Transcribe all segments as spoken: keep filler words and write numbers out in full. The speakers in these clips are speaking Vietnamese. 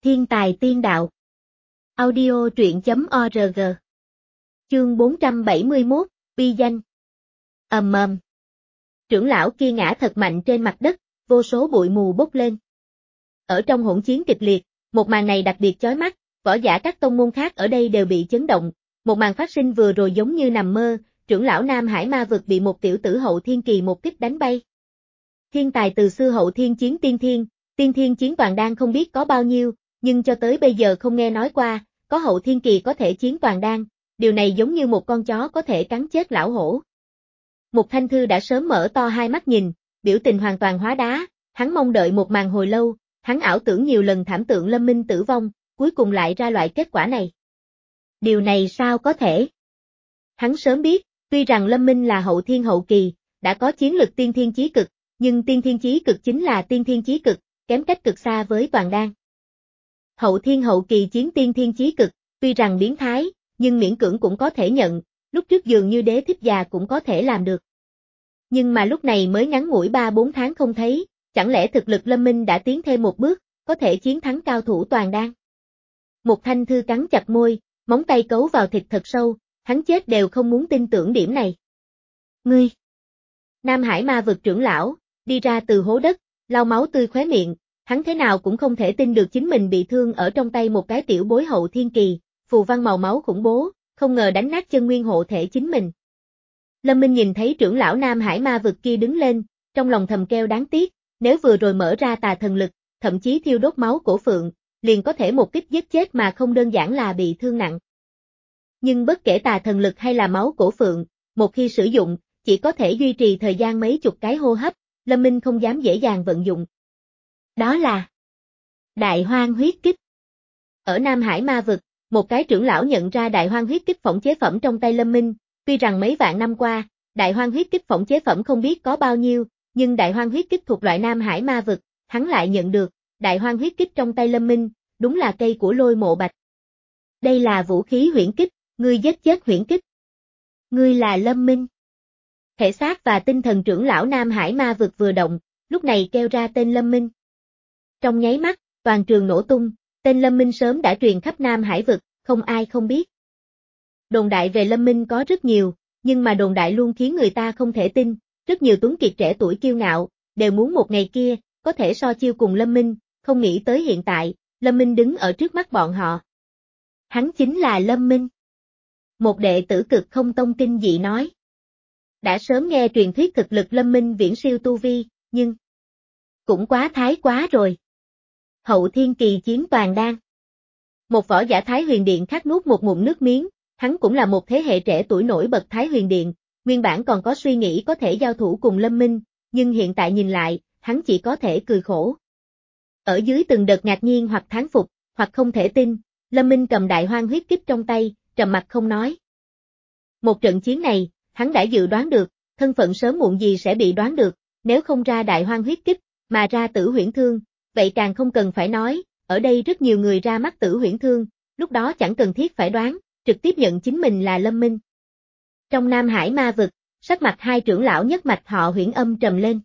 Thiên tài tiên đạo. Audio truyện chấm org. Chương bốn trăm bảy mươi mốt, uy danh. Ầm ầm. Trưởng lão kia ngã thật mạnh trên mặt đất, vô số bụi mù bốc lên. Ở trong hỗn chiến kịch liệt, một màn này đặc biệt chói mắt, võ giả các tông môn khác ở đây đều bị chấn động. Một màn phát sinh vừa rồi giống như nằm mơ, trưởng lão Nam Hải Ma Vực bị một tiểu tử hậu thiên kỳ một kích đánh bay. Thiên tài từ xưa hậu thiên chiến tiên thiên, tiên thiên chiến toàn đan không biết có bao nhiêu, nhưng cho tới bây giờ không nghe nói qua, có hậu thiên kỳ có thể chiến toàn đan, điều này giống như một con chó có thể cắn chết lão hổ. Mục Thanh Thư đã sớm mở to hai mắt nhìn, biểu tình hoàn toàn hóa đá, hắn mong đợi một màn hồi lâu, hắn ảo tưởng nhiều lần thảm tượng Lâm Minh tử vong, cuối cùng lại ra loại kết quả này. Điều này sao có thể? Hắn sớm biết, tuy rằng Lâm Minh là hậu thiên hậu kỳ, đã có chiến lực tiên thiên chí cực, nhưng tiên thiên chí cực chính là tiên thiên chí cực, kém cách cực xa với toàn đan. Hậu thiên hậu kỳ chiến tiên thiên chí cực, tuy rằng biến thái, nhưng miễn cưỡng cũng có thể nhận, lúc trước dường như đế thích già cũng có thể làm được. Nhưng mà lúc này mới ngắn ngủi ba bốn tháng không thấy, chẳng lẽ thực lực Lâm Minh đã tiến thêm một bước, có thể chiến thắng cao thủ toàn đan. Mục Thanh Thư cắn chặt môi, móng tay cấu vào thịt thật sâu, hắn chết đều không muốn tin tưởng điểm này. Ngươi! Nam Hải Ma Vực trưởng lão, đi ra từ hố đất, lau máu tươi khóe miệng, hắn thế nào cũng không thể tin được chính mình bị thương ở trong tay một cái tiểu bối hậu thiên kỳ, phù văn màu máu khủng bố, không ngờ đánh nát chân nguyên hộ thể chính mình. Lâm Minh nhìn thấy trưởng lão Nam Hải Ma Vực kia đứng lên, trong lòng thầm kêu đáng tiếc, nếu vừa rồi mở ra tà thần lực, thậm chí thiêu đốt máu cổ phượng, liền có thể một kích giết chết mà không đơn giản là bị thương nặng. Nhưng bất kể tà thần lực hay là máu cổ phượng, một khi sử dụng, chỉ có thể duy trì thời gian mấy chục cái hô hấp, Lâm Minh không dám dễ dàng vận dụng. Đó là Đại Hoang huyết kích. Ở Nam Hải Ma Vực, một cái trưởng lão nhận ra Đại Hoang huyết kích phỏng chế phẩm trong tay Lâm Minh, tuy rằng mấy vạn năm qua, Đại Hoang huyết kích phỏng chế phẩm không biết có bao nhiêu, nhưng Đại Hoang huyết kích thuộc loại Nam Hải Ma Vực, hắn lại nhận được, Đại Hoang huyết kích trong tay Lâm Minh, đúng là cây của Lôi Mộ Bạch. Đây là vũ khí huyễn kích, ngươi giết chết huyễn kích. Ngươi là Lâm Minh. Thể xác và tinh thần trưởng lão Nam Hải Ma Vực vừa động, lúc này kêu ra tên Lâm Minh. Trong nháy mắt, toàn trường nổ tung, tên Lâm Minh sớm đã truyền khắp Nam Hải Vực, không ai không biết. Đồn đại về Lâm Minh có rất nhiều, nhưng mà đồn đại luôn khiến người ta không thể tin, rất nhiều tuấn kiệt trẻ tuổi kiêu ngạo, đều muốn một ngày kia, có thể so chiêu cùng Lâm Minh, không nghĩ tới hiện tại, Lâm Minh đứng ở trước mắt bọn họ. Hắn chính là Lâm Minh. Một đệ tử Cực Không Tông kinh dị nói. Đã sớm nghe truyền thuyết thực lực Lâm Minh viễn siêu tu vi, nhưng cũng quá thái quá rồi. Hậu thiên kỳ chiến toàn đan. Một võ giả Thái Huyền Điện khát nuốt một ngụm nước miếng, hắn cũng là một thế hệ trẻ tuổi nổi bật Thái Huyền Điện, nguyên bản còn có suy nghĩ có thể giao thủ cùng Lâm Minh, nhưng hiện tại nhìn lại, hắn chỉ có thể cười khổ. Ở dưới từng đợt ngạc nhiên hoặc thán phục, hoặc không thể tin, Lâm Minh cầm Đại Hoang huyết kích trong tay, trầm mặt không nói. Một trận chiến này, hắn đã dự đoán được, thân phận sớm muộn gì sẽ bị đoán được, nếu không ra Đại Hoang huyết kích, mà ra Tử Huyễn Thương, vậy càng không cần phải nói, ở đây rất nhiều người ra mắt Tử Huyễn Thương, lúc đó chẳng cần thiết phải đoán, trực tiếp nhận chính mình là Lâm Minh. Trong Nam Hải Ma Vực, sắc mặt hai trưởng lão nhất mạch họ Huyễn âm trầm lên.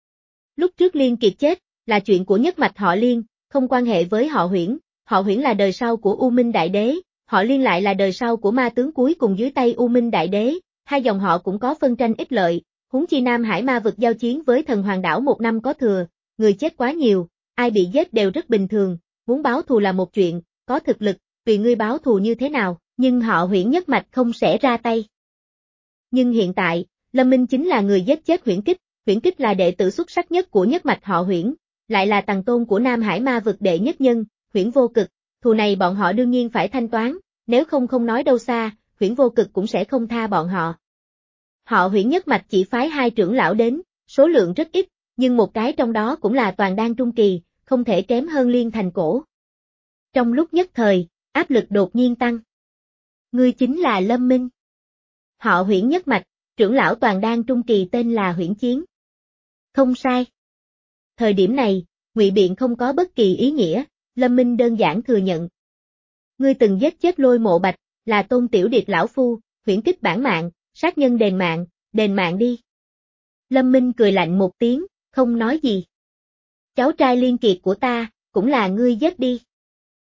Lúc trước Liên Kiệt chết, là chuyện của nhất mạch họ Liên, không quan hệ với họ Huyễn, họ Huyễn là đời sau của U Minh Đại Đế, họ Liên lại là đời sau của ma tướng cuối cùng dưới tay U Minh Đại Đế, hai dòng họ cũng có phân tranh ích lợi, huống chi Nam Hải Ma Vực giao chiến với Thần Hoàng Đảo một năm có thừa, người chết quá nhiều, ai bị giết đều rất bình thường, muốn báo thù là một chuyện, có thực lực, tùy ngươi báo thù như thế nào, nhưng họ Huyễn nhất mạch không sẽ ra tay. Nhưng hiện tại, Lâm Minh chính là người giết chết Huyễn Kích, Huyễn Kích là đệ tử xuất sắc nhất của nhất mạch họ Huyễn, lại là tầng tôn của Nam Hải Ma Vực đệ nhất nhân, Huyễn Vô Cực, thù này bọn họ đương nhiên phải thanh toán, nếu không không nói đâu xa, Huyễn Vô Cực cũng sẽ không tha bọn họ. Họ Huyễn nhất mạch chỉ phái hai trưởng lão đến, số lượng rất ít, nhưng một cái trong đó cũng là toàn đan trung kỳ, không thể kém hơn Liên Thành Cổ. Trong lúc nhất thời, áp lực đột nhiên tăng. Ngươi chính là Lâm Minh. Họ Huyễn nhất mạch, trưởng lão toàn đan trung kỳ tên là Huyễn Chiến. Không sai. Thời điểm này, ngụy biện không có bất kỳ ý nghĩa, Lâm Minh đơn giản thừa nhận. Ngươi từng giết chết Lôi Mộ Bạch, là Tôn Tiểu Điệt lão phu, huyễn kích bản mạng, sát nhân đền mạng, đền mạng đi. Lâm Minh cười lạnh một tiếng, không nói gì. Cháu trai Liên Kiệt của ta, cũng là ngươi giết đi.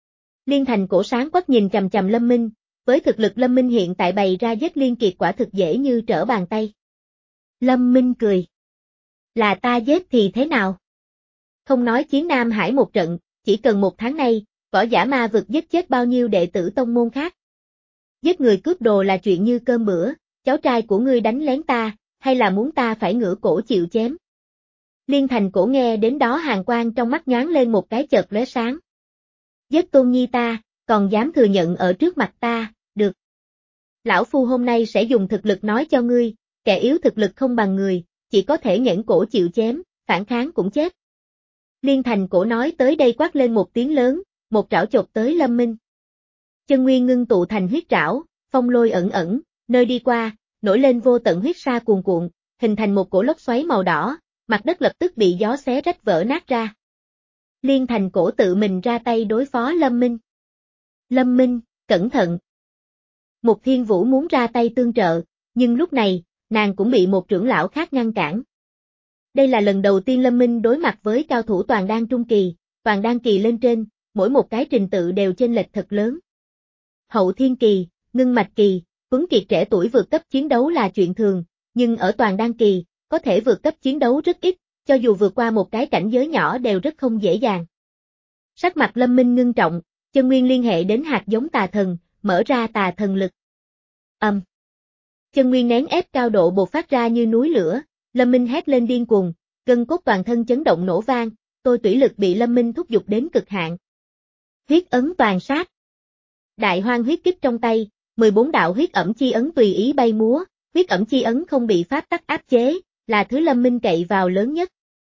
Liên Thành Cổ sáng quắc nhìn chằm chằm Lâm Minh, với thực lực Lâm Minh hiện tại bày ra giết Liên Kiệt quả thực dễ như trở bàn tay. Lâm Minh cười. Là ta giết thì thế nào? Không nói chiến Nam Hải một trận, chỉ cần một tháng nay, võ giả ma vực giết chết bao nhiêu đệ tử tông môn khác. Giết người cướp đồ là chuyện như cơm bữa, cháu trai của ngươi đánh lén ta, hay là muốn ta phải ngửa cổ chịu chém? Liên Thành Cổ nghe đến đó hàn quang trong mắt nhoáng lên một cái chợt lóe sáng. Giết Tôn Nhi ta, còn dám thừa nhận ở trước mặt ta, được. Lão Phu hôm nay sẽ dùng thực lực nói cho ngươi, kẻ yếu thực lực không bằng người, chỉ có thể nghẽn cổ chịu chém, phản kháng cũng chết. Liên Thành Cổ nói tới đây quát lên một tiếng lớn, một trảo chộp tới Lâm Minh. Chân nguyên ngưng tụ thành huyết trảo, phong lôi ẩn ẩn, nơi đi qua, nổi lên vô tận huyết sa cuồn cuộn, hình thành một cổ lốc xoáy màu đỏ, mặt đất lập tức bị gió xé rách vỡ nát ra. Liên Thành Cổ tự mình ra tay đối phó Lâm Minh. Lâm Minh, cẩn thận. Một Thiên Vũ muốn ra tay tương trợ, nhưng lúc này, nàng cũng bị một trưởng lão khác ngăn cản. Đây là lần đầu tiên Lâm Minh đối mặt với cao thủ toàn đan trung kỳ, toàn đan kỳ lên trên, mỗi một cái trình tự đều chênh lệch thật lớn. Hậu thiên kỳ, ngưng mạch kỳ, Tuấn Kiệt trẻ tuổi vượt cấp chiến đấu là chuyện thường, nhưng ở toàn đan kỳ, có thể vượt cấp chiến đấu rất ít, cho dù vượt qua một cái cảnh giới nhỏ đều rất không dễ dàng. Sắc mặt Lâm Minh ngưng trọng, chân nguyên liên hệ đến hạt giống tà thần, mở ra tà thần lực. Âm. Um. Chân nguyên nén ép cao độ bộc phát ra như núi lửa, Lâm Minh hét lên điên cuồng, gân cốt toàn thân chấn động nổ vang, tôi tủy lực bị Lâm Minh thúc giục đến cực hạn. Huyết ấn toàn sát. Đại hoang huyết kích trong tay, mười bốn đạo huyết ẩm chi ấn tùy ý bay múa, huyết ẩm chi ấn không bị pháp tắc áp chế, là thứ Lâm Minh cậy vào lớn nhất.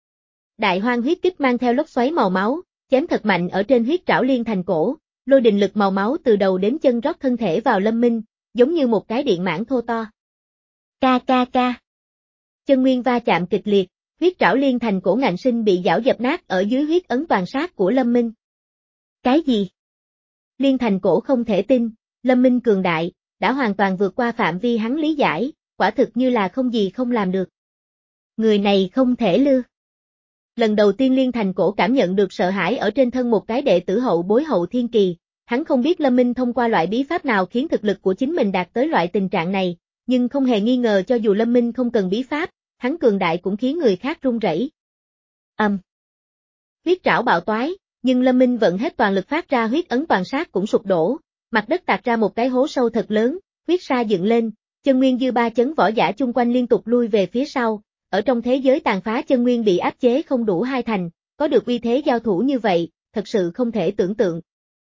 Đại hoang huyết kích mang theo lốc xoáy màu máu, chém thật mạnh ở trên huyết trảo Liên Thành Cổ, lôi đình lực màu máu từ đầu đến chân rót thân thể vào Lâm Minh, giống như một cái điện mãn thô to. Ca ca ca. Chân nguyên va chạm kịch liệt, huyết trảo Liên Thành Cổ ngạnh sinh bị giảo dập nát ở dưới huyết ấn toàn sát của Lâm Minh. Cái gì? Liên Thành Cổ không thể tin, Lâm Minh cường đại, đã hoàn toàn vượt qua phạm vi hắn lý giải, quả thực như là không gì không làm được. Người này không thể lừa. Lần đầu tiên Liên Thành Cổ cảm nhận được sợ hãi ở trên thân một cái đệ tử hậu bối hậu thiên kỳ, hắn không biết Lâm Minh thông qua loại bí pháp nào khiến thực lực của chính mình đạt tới loại tình trạng này, nhưng không hề nghi ngờ cho dù Lâm Minh không cần bí pháp, hắn cường đại cũng khiến người khác run rẩy. Âm. Um. Huyết trảo bạo toái, nhưng Lâm Minh vận hết toàn lực phát ra huyết ấn toàn sát cũng sụp đổ, mặt đất tạc ra một cái hố sâu thật lớn, huyết sa dựng lên, chân nguyên dư ba chấn võ giả chung quanh liên tục lui về phía sau, ở trong thế giới tàn phá chân nguyên bị áp chế không đủ hai thành, có được uy thế giao thủ như vậy, thật sự không thể tưởng tượng.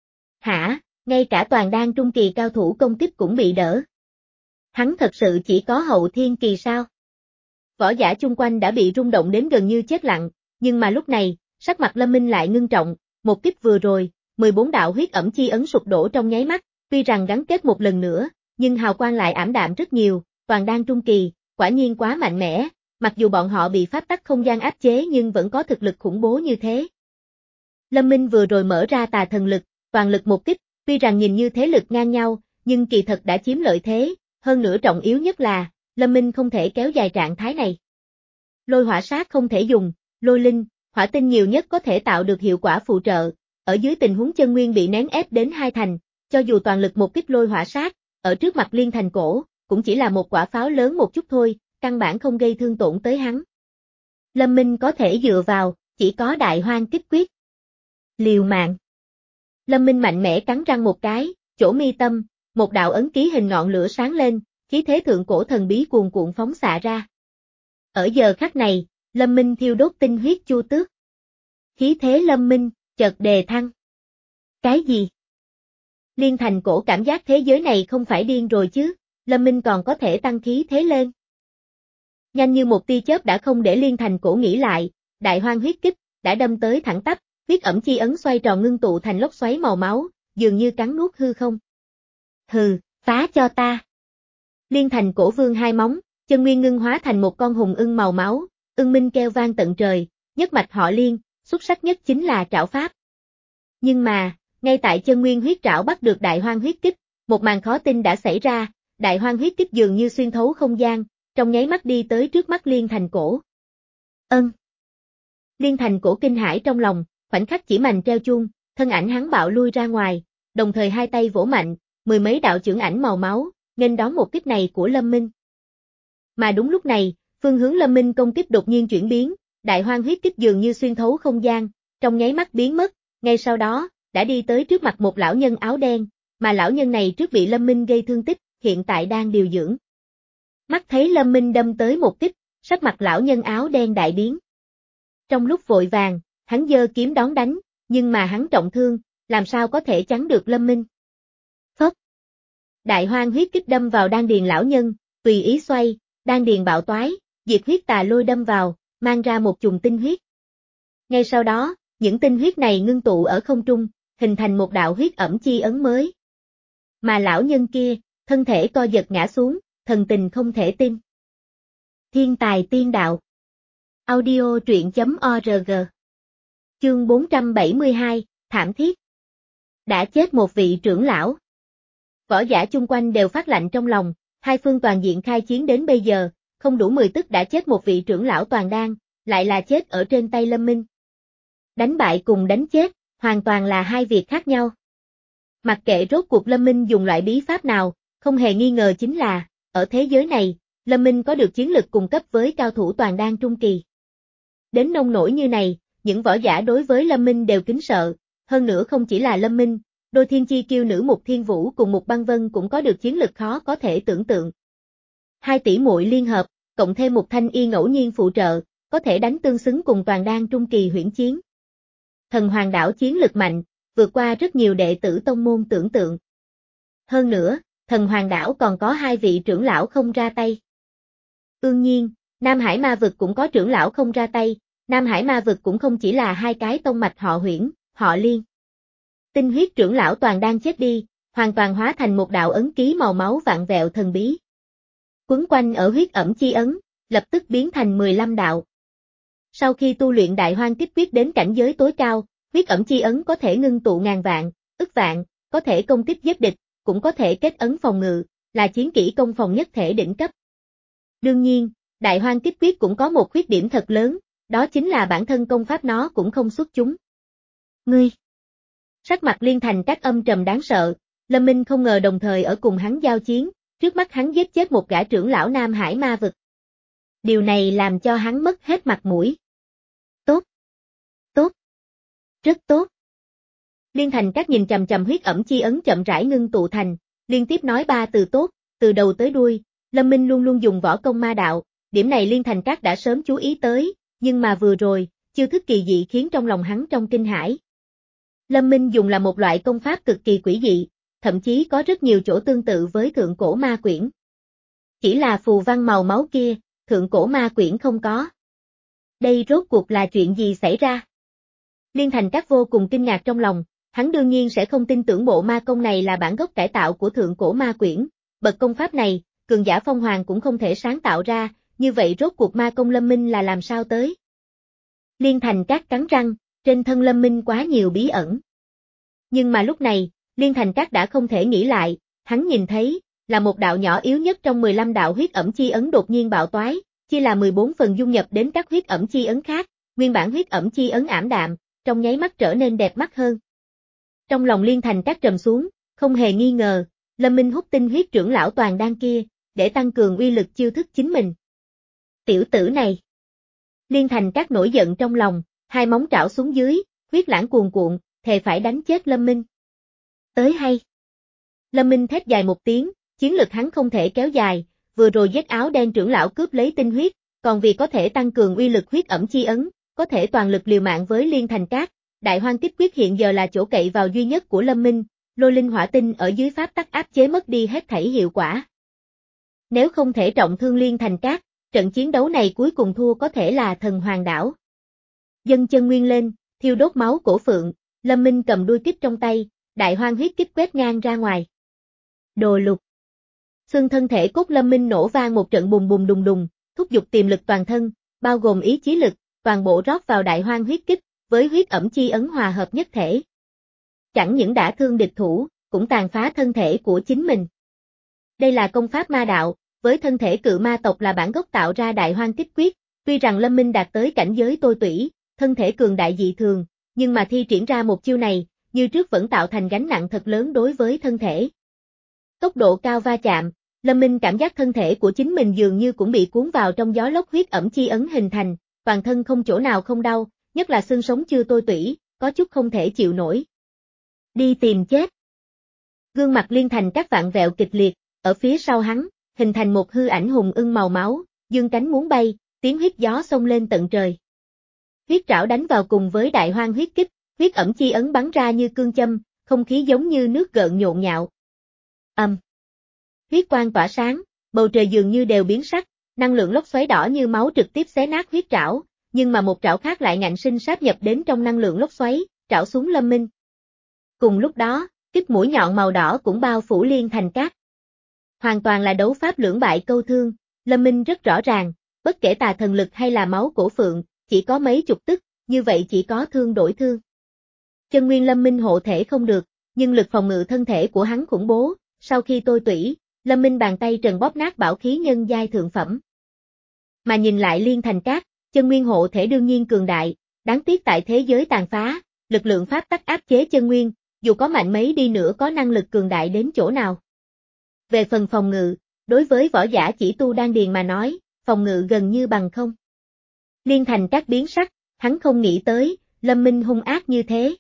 Hả, ngay cả toàn đan trung kỳ cao thủ công kích cũng bị đỡ. Hắn thật sự chỉ có hậu thiên kỳ sao? Võ giả chung quanh đã bị rung động đến gần như chết lặng, nhưng mà lúc này, sắc mặt Lâm Minh lại ngưng trọng, một kích vừa rồi, mười bốn đạo huyết ẩm chi ấn sụp đổ trong nháy mắt, tuy rằng gắn kết một lần nữa, nhưng hào quang lại ảm đạm rất nhiều, toàn đan trung kỳ, quả nhiên quá mạnh mẽ, mặc dù bọn họ bị pháp tắc không gian áp chế nhưng vẫn có thực lực khủng bố như thế. Lâm Minh vừa rồi mở ra tà thần lực, toàn lực một kích, tuy rằng nhìn như thế lực ngang nhau, nhưng kỳ thật đã chiếm lợi thế, hơn nữa trọng yếu nhất là, Lâm Minh không thể kéo dài trạng thái này. Lôi hỏa sát không thể dùng, lôi linh, hỏa tinh nhiều nhất có thể tạo được hiệu quả phụ trợ, ở dưới tình huống chân nguyên bị nén ép đến hai thành, cho dù toàn lực một kích lôi hỏa sát, ở trước mặt Liên Thành Cổ, cũng chỉ là một quả pháo lớn một chút thôi, căn bản không gây thương tổn tới hắn. Lâm Minh có thể dựa vào, chỉ có đại hoang kích quyết. Liều mạng. Lâm Minh mạnh mẽ cắn răng một cái, chỗ mi tâm, một đạo ấn ký hình ngọn lửa sáng lên, khí thế thượng cổ thần bí cuồn cuộn phóng xạ ra. Ở giờ khắc này, Lâm Minh thiêu đốt tinh huyết chu tước. Khí thế Lâm Minh, chợt đề thăng. Cái gì? Liên Thành Cổ cảm giác thế giới này không phải điên rồi chứ, Lâm Minh còn có thể tăng khí thế lên. Nhanh như một tia chớp đã không để Liên Thành Cổ nghĩ lại, đại hoang huyết kích, đã đâm tới thẳng tắp, huyết ẩm chi ấn xoay tròn ngưng tụ thành lốc xoáy màu máu, dường như cắn nuốt hư không. Hừ, phá cho ta. Liên Thành Cổ vương hai móng, chân nguyên ngưng hóa thành một con hùng ưng màu máu, ưng minh kêu vang tận trời, nhất mạch họ Liên, xuất sắc nhất chính là trảo pháp. Nhưng mà, ngay tại chân nguyên huyết trảo bắt được đại hoang huyết kích, một màn khó tin đã xảy ra, đại hoang huyết kích dường như xuyên thấu không gian, trong nháy mắt đi tới trước mắt Liên Thành Cổ. Ân. Liên Thành Cổ kinh hãi trong lòng, khoảnh khắc chỉ mành treo chuông, thân ảnh hắn bạo lui ra ngoài, đồng thời hai tay vỗ mạnh, mười mấy đạo chưởng ảnh màu máu, nghênh đón một kích này của Lâm Minh. Mà đúng lúc này, phương hướng Lâm Minh công kích đột nhiên chuyển biến, đại hoang huyết kích dường như xuyên thấu không gian, trong nháy mắt biến mất, ngay sau đó, đã đi tới trước mặt một lão nhân áo đen, mà lão nhân này trước bị Lâm Minh gây thương tích, hiện tại đang điều dưỡng. Mắt thấy Lâm Minh đâm tới một kích, sắc mặt lão nhân áo đen đại biến. Trong lúc vội vàng, hắn giơ kiếm đón đánh, nhưng mà hắn trọng thương, làm sao có thể chắn được Lâm Minh. Phốc. Đại hoang huyết kích đâm vào đan điền lão nhân, tùy ý xoay, đan điền bạo toái, diệt huyết tà lôi đâm vào, mang ra một chùm tinh huyết. Ngay sau đó, những tinh huyết này ngưng tụ ở không trung, hình thành một đạo huyết ẩm chi ấn mới. Mà lão nhân kia, thân thể co giật ngã xuống, thần tình không thể tin. Thiên tài tiên đạo. Audio truyện chấm org. Chương bốn trăm bảy mươi hai, thảm thiết. Đã chết một vị trưởng lão. Võ giả chung quanh đều phát lạnh trong lòng, hai phương toàn diện khai chiến đến bây giờ, không đủ mười tức đã chết một vị trưởng lão toàn đan, lại là chết ở trên tay Lâm Minh. Đánh bại cùng đánh chết, hoàn toàn là hai việc khác nhau. Mặc kệ rốt cuộc Lâm Minh dùng loại bí pháp nào, không hề nghi ngờ chính là, ở thế giới này, Lâm Minh có được chiến lực cùng cấp với cao thủ toàn đan trung kỳ. Đến nông nổi như này, những võ giả đối với Lâm Minh đều kính sợ, hơn nữa không chỉ là Lâm Minh, đôi thiên chi kiêu nữ Mục Thiên Vũ cùng Mục Băng Vân cũng có được chiến lực khó có thể tưởng tượng. Hai tỷ muội liên hợp, cộng thêm một Thanh Y ngẫu nhiên phụ trợ, có thể đánh tương xứng cùng toàn đan trung kỳ huyễn chiến. Thần Hoàng Đảo chiến lực mạnh, vượt qua rất nhiều đệ tử tông môn tưởng tượng. Hơn nữa, Thần Hoàng Đảo còn có hai vị trưởng lão không ra tay. Đương nhiên, Nam Hải Ma Vực cũng có trưởng lão không ra tay, Nam Hải Ma Vực cũng không chỉ là hai cái tông mạch họ Huyễn, họ Liên. Tinh huyết trưởng lão toàn đang chết đi, hoàn toàn hóa thành một đạo ấn ký màu máu vạn vẹo thần bí. Quấn quanh ở huyết ẩm chi ấn, lập tức biến thành mười lăm đạo. Sau khi tu luyện đại hoang kích quyết đến cảnh giới tối cao, huyết ẩm chi ấn có thể ngưng tụ ngàn vạn, ức vạn, có thể công kích giết địch, cũng có thể kết ấn phòng ngự, là chiến kỹ công phòng nhất thể đỉnh cấp. Đương nhiên, đại hoang kích quyết cũng có một khuyết điểm thật lớn, đó chính là bản thân công pháp nó cũng không xuất chúng. Ngươi! Sắc mặt Liên Thành các âm trầm đáng sợ, Lâm Minh không ngờ đồng thời ở cùng hắn giao chiến, trước mắt hắn giết chết một gã trưởng lão Nam Hải Ma Vực. Điều này làm cho hắn mất hết mặt mũi. Tốt! Tốt! Rất tốt! Liên Thành các nhìn chầm chầm huyết ẩm chi ấn chậm rãi ngưng tụ thành, liên tiếp nói ba từ tốt, từ đầu tới đuôi, Lâm Minh luôn luôn dùng võ công ma đạo, điểm này Liên Thành các đã sớm chú ý tới, nhưng mà vừa rồi, chiêu thức kỳ dị khiến trong lòng hắn trong kinh hãi. Lâm Minh dùng là một loại công pháp cực kỳ quỷ dị, thậm chí có rất nhiều chỗ tương tự với thượng cổ ma quyển. Chỉ là phù văn màu máu kia, thượng cổ ma quyển không có. Đây rốt cuộc là chuyện gì xảy ra? Liên Thành các vô cùng kinh ngạc trong lòng, hắn đương nhiên sẽ không tin tưởng bộ ma công này là bản gốc cải tạo của thượng cổ ma quyển, bậc công pháp này, cường giả phong hoàng cũng không thể sáng tạo ra, như vậy rốt cuộc ma công Lâm Minh là làm sao tới? Liên Thành các cắn răng, trên thân Lâm Minh quá nhiều bí ẩn. Nhưng mà lúc này, Liên Thành các đã không thể nghĩ lại, hắn nhìn thấy, là một đạo nhỏ yếu nhất trong mười lăm đạo huyết ẩm chi ấn đột nhiên bạo toái, chia là mười bốn phần dung nhập đến các huyết ẩm chi ấn khác, nguyên bản huyết ẩm chi ấn ảm đạm, trong nháy mắt trở nên đẹp mắt hơn. Trong lòng Liên Thành các trầm xuống, không hề nghi ngờ, Lâm Minh hút tinh huyết trưởng lão toàn đan kia, để tăng cường uy lực chiêu thức chính mình. Tiểu tử này. Liên Thành các nổi giận trong lòng, hai móng trảo xuống dưới, huyết lãng cuồn cuộn, thề phải đánh chết Lâm Minh. Tới hay. Lâm Minh thét dài một tiếng, chiến lực hắn không thể kéo dài, vừa rồi giết áo đen trưởng lão cướp lấy tinh huyết, còn vì có thể tăng cường uy lực huyết ẩm chi ấn, có thể toàn lực liều mạng với Liên Thành các, đại hoang kích quyết hiện giờ là chỗ cậy vào duy nhất của Lâm Minh, lôi linh hỏa tinh ở dưới pháp tắc áp chế mất đi hết thảy hiệu quả. Nếu không thể trọng thương Liên Thành các, trận chiến đấu này cuối cùng thua có thể là Thần Hoàng Đảo. Dân chân nguyên lên, thiêu đốt máu cổ phượng, Lâm Minh cầm đuôi kích trong tay, đại hoang huyết kích quét ngang ra ngoài. Đồ lục. Xương thân thể cốt Lâm Minh nổ vang một trận bùng bùng đùng đùng, thúc giục tiềm lực toàn thân, bao gồm ý chí lực, toàn bộ rót vào đại hoang huyết kích, với huyết ẩm chi ấn hòa hợp nhất thể. Chẳng những đã thương địch thủ, cũng tàn phá thân thể của chính mình. Đây là công pháp ma đạo, với thân thể cự ma tộc là bản gốc tạo ra đại hoang kích quyết, tuy rằng Lâm Minh đạt tới cảnh giới tôi tủy, thân thể cường đại dị thường, nhưng mà thi triển ra một chiêu này, như trước vẫn tạo thành gánh nặng thật lớn đối với thân thể. Tốc độ cao va chạm, Lâm Minh cảm giác thân thể của chính mình dường như cũng bị cuốn vào trong gió lốc huyết ẩm chi ấn hình thành, toàn thân không chỗ nào không đau, nhất là xương sống chưa tôi tủy, có chút không thể chịu nổi. Đi tìm chết. Gương mặt Liên Thành Cát vạn vẹo kịch liệt, ở phía sau hắn, hình thành một hư ảnh hùng ưng màu máu, dương cánh muốn bay, tiếng huyết gió xông lên tận trời. Huyết trảo đánh vào cùng với đại hoang huyết kích, huyết ẩm chi ấn bắn ra như cương châm, không khí giống như nước gợn nhộn nhạo. Ầm. Um. Huyết quang tỏa sáng, bầu trời dường như đều biến sắc, năng lượng lốc xoáy đỏ như máu trực tiếp xé nát huyết trảo, nhưng mà một trảo khác lại ngạnh sinh sáp nhập đến trong năng lượng lốc xoáy, trảo xuống Lâm Minh. Cùng lúc đó, kích mũi nhọn màu đỏ cũng bao phủ Liên Thành Cát. Hoàn toàn là đấu pháp lưỡng bại câu thương, Lâm Minh rất rõ ràng, bất kể tà thần lực hay là máu cổ phượng, chỉ có mấy chục tức, như vậy chỉ có thương đổi thương. Chân nguyên Lâm Minh hộ thể không được, nhưng lực phòng ngự thân thể của hắn khủng bố, sau khi tôi tủy, Lâm Minh bàn tay trần bóp nát bảo khí nhân giai thượng phẩm. Mà nhìn lại Liên Thành Cát, chân nguyên hộ thể đương nhiên cường đại, đáng tiếc tại thế giới tàn phá, lực lượng pháp tắc áp chế chân nguyên, dù có mạnh mấy đi nữa có năng lực cường đại đến chỗ nào. Về phần phòng ngự, đối với võ giả chỉ tu đan điền mà nói, phòng ngự gần như bằng không. Liên Thành Cát biến sắc, hắn không nghĩ tới, Lâm Minh hung ác như thế.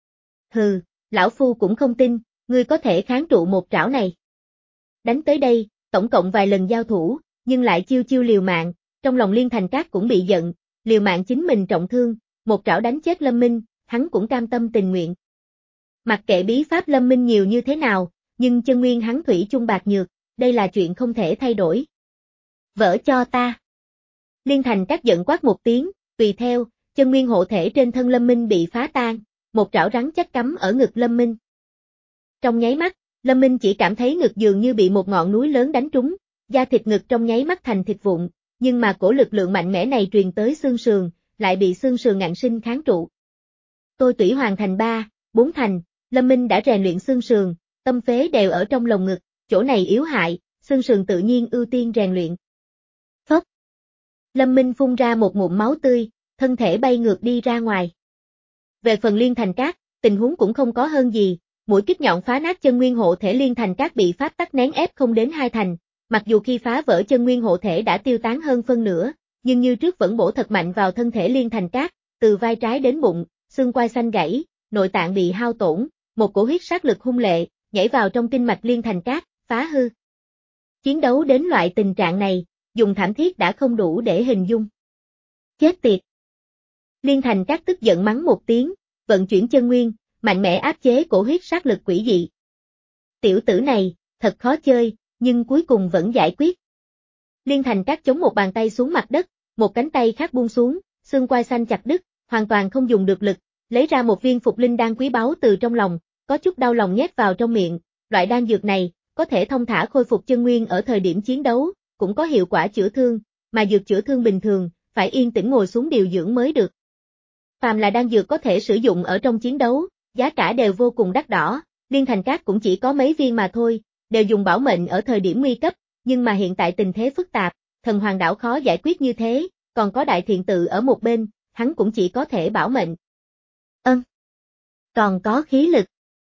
Hừ, lão phu cũng không tin, ngươi có thể kháng trụ một trảo này. Đánh tới đây, tổng cộng vài lần giao thủ, nhưng lại chiêu chiêu liều mạng, trong lòng Liên Thành Cát cũng bị giận, liều mạng chính mình trọng thương, một trảo đánh chết Lâm Minh, hắn cũng cam tâm tình nguyện. Mặc kệ bí pháp Lâm Minh nhiều như thế nào, nhưng chân nguyên hắn thủy chung bạc nhược, đây là chuyện không thể thay đổi. Vỡ cho ta. Liên Thành Cát giận quát một tiếng, tùy theo, chân nguyên hộ thể trên thân Lâm Minh bị phá tan, một trảo rắn chắc cắm ở ngực Lâm Minh. Trong nháy mắt, Lâm Minh chỉ cảm thấy ngực dường như bị một ngọn núi lớn đánh trúng, da thịt ngực trong nháy mắt thành thịt vụn, nhưng mà cổ lực lượng mạnh mẽ này truyền tới xương sườn, lại bị xương sườn ngạnh sinh kháng trụ. Tôi tủy hoàn thành ba, bốn thành, Lâm Minh đã rèn luyện xương sườn, tâm phế đều ở trong lồng ngực, chỗ này yếu hại, xương sườn tự nhiên ưu tiên rèn luyện. Phốc. Lâm Minh phun ra một ngụm máu tươi, thân thể bay ngược đi ra ngoài. Về phần Liên Thành Cát, tình huống cũng không có hơn gì, mũi kích nhọn phá nát chân nguyên hộ thể Liên Thành Cát bị pháp tắc nén ép không đến hai thành, mặc dù khi phá vỡ chân nguyên hộ thể đã tiêu tán hơn phân nửa, nhưng như trước vẫn bổ thật mạnh vào thân thể Liên Thành Cát, từ vai trái đến bụng, xương quai xanh gãy, nội tạng bị hao tổn, một cổ huyết sát lực hung lệ, nhảy vào trong kinh mạch Liên Thành Cát, phá hư. Chiến đấu đến loại tình trạng này, dùng thảm thiết đã không đủ để hình dung. Chết tiệt! Liên Thành Cát tức giận mắng một tiếng, vận chuyển chân nguyên, mạnh mẽ áp chế cổ huyết sát lực quỷ dị. Tiểu tử này, thật khó chơi, nhưng cuối cùng vẫn giải quyết. Liên Thành Cát chống một bàn tay xuống mặt đất, một cánh tay khác buông xuống, xương quai xanh chặt đứt, hoàn toàn không dùng được lực, lấy ra một viên phục linh đan quý báu từ trong lòng, có chút đau lòng nhét vào trong miệng, loại đan dược này, có thể thông thả khôi phục chân nguyên ở thời điểm chiến đấu, cũng có hiệu quả chữa thương, mà dược chữa thương bình thường, phải yên tĩnh ngồi xuống điều dưỡng mới được. Phàm là đan dược có thể sử dụng ở trong chiến đấu, giá cả đều vô cùng đắt đỏ, Liên Thành Cát cũng chỉ có mấy viên mà thôi, đều dùng bảo mệnh ở thời điểm nguy cấp, nhưng mà hiện tại tình thế phức tạp, thần hoàng đảo khó giải quyết như thế, còn có đại thiện tự ở một bên, hắn cũng chỉ có thể bảo mệnh. Ân. Còn có khí lực.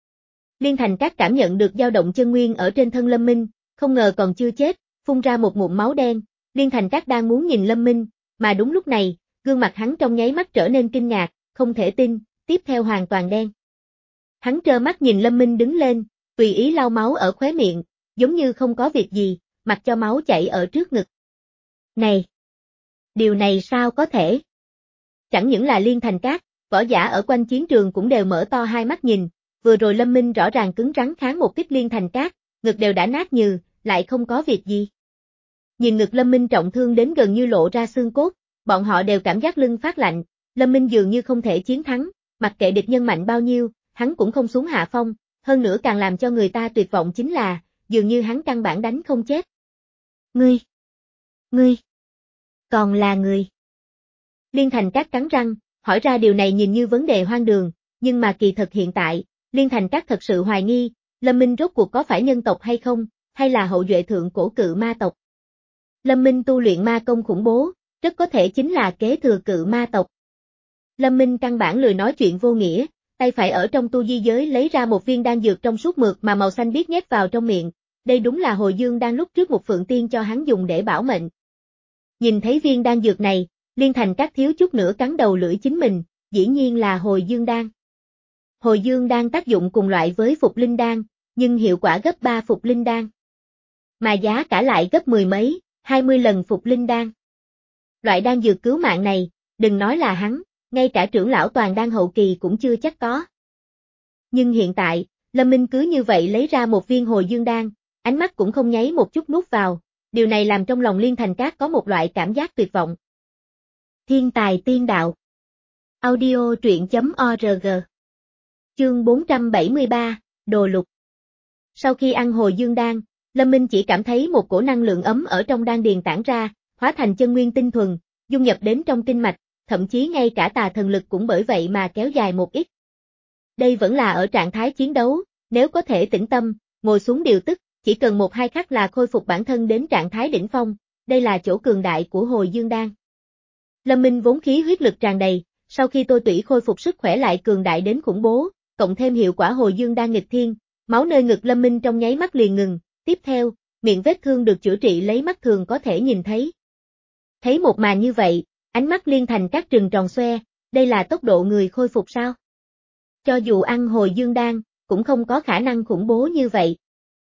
Liên Thành Cát cảm nhận được dao động chân nguyên ở trên thân Lâm Minh, không ngờ còn chưa chết, phun ra một ngụm máu đen, Liên Thành Cát đang muốn nhìn Lâm Minh, mà đúng lúc này, gương mặt hắn trong nháy mắt trở nên kinh ngạc, không thể tin, tiếp theo hoàn toàn đen. Hắn trơ mắt nhìn Lâm Minh đứng lên, tùy ý lau máu ở khóe miệng, giống như không có việc gì, mặc cho máu chảy ở trước ngực. Này! Điều này sao có thể? Chẳng những là Liên Thành Cát, võ giả ở quanh chiến trường cũng đều mở to hai mắt nhìn, vừa rồi Lâm Minh rõ ràng cứng rắn kháng một kích Liên Thành Cát, ngực đều đã nát nhừ, lại không có việc gì. Nhìn ngực Lâm Minh trọng thương đến gần như lộ ra xương cốt, bọn họ đều cảm giác lưng phát lạnh, Lâm Minh dường như không thể chiến thắng, mặc kệ địch nhân mạnh bao nhiêu, hắn cũng không xuống hạ phong, hơn nữa càng làm cho người ta tuyệt vọng chính là, dường như hắn căn bản đánh không chết. Ngươi! Ngươi! Còn là người! Liên Thành Cát cắn răng, hỏi ra điều này nhìn như vấn đề hoang đường, nhưng mà kỳ thật hiện tại, Liên Thành Cát thật sự hoài nghi, Lâm Minh rốt cuộc có phải nhân tộc hay không, hay là hậu duệ thượng cổ cự ma tộc. Lâm Minh tu luyện ma công khủng bố, rất có thể chính là kế thừa cự ma tộc. Lâm Minh căn bản lười nói chuyện vô nghĩa, tay phải ở trong tu di giới lấy ra một viên đan dược trong suốt mượt mà màu xanh biếc nhét vào trong miệng, đây đúng là hồi dương đan lúc trước một phượng tiên cho hắn dùng để bảo mệnh. Nhìn thấy viên đan dược này, Liên Thành Các thiếu chút nữa cắn đầu lưỡi chính mình, dĩ nhiên là hồi dương đan. Hồi dương đan tác dụng cùng loại với phục linh đan, nhưng hiệu quả gấp ba phục linh đan. Mà giá cả lại gấp mười mấy, hai mươi lần phục linh đan. Loại đan dược cứu mạng này, đừng nói là hắn, ngay cả trưởng lão toàn đan hậu kỳ cũng chưa chắc có. Nhưng hiện tại, Lâm Minh cứ như vậy lấy ra một viên hồi dương đan, ánh mắt cũng không nháy một chút nuốt vào, điều này làm trong lòng Liên Thành Các có một loại cảm giác tuyệt vọng. Thiên tài tiên đạo. Audio truyện chấm org. Chương bốn trăm bảy mươi ba, Đồ Lục. Sau khi ăn hồi dương đan, Lâm Minh chỉ cảm thấy một cổ năng lượng ấm ở trong đan điền tản ra, hóa thành chân nguyên tinh thuần, dung nhập đến trong kinh mạch, thậm chí ngay cả tà thần lực cũng bởi vậy mà kéo dài một ít. Đây vẫn là ở trạng thái chiến đấu, nếu có thể tĩnh tâm, ngồi xuống điều tức, chỉ cần một hai khắc là khôi phục bản thân đến trạng thái đỉnh phong, đây là chỗ cường đại của hồi dương đan. Lâm Minh vốn khí huyết lực tràn đầy, sau khi tôi tủy khôi phục sức khỏe lại cường đại đến khủng bố, cộng thêm hiệu quả hồi dương đan nghịch thiên, máu nơi ngực Lâm Minh trong nháy mắt liền ngừng, tiếp theo, miệng vết thương được chữa trị lấy mắt thường có thể nhìn thấy. Thấy một màn như vậy, ánh mắt Liên Thành Các trừng tròn xoe, đây là tốc độ người khôi phục sao? Cho dù ăn hồi dương đan, cũng không có khả năng khủng bố như vậy.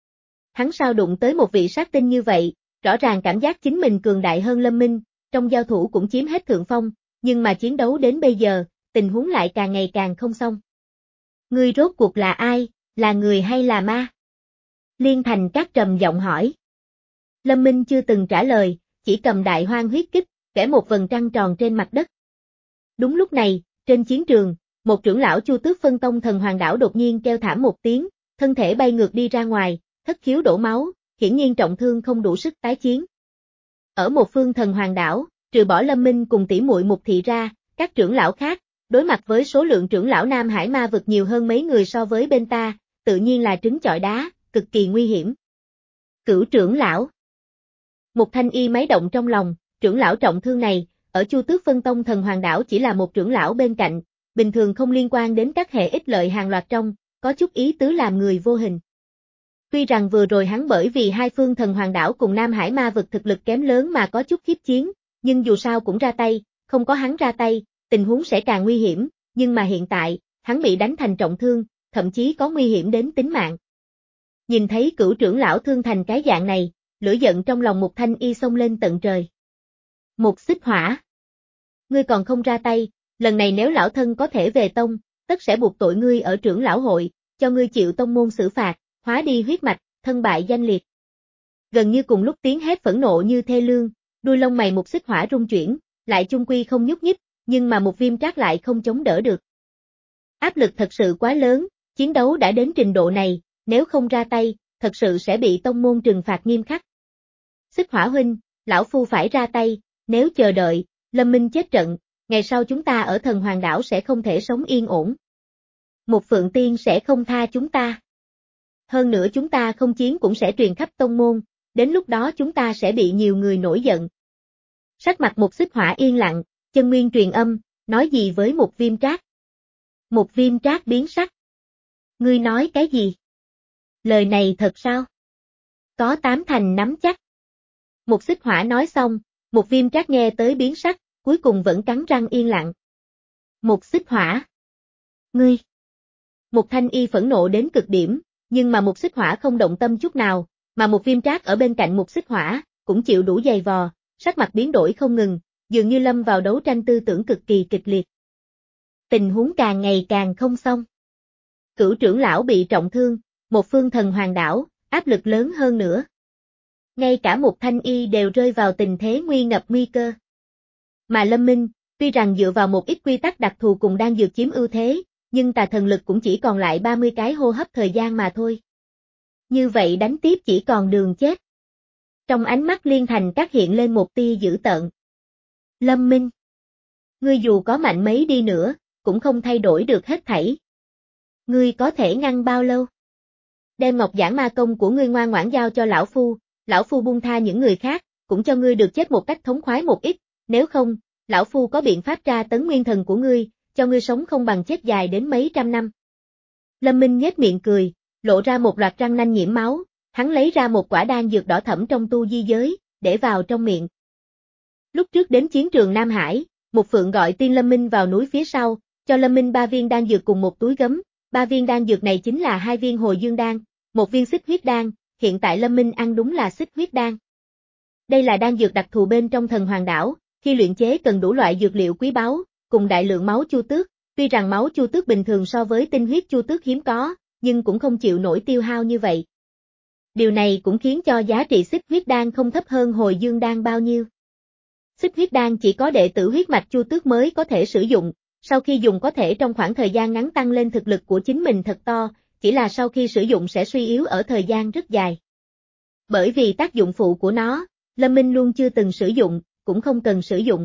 Hắn sao đụng tới một vị sát tinh như vậy, rõ ràng cảm giác chính mình cường đại hơn Lâm Minh, trong giao thủ cũng chiếm hết thượng phong, nhưng mà chiến đấu đến bây giờ, tình huống lại càng ngày càng không xong. Ngươi rốt cuộc là ai, là người hay là ma? Liên Thành Các trầm giọng hỏi. Lâm Minh chưa từng trả lời, chỉ cầm đại hoang huyết kích, vẽ một vầng trăng tròn trên mặt đất. Đúng lúc này, trên chiến trường, một trưởng lão Chu Tước Phân Tông Thần Hoàng Đảo đột nhiên kêu thảm một tiếng, thân thể bay ngược đi ra ngoài, thất khiếu đổ máu, hiển nhiên trọng thương không đủ sức tái chiến. Ở một phương Thần Hoàng Đảo, trừ bỏ Lâm Minh cùng tỷ muội Mục Thị ra, các trưởng lão khác, đối mặt với số lượng trưởng lão Nam Hải Ma vực nhiều hơn mấy người so với bên ta, tự nhiên là trứng chọi đá, cực kỳ nguy hiểm. Cửu trưởng lão. Mục Thanh Y máy động trong lòng, trưởng lão trọng thương này, ở Chu Tước Phân Tông Thần Hoàng Đảo chỉ là một trưởng lão bên cạnh, bình thường không liên quan đến các hệ ích lợi hàng loạt trong, có chút ý tứ làm người vô hình. Tuy rằng vừa rồi hắn bởi vì hai phương Thần Hoàng Đảo cùng Nam Hải Ma vực thực lực kém lớn mà có chút khiếp chiến, nhưng dù sao cũng ra tay, không có hắn ra tay, tình huống sẽ càng nguy hiểm, nhưng mà hiện tại, hắn bị đánh thành trọng thương, thậm chí có nguy hiểm đến tính mạng. Nhìn thấy cửu trưởng lão thương thành cái dạng này, lửa giận trong lòng Mục Thanh Y xông lên tận trời. Mục Xích Hỏa. Ngươi còn không ra tay, lần này nếu lão thân có thể về tông, tất sẽ buộc tội ngươi ở trưởng lão hội, cho ngươi chịu tông môn xử phạt, hóa đi huyết mạch, thân bại danh liệt. Gần như cùng lúc tiếng hét phẫn nộ như thê lương, đuôi lông mày Mục Xích Hỏa rung chuyển, lại chung quy không nhúc nhích, nhưng mà Mục Viêm Trác lại không chống đỡ được. Áp lực thật sự quá lớn, chiến đấu đã đến trình độ này, nếu không ra tay, thật sự sẽ bị tông môn trừng phạt nghiêm khắc. Xích Hỏa huynh, lão phu phải ra tay, nếu chờ đợi, Lâm Minh chết trận, ngày sau chúng ta ở Thần Hoàng Đảo sẽ không thể sống yên ổn. Một Phượng Tiên sẽ không tha chúng ta. Hơn nữa chúng ta không chiến cũng sẽ truyền khắp tông môn, đến lúc đó chúng ta sẽ bị nhiều người nổi giận. Sắc mặt Một Xích Hỏa yên lặng, chân nguyên truyền âm, nói gì với Một Viêm Trác. Một Viêm Trác biến sắc. Ngươi nói cái gì? Lời này thật sao? Có tám thành nắm chắc. Một Xích Hỏa nói xong, Một Viêm Trác nghe tới biến sắc, cuối cùng vẫn cắn răng yên lặng. Một Xích Hỏa. Ngươi. Một Thanh Y phẫn nộ đến cực điểm, nhưng mà Một Xích Hỏa không động tâm chút nào, mà Một Viêm Trác ở bên cạnh Một Xích Hỏa, cũng chịu đủ dày vò, sắc mặt biến đổi không ngừng, dường như lâm vào đấu tranh tư tưởng cực kỳ kịch liệt. Tình huống càng ngày càng không xong. Cửu trưởng lão bị trọng thương, một phương Thần Hoàng Đảo, áp lực lớn hơn nữa. Ngay cả Một Thanh Y đều rơi vào tình thế nguy ngập nguy cơ. Mà Lâm Minh, tuy rằng dựa vào một ít quy tắc đặc thù cùng đang dược chiếm ưu thế, nhưng tà thần lực cũng chỉ còn lại ba mươi cái hô hấp thời gian mà thôi. Như vậy đánh tiếp chỉ còn đường chết. Trong ánh mắt Liên Thành Các hiện lên một tia dữ tợn. Lâm Minh, ngươi dù có mạnh mấy đi nữa, cũng không thay đổi được hết thảy. Ngươi có thể ngăn bao lâu? Đem Ngọc Giản Ma công của ngươi ngoan ngoãn giao cho lão phu, lão phu buông tha những người khác, cũng cho ngươi được chết một cách thống khoái một ít, nếu không, lão phu có biện pháp tra tấn nguyên thần của ngươi, cho ngươi sống không bằng chết dài đến mấy trăm năm. Lâm Minh nhếch miệng cười, lộ ra một loạt răng nanh nhiễm máu, hắn lấy ra một quả đan dược đỏ thẫm trong tu di giới, để vào trong miệng. Lúc trước đến chiến trường Nam Hải, một phượng gọi tiên Lâm Minh vào núi phía sau, cho Lâm Minh ba viên đan dược cùng một túi gấm, ba viên đan dược này chính là hai viên hồi dương đan, một viên xích huyết đan, hiện tại Lâm Minh ăn đúng là xích huyết đan. Đây là đan dược đặc thù bên trong thần hoàng đảo, khi luyện chế cần đủ loại dược liệu quý báu, cùng đại lượng máu chu tước, tuy rằng máu chu tước bình thường so với tinh huyết chu tước hiếm có, nhưng cũng không chịu nổi tiêu hao như vậy. Điều này cũng khiến cho giá trị xích huyết đan không thấp hơn hồi dương đan bao nhiêu. Xích huyết đan chỉ có đệ tử huyết mạch chu tước mới có thể sử dụng, sau khi dùng có thể trong khoảng thời gian ngắn tăng lên thực lực của chính mình thật to, chỉ là sau khi sử dụng sẽ suy yếu ở thời gian rất dài. Bởi vì tác dụng phụ của nó, Lâm Minh luôn chưa từng sử dụng, cũng không cần sử dụng.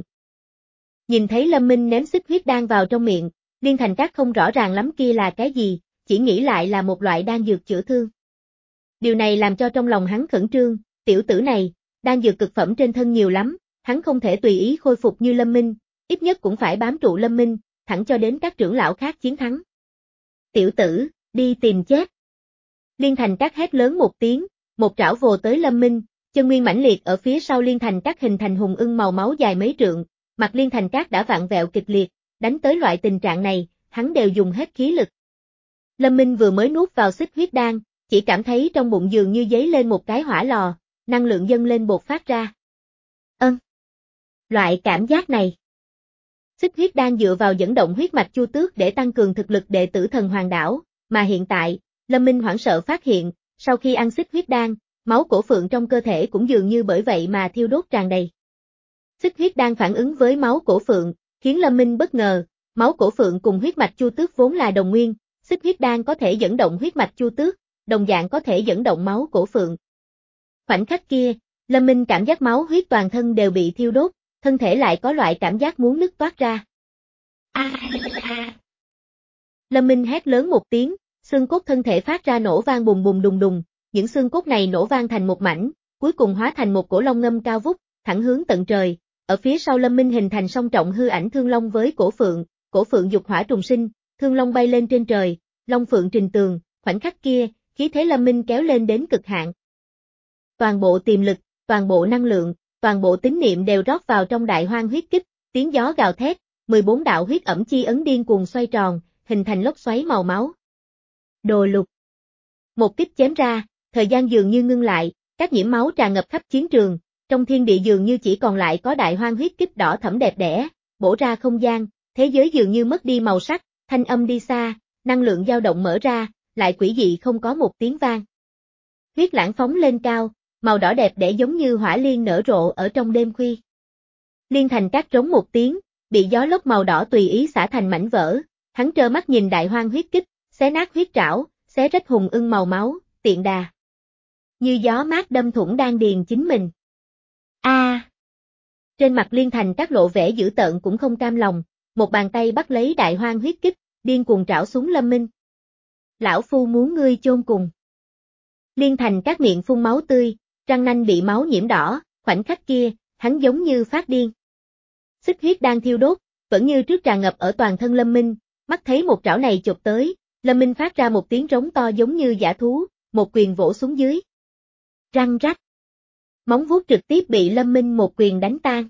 Nhìn thấy Lâm Minh ném xích huyết đan vào trong miệng, Liên Thành Cát không rõ ràng lắm kia là cái gì, chỉ nghĩ lại là một loại đan dược chữa thương. Điều này làm cho trong lòng hắn khẩn trương, tiểu tử này, đan dược cực phẩm trên thân nhiều lắm, hắn không thể tùy ý khôi phục như Lâm Minh, ít nhất cũng phải bám trụ Lâm Minh, thẳng cho đến các trưởng lão khác chiến thắng. Tiểu tử, đi tìm chết. Liên Thành Cát hét lớn một tiếng, một trảo vồ tới Lâm Minh, chân nguyên mãnh liệt ở phía sau Liên Thành Cát hình thành hùng ưng màu máu dài mấy trượng, mặt Liên Thành Cát đã vặn vẹo kịch liệt, đánh tới loại tình trạng này, hắn đều dùng hết khí lực. Lâm Minh vừa mới nuốt vào xích huyết đan, chỉ cảm thấy trong bụng dường như dấy lên một cái hỏa lò, năng lượng dâng lên bột phát ra. Ân. Loại cảm giác này. Xích huyết đan dựa vào dẫn động huyết mạch chu tước để tăng cường thực lực đệ tử thần hoàng đảo, mà hiện tại, Lâm Minh hoảng sợ phát hiện, sau khi ăn xích huyết đan, máu cổ phượng trong cơ thể cũng dường như bởi vậy mà thiêu đốt tràn đầy. Xích huyết đan phản ứng với máu cổ phượng, khiến Lâm Minh bất ngờ, máu cổ phượng cùng huyết mạch chu tước vốn là đồng nguyên, xích huyết đan có thể dẫn động huyết mạch chu tước, đồng dạng có thể dẫn động máu cổ phượng. Khoảnh khắc kia, Lâm Minh cảm giác máu huyết toàn thân đều bị thiêu đốt, thân thể lại có loại cảm giác muốn nứt toát ra. A a. Lâm Minh hét lớn một tiếng, xương cốt thân thể phát ra nổ vang bùng bùng đùng đùng, những xương cốt này nổ vang thành một mảnh, cuối cùng hóa thành một cổ long ngâm cao vút, thẳng hướng tận trời. Ở phía sau Lâm Minh hình thành song trọng hư ảnh thương long với cổ phượng, cổ phượng dục hỏa trùng sinh, thương long bay lên trên trời, long phượng trình tường, khoảnh khắc kia, khí thế Lâm Minh kéo lên đến cực hạn. Toàn bộ tiềm lực, toàn bộ năng lượng, toàn bộ tín niệm đều rót vào trong đại hoang huyết kích, tiếng gió gào thét, mười bốn đạo huyết ẩm chi ấn điên cuồng xoay tròn, hình thành lốc xoáy màu máu. Đồ lục. Một kích chém ra, thời gian dường như ngưng lại, các nhiễm máu tràn ngập khắp chiến trường, trong thiên địa dường như chỉ còn lại có đại hoang huyết kích đỏ thẫm đẹp đẽ, bổ ra không gian, thế giới dường như mất đi màu sắc, thanh âm đi xa, năng lượng dao động mở ra, lại quỷ dị không có một tiếng vang. Huyết lãng phóng lên cao, màu đỏ đẹp đẽ giống như hỏa liên nở rộ ở trong đêm khuya. Liên Thành Cát trống một tiếng, bị gió lốc màu đỏ tùy ý xả thành mảnh vỡ, hắn trơ mắt nhìn đại hoang huyết kích, xé nát huyết trảo, xé rách hùng ưng màu máu, tiện đà. Như gió mát đâm thủng đan điền chính mình. A! À. Trên mặt Liên Thành Cát lộ vẻ dữ tợn cũng không cam lòng, một bàn tay bắt lấy đại hoang huyết kích, điên cuồng trảo xuống Lâm Minh. Lão phu muốn ngươi chôn cùng. Liên Thành Cát miệng phun máu tươi, răng nanh bị máu nhiễm đỏ, khoảnh khắc kia, hắn giống như phát điên. Xích huyết đang thiêu đốt, vẫn như trước tràn ngập ở toàn thân Lâm Minh, mắt thấy một trảo này chụp tới, Lâm Minh phát ra một tiếng rống to giống như dã thú, một quyền vỗ xuống dưới. Răng rắc. Móng vuốt trực tiếp bị Lâm Minh một quyền đánh tan.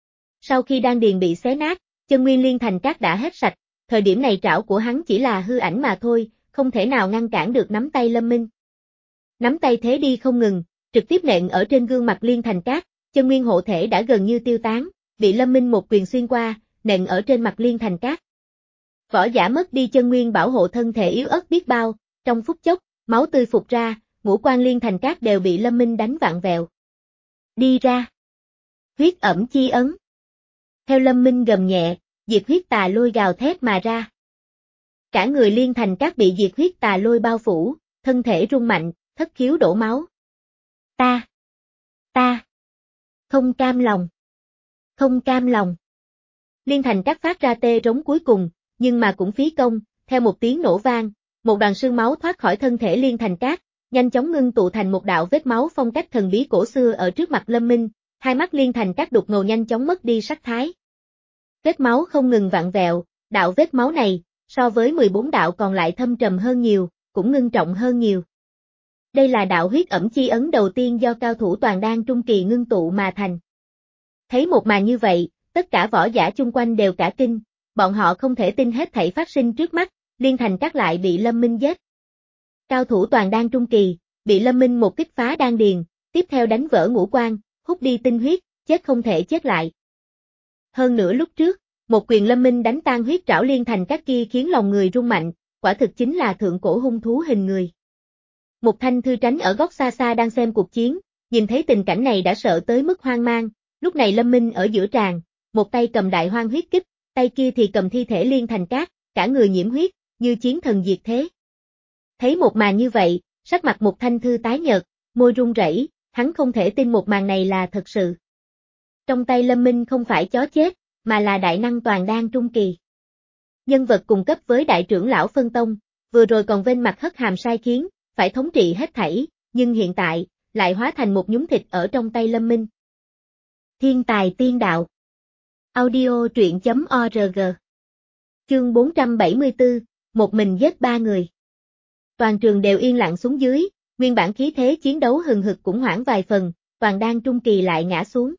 Sau khi đan điền bị xé nát, chân nguyên Liên Thành Cát đã hết sạch, thời điểm này trảo của hắn chỉ là hư ảnh mà thôi, không thể nào ngăn cản được nắm tay Lâm Minh. Nắm tay thế đi không ngừng, trực tiếp nện ở trên gương mặt Liên Thành Cát, chân nguyên hộ thể đã gần như tiêu tán, bị Lâm Minh một quyền xuyên qua, nện ở trên mặt Liên Thành Cát. Võ giả mất đi chân nguyên bảo hộ thân thể yếu ớt biết bao, trong phút chốc, máu tươi phụt ra, ngũ quan Liên Thành Cát đều bị Lâm Minh đánh vạn vẹo. Đi ra. Huyết ẩm chi ấn. Theo Lâm Minh gầm nhẹ, diệt huyết tà lôi gào thét mà ra. Cả người Liên Thành Cát bị diệt huyết tà lôi bao phủ, thân thể rung mạnh, thất khiếu đổ máu. Ta. Ta. Không cam lòng. Không cam lòng. Liên Thành Cát phát ra tê rống cuối cùng, nhưng mà cũng phí công, theo một tiếng nổ vang, một đoàn sương máu thoát khỏi thân thể Liên Thành Cát, nhanh chóng ngưng tụ thành một đạo vết máu phong cách thần bí cổ xưa ở trước mặt Lâm Minh, hai mắt Liên Thành Cát đục ngầu nhanh chóng mất đi sắc thái. Vết máu không ngừng vặn vẹo, Đạo vết máu này, so với mười bốn đạo còn lại thâm trầm hơn nhiều, cũng ngưng trọng hơn nhiều. Đây là đạo huyết ẩm chi ấn đầu tiên do cao thủ toàn đan trung kỳ ngưng tụ mà thành. Thấy một màn như vậy, tất cả võ giả chung quanh đều cả kinh, bọn họ không thể tin hết thảy phát sinh trước mắt, Liên Thành Các lại bị Lâm Minh giết. Cao thủ toàn đan trung kỳ, bị Lâm Minh một kích phá đan điền, tiếp theo đánh vỡ ngũ quan, hút đi tinh huyết, chết không thể chết lại. Hơn nữa lúc trước, một quyền Lâm Minh đánh tan huyết trảo Liên Thành Các kia khiến lòng người rung mạnh, quả thực chính là thượng cổ hung thú hình người. Một Thanh Thư tránh ở góc xa xa đang xem cuộc chiến, nhìn thấy tình cảnh này đã sợ tới mức hoang mang, lúc này Lâm Minh ở giữa tràng, một tay cầm đại hoang huyết kích, tay kia thì cầm thi thể Liên Thành Các, cả người nhiễm huyết, như chiến thần diệt thế. Thấy một màn như vậy, sắc mặt Một Thanh Thư tái nhợt, môi run rẩy, hắn không thể tin một màn này là thật sự. Trong tay Lâm Minh không phải chó chết, mà là đại năng toàn đan trung kỳ. Nhân vật cùng cấp với đại trưởng lão phân tông, vừa rồi còn vênh mặt hất hàm sai khiến, phải thống trị hết thảy, nhưng hiện tại, lại hóa thành một nhúm thịt ở trong tay Lâm Minh. Thiên tài tiên đạo. Audio truyện chấm org. Chương bốn trăm bảy mươi tư, một mình giết ba người. Toàn trường đều yên lặng xuống dưới, nguyên bản khí thế chiến đấu hừng hực cũng hoãn vài phần, toàn đan trung kỳ lại ngã xuống.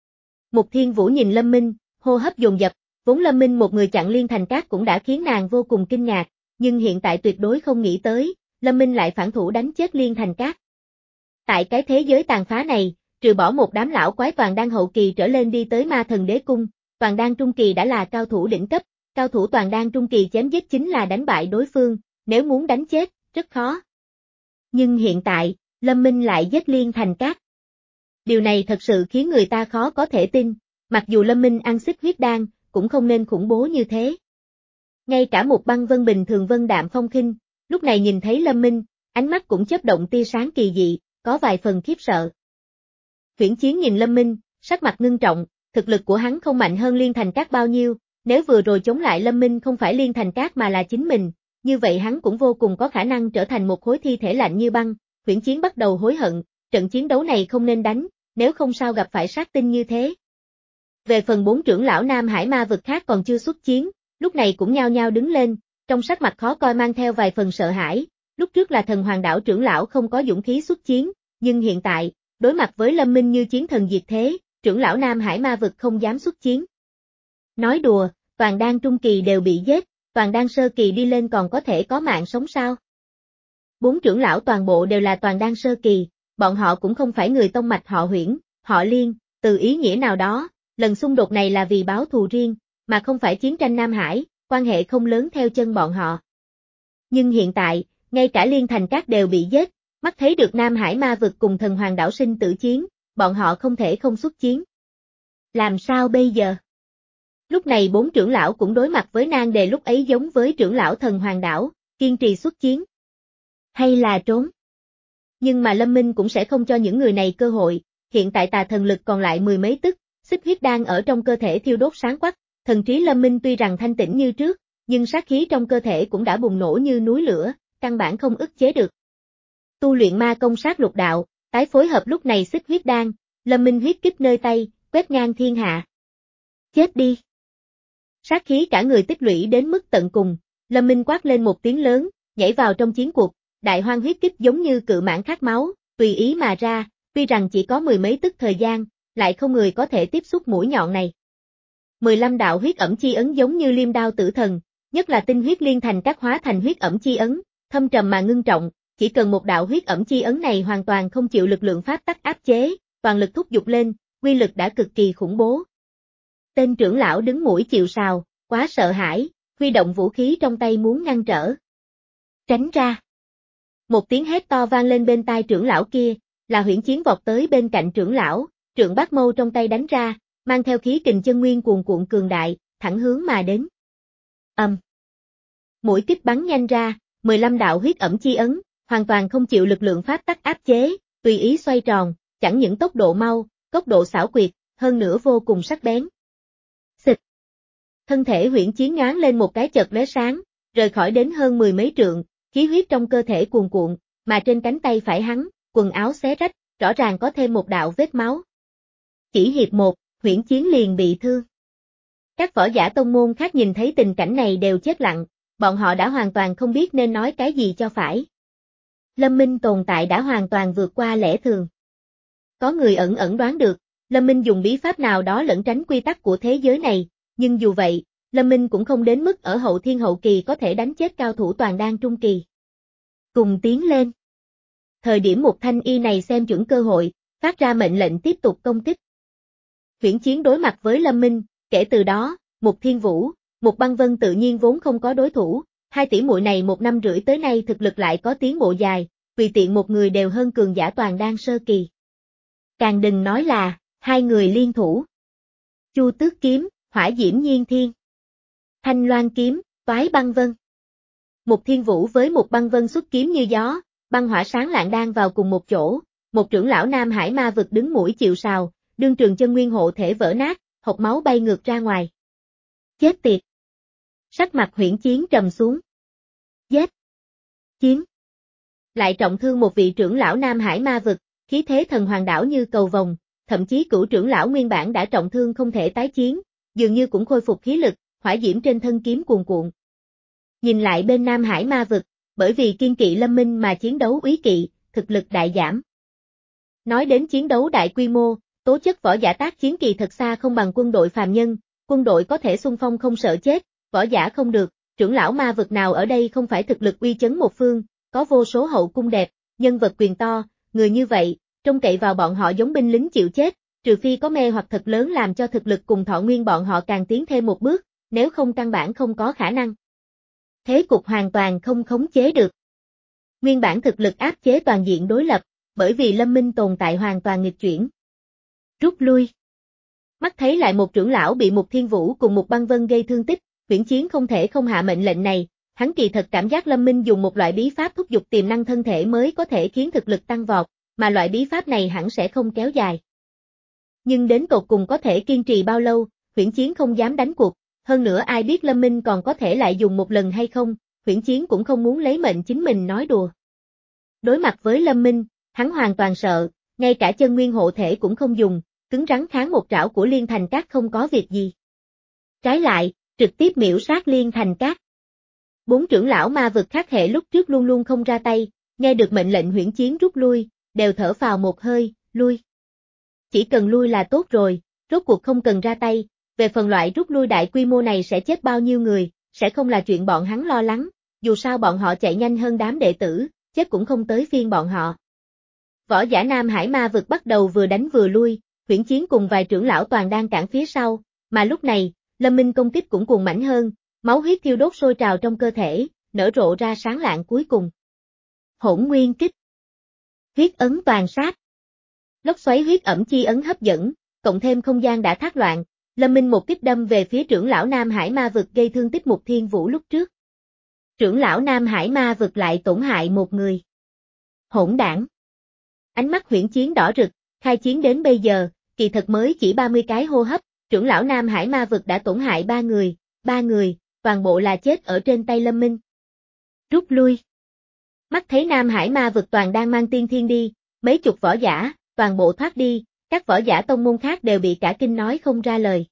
Mục Thiên Vũ nhìn Lâm Minh, hô hấp dồn dập, vốn Lâm Minh một người chặn Liên Thành Các cũng đã khiến nàng vô cùng kinh ngạc, nhưng hiện tại tuyệt đối không nghĩ tới, Lâm Minh lại phản thủ đánh chết Liên Thành Các. Tại cái thế giới tàn phá này, trừ bỏ một đám lão quái toàn đan hậu kỳ trở lên đi tới Ma Thần Đế Cung, toàn đan trung kỳ đã là cao thủ đỉnh cấp, cao thủ toàn đan trung kỳ chém giết chính là đánh bại đối phương, nếu muốn đánh chết, rất khó. Nhưng hiện tại, Lâm Minh lại giết Liên Thành Các. Điều này thật sự khiến người ta khó có thể tin, mặc dù Lâm Minh ăn xích huyết đan, cũng không nên khủng bố như thế. Ngay cả một băng vân bình thường vân đạm phong khinh, lúc này nhìn thấy Lâm Minh, ánh mắt cũng chớp động tia sáng kỳ dị, có vài phần khiếp sợ. Huyễn Chiến nhìn Lâm Minh, sắc mặt ngưng trọng, thực lực của hắn không mạnh hơn Liên Thành Các bao nhiêu, nếu vừa rồi chống lại Lâm Minh không phải Liên Thành Các mà là chính mình, như vậy hắn cũng vô cùng có khả năng trở thành một khối thi thể lạnh như băng. Huyễn Chiến bắt đầu hối hận, trận chiến đấu này không nên đánh, nếu không sao gặp phải sát tinh như thế. Về phần bốn trưởng lão Nam Hải ma vực khác còn chưa xuất chiến, lúc này cũng nhao nhao đứng lên, trong sắc mặt khó coi mang theo vài phần sợ hãi, lúc trước là Thần Hoàng đảo trưởng lão không có dũng khí xuất chiến, nhưng hiện tại, đối mặt với Lâm Minh như chiến thần diệt thế, trưởng lão Nam Hải ma vực không dám xuất chiến. Nói đùa, toàn đan trung kỳ đều bị giết, toàn đan sơ kỳ đi lên còn có thể có mạng sống sao? Bốn trưởng lão toàn bộ đều là toàn đan sơ kỳ, bọn họ cũng không phải người tông mạch họ Huyễn, họ Liên, từ ý nghĩa nào đó, lần xung đột này là vì báo thù riêng, mà không phải chiến tranh Nam Hải, quan hệ không lớn theo chân bọn họ. Nhưng hiện tại, ngay cả Liên Thành Các đều bị giết, mắt thấy được Nam Hải ma vực cùng Thần Hoàng đảo sinh tử chiến, bọn họ không thể không xuất chiến. Làm sao bây giờ? Lúc này bốn trưởng lão cũng đối mặt với nan đề lúc ấy giống với trưởng lão Thần Hoàng đảo, kiên trì xuất chiến. Hay là trốn? Nhưng mà Lâm Minh cũng sẽ không cho những người này cơ hội, hiện tại tà thần lực còn lại mười mấy tức, xích huyết đan ở trong cơ thể thiêu đốt sáng quắc, thần trí Lâm Minh tuy rằng thanh tĩnh như trước, nhưng sát khí trong cơ thể cũng đã bùng nổ như núi lửa, căn bản không ức chế được. Tu luyện ma công sát lục đạo, tái phối hợp lúc này xích huyết đan, Lâm Minh huyết kích nơi tay, quét ngang thiên hạ. Chết đi! Sát khí cả người tích lũy đến mức tận cùng, Lâm Minh quát lên một tiếng lớn, nhảy vào trong chiến cuộc, đại hoang huyết kích giống như cự mãng khát máu, tùy ý mà ra, tuy rằng chỉ có mười mấy tức thời gian, lại không người có thể tiếp xúc mũi nhọn này. mười lăm đạo huyết ẩm chi ấn giống như liêm đao tử thần, nhất là tinh huyết Liên Thành Các hóa thành huyết ẩm chi ấn, thâm trầm mà ngưng trọng, chỉ cần một đạo huyết ẩm chi ấn này hoàn toàn không chịu lực lượng pháp tắc áp chế, toàn lực thúc giục lên, quy lực đã cực kỳ khủng bố. Tên trưởng lão đứng mũi chịu sào, quá sợ hãi, huy động vũ khí trong tay muốn ngăn trở. Tránh ra. Một tiếng hét to vang lên bên tai trưởng lão kia, là Huyễn Chiến vọt tới bên cạnh trưởng lão, trượng bát mâu trong tay đánh ra, mang theo khí kình chân nguyên cuồn cuộn cường đại, thẳng hướng mà đến. Ầm. Um. Mũi kích bắn nhanh ra, mười lăm đạo huyết ẩm chi ấn, hoàn toàn không chịu lực lượng pháp tắc áp chế, tùy ý xoay tròn, chẳng những tốc độ mau, tốc độ xảo quyệt, hơn nữa vô cùng sắc bén. Xịt. Thân thể Huyễn Chiến nhoáng lên một cái chợt lóe sáng, rời khỏi đến hơn mười mấy trượng, khí huyết trong cơ thể cuồn cuộn, mà trên cánh tay phải hắn, quần áo xé rách, rõ ràng có thêm một đạo vết máu. Chỉ hiệp một, Huyễn Chiến liền bị thương. Các võ giả tông môn khác nhìn thấy tình cảnh này đều chết lặng, bọn họ đã hoàn toàn không biết nên nói cái gì cho phải. Lâm Minh tồn tại đã hoàn toàn vượt qua lẽ thường. Có người ẩn ẩn đoán được, Lâm Minh dùng bí pháp nào đó lẩn tránh quy tắc của thế giới này, nhưng dù vậy, Lâm Minh cũng không đến mức ở hậu thiên hậu kỳ có thể đánh chết cao thủ toàn đan trung kỳ. Cùng tiến lên. Thời điểm một thanh y này xem chuẩn cơ hội, phát ra mệnh lệnh tiếp tục công kích. Huyễn Chiến đối mặt với Lâm Minh, kể từ đó, một Thiên Vũ, một Băng Vân tự nhiên vốn không có đối thủ, hai tỷ muội này một năm rưỡi tới nay thực lực lại có tiến bộ dài, tùy tiện một người đều hơn cường giả toàn đan sơ kỳ. Càng đừng nói là, hai người liên thủ. Chu Tước kiếm, Hỏa Diễm Nhiên Thiên. Thanh Loan kiếm, Toái Băng Vân. Một Thiên Vũ với một Băng Vân xuất kiếm như gió, băng hỏa sáng lạng đang vào cùng một chỗ, một trưởng lão Nam Hải ma vực đứng mũi chịu sào, đương trường chân nguyên hộ thể vỡ nát, hộc máu bay ngược ra ngoài. Chết tiệt! Sắc mặt Huyễn Chiến trầm xuống. Giết! Chiến! Lại trọng thương một vị trưởng lão Nam Hải ma vực, khí thế thần hoàng đảo như cầu vồng, thậm chí cửu trưởng lão nguyên bản đã trọng thương không thể tái chiến, dường như cũng khôi phục khí lực, hỏa diễm trên thân kiếm cuồn cuộn. Nhìn lại bên Nam Hải ma vực, bởi vì kiên kỵ Lâm Minh mà chiến đấu úy kỵ, thực lực đại giảm. Nói đến chiến đấu đại quy mô, tố chất võ giả tác chiến kỳ thật xa không bằng quân đội phàm nhân, quân đội có thể xung phong không sợ chết, võ giả không được, trưởng lão ma vực nào ở đây không phải thực lực uy chấn một phương, có vô số hậu cung đẹp, nhân vật quyền to, người như vậy, trông cậy vào bọn họ giống binh lính chịu chết, trừ phi có mê hoặc thật lớn làm cho thực lực cùng thọ nguyên bọn họ càng tiến thêm một bước, nếu không căn bản không có khả năng. Thế cục hoàn toàn không khống chế được. Nguyên bản thực lực áp chế toàn diện đối lập, bởi vì Lâm Minh tồn tại hoàn toàn nghịch chuyển. Rút lui. Mắt thấy lại một trưởng lão bị một Thiên Vũ cùng một Băng Vân gây thương tích, Huyễn Chiến không thể không hạ mệnh lệnh này, hắn kỳ thật cảm giác Lâm Minh dùng một loại bí pháp thúc giục tiềm năng thân thể mới có thể khiến thực lực tăng vọt, mà loại bí pháp này hẳn sẽ không kéo dài. Nhưng đến tột cùng có thể kiên trì bao lâu, Huyễn Chiến không dám đánh cuộc, hơn nữa ai biết Lâm Minh còn có thể lại dùng một lần hay không, Huyễn Chiến cũng không muốn lấy mệnh chính mình nói đùa. Đối mặt với Lâm Minh, hắn hoàn toàn sợ, ngay cả chân nguyên hộ thể cũng không dùng, cứng rắn kháng một trảo của Liên Thành Cát không có việc gì. Trái lại, trực tiếp miễu sát Liên Thành Cát. Bốn trưởng lão ma vực khác hệ lúc trước luôn luôn không ra tay, nghe được mệnh lệnh Huyễn Chiến rút lui, đều thở phào một hơi, lui. Chỉ cần lui là tốt rồi, rốt cuộc không cần ra tay, về phần loại rút lui đại quy mô này sẽ chết bao nhiêu người, sẽ không là chuyện bọn hắn lo lắng, dù sao bọn họ chạy nhanh hơn đám đệ tử, chết cũng không tới phiên bọn họ. Võ giả Nam Hải ma vực bắt đầu vừa đánh vừa lui, Huyễn Chiến cùng vài trưởng lão toàn đang cản phía sau, mà lúc này, Lâm Minh công kích cũng cuồng mãnh hơn, máu huyết thiêu đốt sôi trào trong cơ thể, nở rộ ra sáng lạng cuối cùng. Hỗn Nguyên Kích. Huyết ấn toàn sát. Lốc xoáy huyết ẩm chi ấn hấp dẫn, cộng thêm không gian đã thác loạn, Lâm Minh một kích đâm về phía trưởng lão Nam Hải ma vực gây thương tích một Thiên Vũ lúc trước. Trưởng lão Nam Hải ma vực lại tổn hại một người. Hỗn đảng. Ánh mắt Huyễn Chiến đỏ rực, khai chiến đến bây giờ, kỳ thật mới chỉ ba mươi cái hô hấp, trưởng lão Nam Hải ma vực đã tổn hại ba người, ba người, toàn bộ là chết ở trên tay Lâm Minh. Rút lui. Mắt thấy Nam Hải ma vực toàn đang mang tiên thiên đi, mấy chục võ giả, toàn bộ thoát đi, các võ giả tông môn khác đều bị cả kinh nói không ra lời.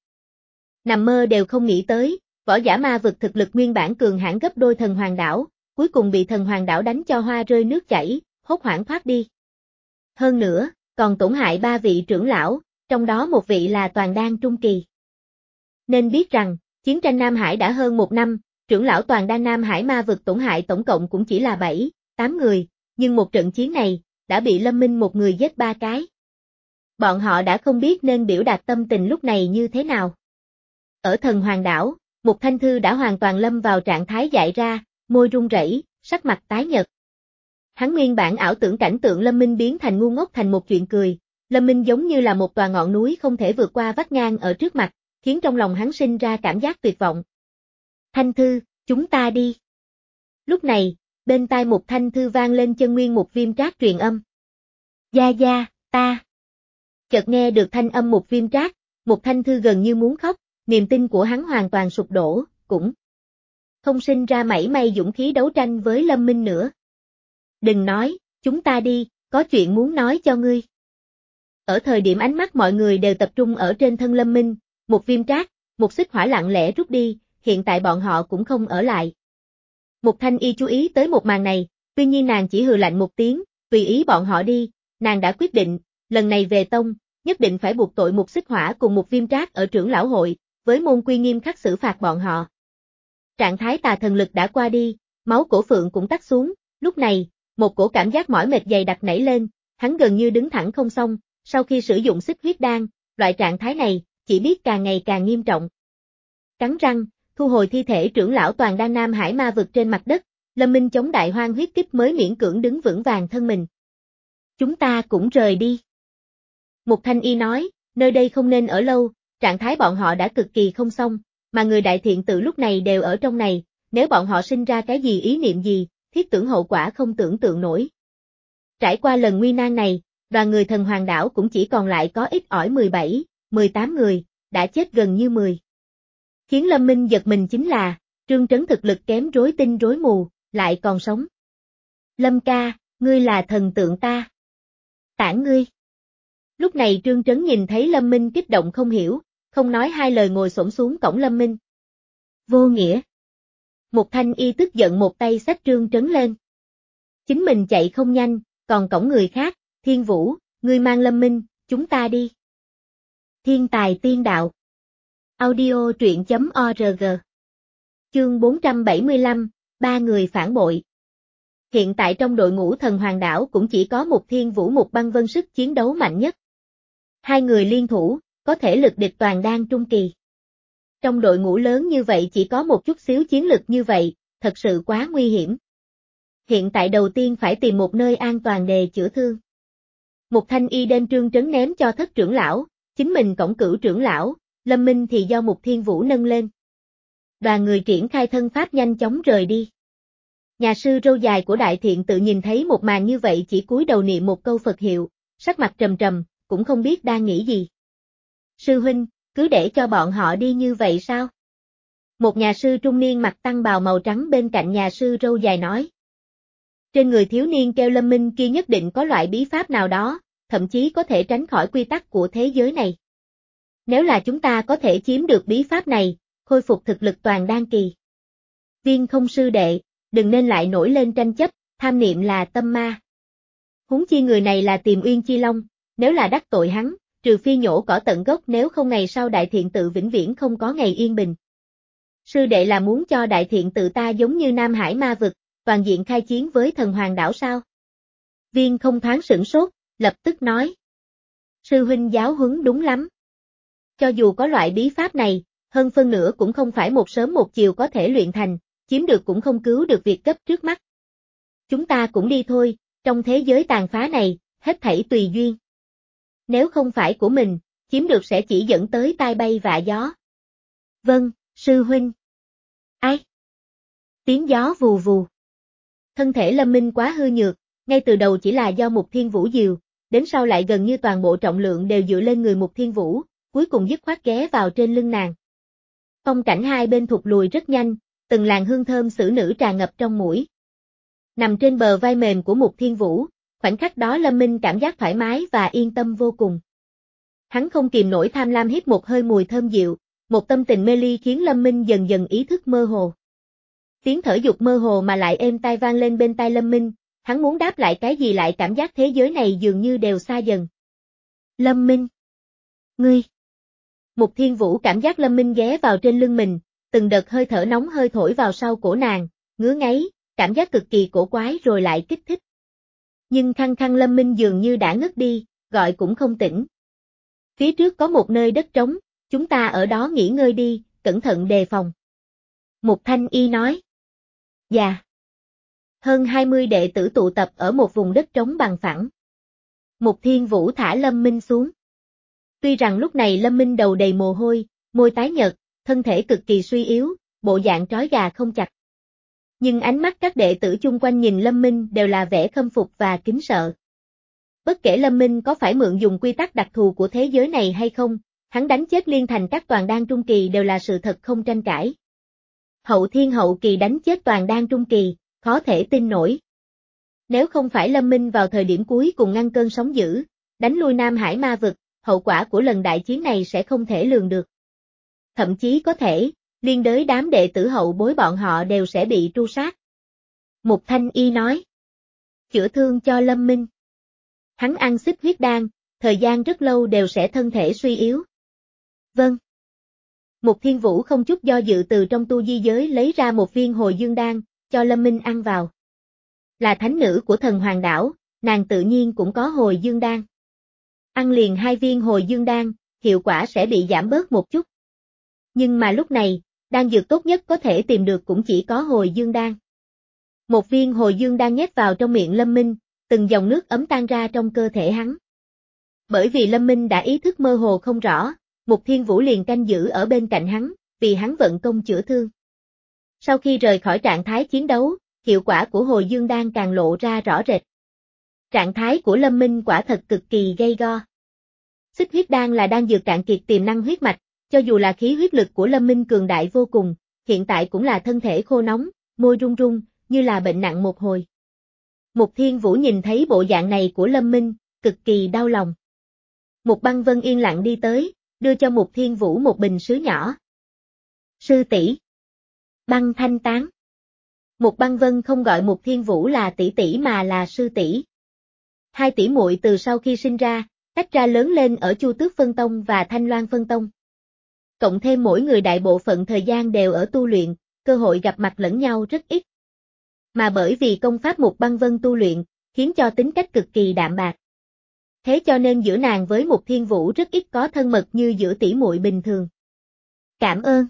Nằm mơ đều không nghĩ tới, võ giả ma vực thực lực nguyên bản cường hãn gấp đôi thần hoàng đảo, cuối cùng bị thần hoàng đảo đánh cho hoa rơi nước chảy, hốt hoảng thoát đi. Hơn nữa, còn tổn hại ba vị trưởng lão, trong đó một vị là toàn đan trung kỳ. Nên biết rằng, chiến tranh Nam Hải đã hơn một năm, trưởng lão toàn đan Nam Hải ma vực tổn hại tổng cộng cũng chỉ là bảy, tám người, nhưng một trận chiến này, đã bị Lâm Minh một người giết ba cái. Bọn họ đã không biết nên biểu đạt tâm tình lúc này như thế nào. Ở thần hoàng đảo, một Thanh Thư đã hoàn toàn lâm vào trạng thái dại ra, môi run rẩy, sắc mặt tái nhợt. Hắn nguyên bản ảo tưởng cảnh tượng Lâm Minh biến thành ngu ngốc thành một chuyện cười, Lâm Minh giống như là một tòa ngọn núi không thể vượt qua vắt ngang ở trước mặt, khiến trong lòng hắn sinh ra cảm giác tuyệt vọng. Thanh Thư, chúng ta đi. Lúc này, bên tai một Thanh Thư vang lên chân nguyên một Viêm Trác truyền âm. Gia Gia, ta. Chợt nghe được thanh âm một Viêm Trác, một Thanh Thư gần như muốn khóc, niềm tin của hắn hoàn toàn sụp đổ, cũng không sinh ra mảy may dũng khí đấu tranh với Lâm Minh nữa. Đừng nói, chúng ta đi, có chuyện muốn nói cho ngươi. Ở thời điểm ánh mắt mọi người đều tập trung ở trên thân Lâm Minh, một Viêm Trác, một xích hỏa lặng lẽ rút đi, hiện tại bọn họ cũng không ở lại. Mục Thanh Y chú ý tới một màn này, tuy nhiên nàng chỉ hừ lạnh một tiếng, tùy ý bọn họ đi, nàng đã quyết định, lần này về tông, nhất định phải buộc tội một xích hỏa cùng một Viêm Trác ở trưởng lão hội, với môn quy nghiêm khắc xử phạt bọn họ. Trạng thái tà thần lực đã qua đi, máu cổ Phượng cũng tắt xuống, lúc này, một cổ cảm giác mỏi mệt dày đặc nảy lên, hắn gần như đứng thẳng không xong, sau khi sử dụng xích huyết đan, loại trạng thái này, chỉ biết càng ngày càng nghiêm trọng. Cắn răng, thu hồi thi thể trưởng lão toàn đan Nam Hải ma vực trên mặt đất, Lâm Minh chống đại hoang huyết kích mới miễn cưỡng đứng vững vàng thân mình. Chúng ta cũng rời đi. Mục Thanh Y nói, nơi đây không nên ở lâu, trạng thái bọn họ đã cực kỳ không xong, mà người đại thiện tự lúc này đều ở trong này, nếu bọn họ sinh ra cái gì ý niệm gì, thiết tưởng hậu quả không tưởng tượng nổi. Trải qua lần nguy nan này, đoàn người thần hoàng đảo cũng chỉ còn lại có ít ỏi mười bảy, mười tám người, đã chết gần như mười. Khiến Lâm Minh giật mình chính là, Trương Trấn thực lực kém rối tinh rối mù, lại còn sống. Lâm ca, ngươi là thần tượng ta. Tản ngươi. Lúc này Trương Trấn nhìn thấy Lâm Minh kích động không hiểu, không nói hai lời ngồi xổm xuống cổng Lâm Minh. Vô nghĩa. Mục Thanh Y tức giận một tay xách Trương Trấn lên. Chính mình chạy không nhanh, còn cổng người khác, Thiên Vũ, ngươi mang Lâm Minh, chúng ta đi. Thiên tài tiên đạo. Audio truyện chấm org. Chương bốn trăm bảy mươi lăm, ba người phản bội. Hiện tại trong đội ngũ thần hoàng đảo cũng chỉ có một Thiên Vũ một băng vân sức chiến đấu mạnh nhất. Hai người liên thủ, có thể lực địch toàn đan trung kỳ. Trong đội ngũ lớn như vậy chỉ có một chút xíu chiến lực như vậy, thật sự quá nguy hiểm. Hiện tại đầu tiên phải tìm một nơi an toàn để chữa thương. Mục Thanh Y đem Trương Trấn ném cho thất trưởng lão, chính mình cổng cửu trưởng lão, Lâm Minh thì do Mục Thiên Vũ nâng lên. Đoàn người triển khai thân pháp nhanh chóng rời đi. Nhà sư râu dài của đại thiện tự nhìn thấy một màn như vậy chỉ cúi đầu niệm một câu Phật hiệu, sắc mặt trầm trầm, cũng không biết đang nghĩ gì. Sư huynh, cứ để cho bọn họ đi như vậy sao? Một nhà sư trung niên mặc tăng bào màu trắng bên cạnh nhà sư râu dài nói. Trên người thiếu niên kêu Lâm Minh kia nhất định có loại bí pháp nào đó, thậm chí có thể tránh khỏi quy tắc của thế giới này. Nếu là chúng ta có thể chiếm được bí pháp này, khôi phục thực lực toàn đan kỳ. Viên không sư đệ, đừng nên lại nổi lên tranh chấp, tham niệm là tâm ma. Huống chi người này là Tiềm Uyên Chi Long, nếu là đắc tội hắn, trừ phi nhổ cỏ tận gốc nếu không ngày sau đại thiện tự vĩnh viễn không có ngày yên bình. Sư đệ là muốn cho đại thiện tự ta giống như Nam Hải ma vực, toàn diện khai chiến với thần hoàng đảo sao? Viên không thoáng sửng sốt, lập tức nói. Sư huynh giáo huấn đúng lắm. Cho dù có loại bí pháp này, hơn phân nửa cũng không phải một sớm một chiều có thể luyện thành, chiếm được cũng không cứu được việc cấp trước mắt. Chúng ta cũng đi thôi, trong thế giới tàn phá này, hết thảy tùy duyên. Nếu không phải của mình, chiếm được sẽ chỉ dẫn tới tai bay vạ gió. Vâng, sư huynh. Ai? Tiếng gió vù vù. Thân thể Lâm Minh quá hư nhược, ngay từ đầu chỉ là do Mục Thiên Vũ dìu, đến sau lại gần như toàn bộ trọng lượng đều dựa lên người Mục Thiên Vũ, cuối cùng dứt khoát ghé vào trên lưng nàng. Phong cảnh hai bên thụt lùi rất nhanh, từng làn hương thơm xử nữ tràn ngập trong mũi. Nằm trên bờ vai mềm của Mục Thiên Vũ, khoảnh khắc đó Lâm Minh cảm giác thoải mái và yên tâm vô cùng. Hắn không kìm nổi tham lam hít một hơi mùi thơm dịu, một tâm tình mê ly khiến Lâm Minh dần dần ý thức mơ hồ. Tiếng thở dục mơ hồ mà lại êm tai vang lên bên tai Lâm Minh, hắn muốn đáp lại cái gì lại cảm giác thế giới này dường như đều xa dần. Lâm Minh! Ngươi! Mục Thiên Vũ cảm giác Lâm Minh ghé vào trên lưng mình, từng đợt hơi thở nóng hơi thổi vào sau cổ nàng, ngứa ngáy, cảm giác cực kỳ cổ quái rồi lại kích thích. Nhưng khăng khăng Lâm Minh dường như đã ngất đi, gọi cũng không tỉnh. Phía trước có một nơi đất trống, chúng ta ở đó nghỉ ngơi đi, cẩn thận đề phòng. Mục Thanh Y nói. Dạ. Hơn hai mươi đệ tử tụ tập ở một vùng đất trống bằng phẳng. Mục Thiên Vũ thả Lâm Minh xuống. Tuy rằng lúc này Lâm Minh đầu đầy mồ hôi, môi tái nhợt, thân thể cực kỳ suy yếu, bộ dạng trói gà không chặt. Nhưng ánh mắt các đệ tử chung quanh nhìn Lâm Minh đều là vẻ khâm phục và kính sợ. Bất kể Lâm Minh có phải mượn dùng quy tắc đặc thù của thế giới này hay không, hắn đánh chết liên thành các toàn đan trung kỳ đều là sự thật không tranh cãi. Hậu thiên hậu kỳ đánh chết toàn đan trung kỳ, khó thể tin nổi. Nếu không phải Lâm Minh vào thời điểm cuối cùng ngăn cơn sóng dữ, đánh lui Nam Hải ma vực, hậu quả của lần đại chiến này sẽ không thể lường được. thậm chí có thể, liên đới đám đệ tử hậu bối bọn họ đều sẽ bị tru sát. Mục Thanh Y nói. Chữa thương cho Lâm Minh. Hắn ăn xích huyết đan, thời gian rất lâu đều sẽ thân thể suy yếu. Vâng. Mục Thiên Vũ không chút do dự từ trong tu di giới lấy ra một viên hồi dương đan, cho Lâm Minh ăn vào. Là thánh nữ của thần hoàng đảo, nàng tự nhiên cũng có hồi dương đan. Ăn liền hai viên hồi dương đan, hiệu quả sẽ bị giảm bớt một chút. Nhưng mà lúc này, đan dược tốt nhất có thể tìm được cũng chỉ có hồi dương đan. Một viên hồi dương đan nhét vào trong miệng Lâm Minh, từng dòng nước ấm tan ra trong cơ thể hắn. Bởi vì Lâm Minh đã ý thức mơ hồ không rõ, Mục Thiên Vũ liền canh giữ ở bên cạnh hắn, vì hắn vận công chữa thương. Sau khi rời khỏi trạng thái chiến đấu, hiệu quả của hồi dương đan càng lộ ra rõ rệt. Trạng thái của Lâm Minh quả thật cực kỳ gay go. Xích huyết đan là đan dược cạn kiệt tiềm năng huyết mạch, cho dù là khí huyết lực của Lâm Minh cường đại vô cùng, hiện tại cũng là thân thể khô nóng, môi run run, như là bệnh nặng một hồi. Mục Thiên Vũ nhìn thấy bộ dạng này của Lâm Minh, cực kỳ đau lòng. Mục Băng Vân yên lặng đi tới, đưa cho Mục Thiên Vũ một bình sứ nhỏ. Sư tỷ. Băng thanh tán. Mục Băng Vân không gọi Mục Thiên Vũ là tỷ tỷ mà là sư tỷ. Hai tỷ muội từ sau khi sinh ra, tách ra lớn lên ở Chu Tước Phân Tông và Thanh Loan Phân Tông. Cộng thêm mỗi người đại bộ phận thời gian đều ở tu luyện, cơ hội gặp mặt lẫn nhau rất ít. Mà bởi vì công pháp Mục Băng Vân tu luyện, khiến cho tính cách cực kỳ đạm bạc. Thế cho nên giữa nàng với Mục Thiên Vũ rất ít có thân mật như giữa tỷ muội bình thường. Cảm ơn.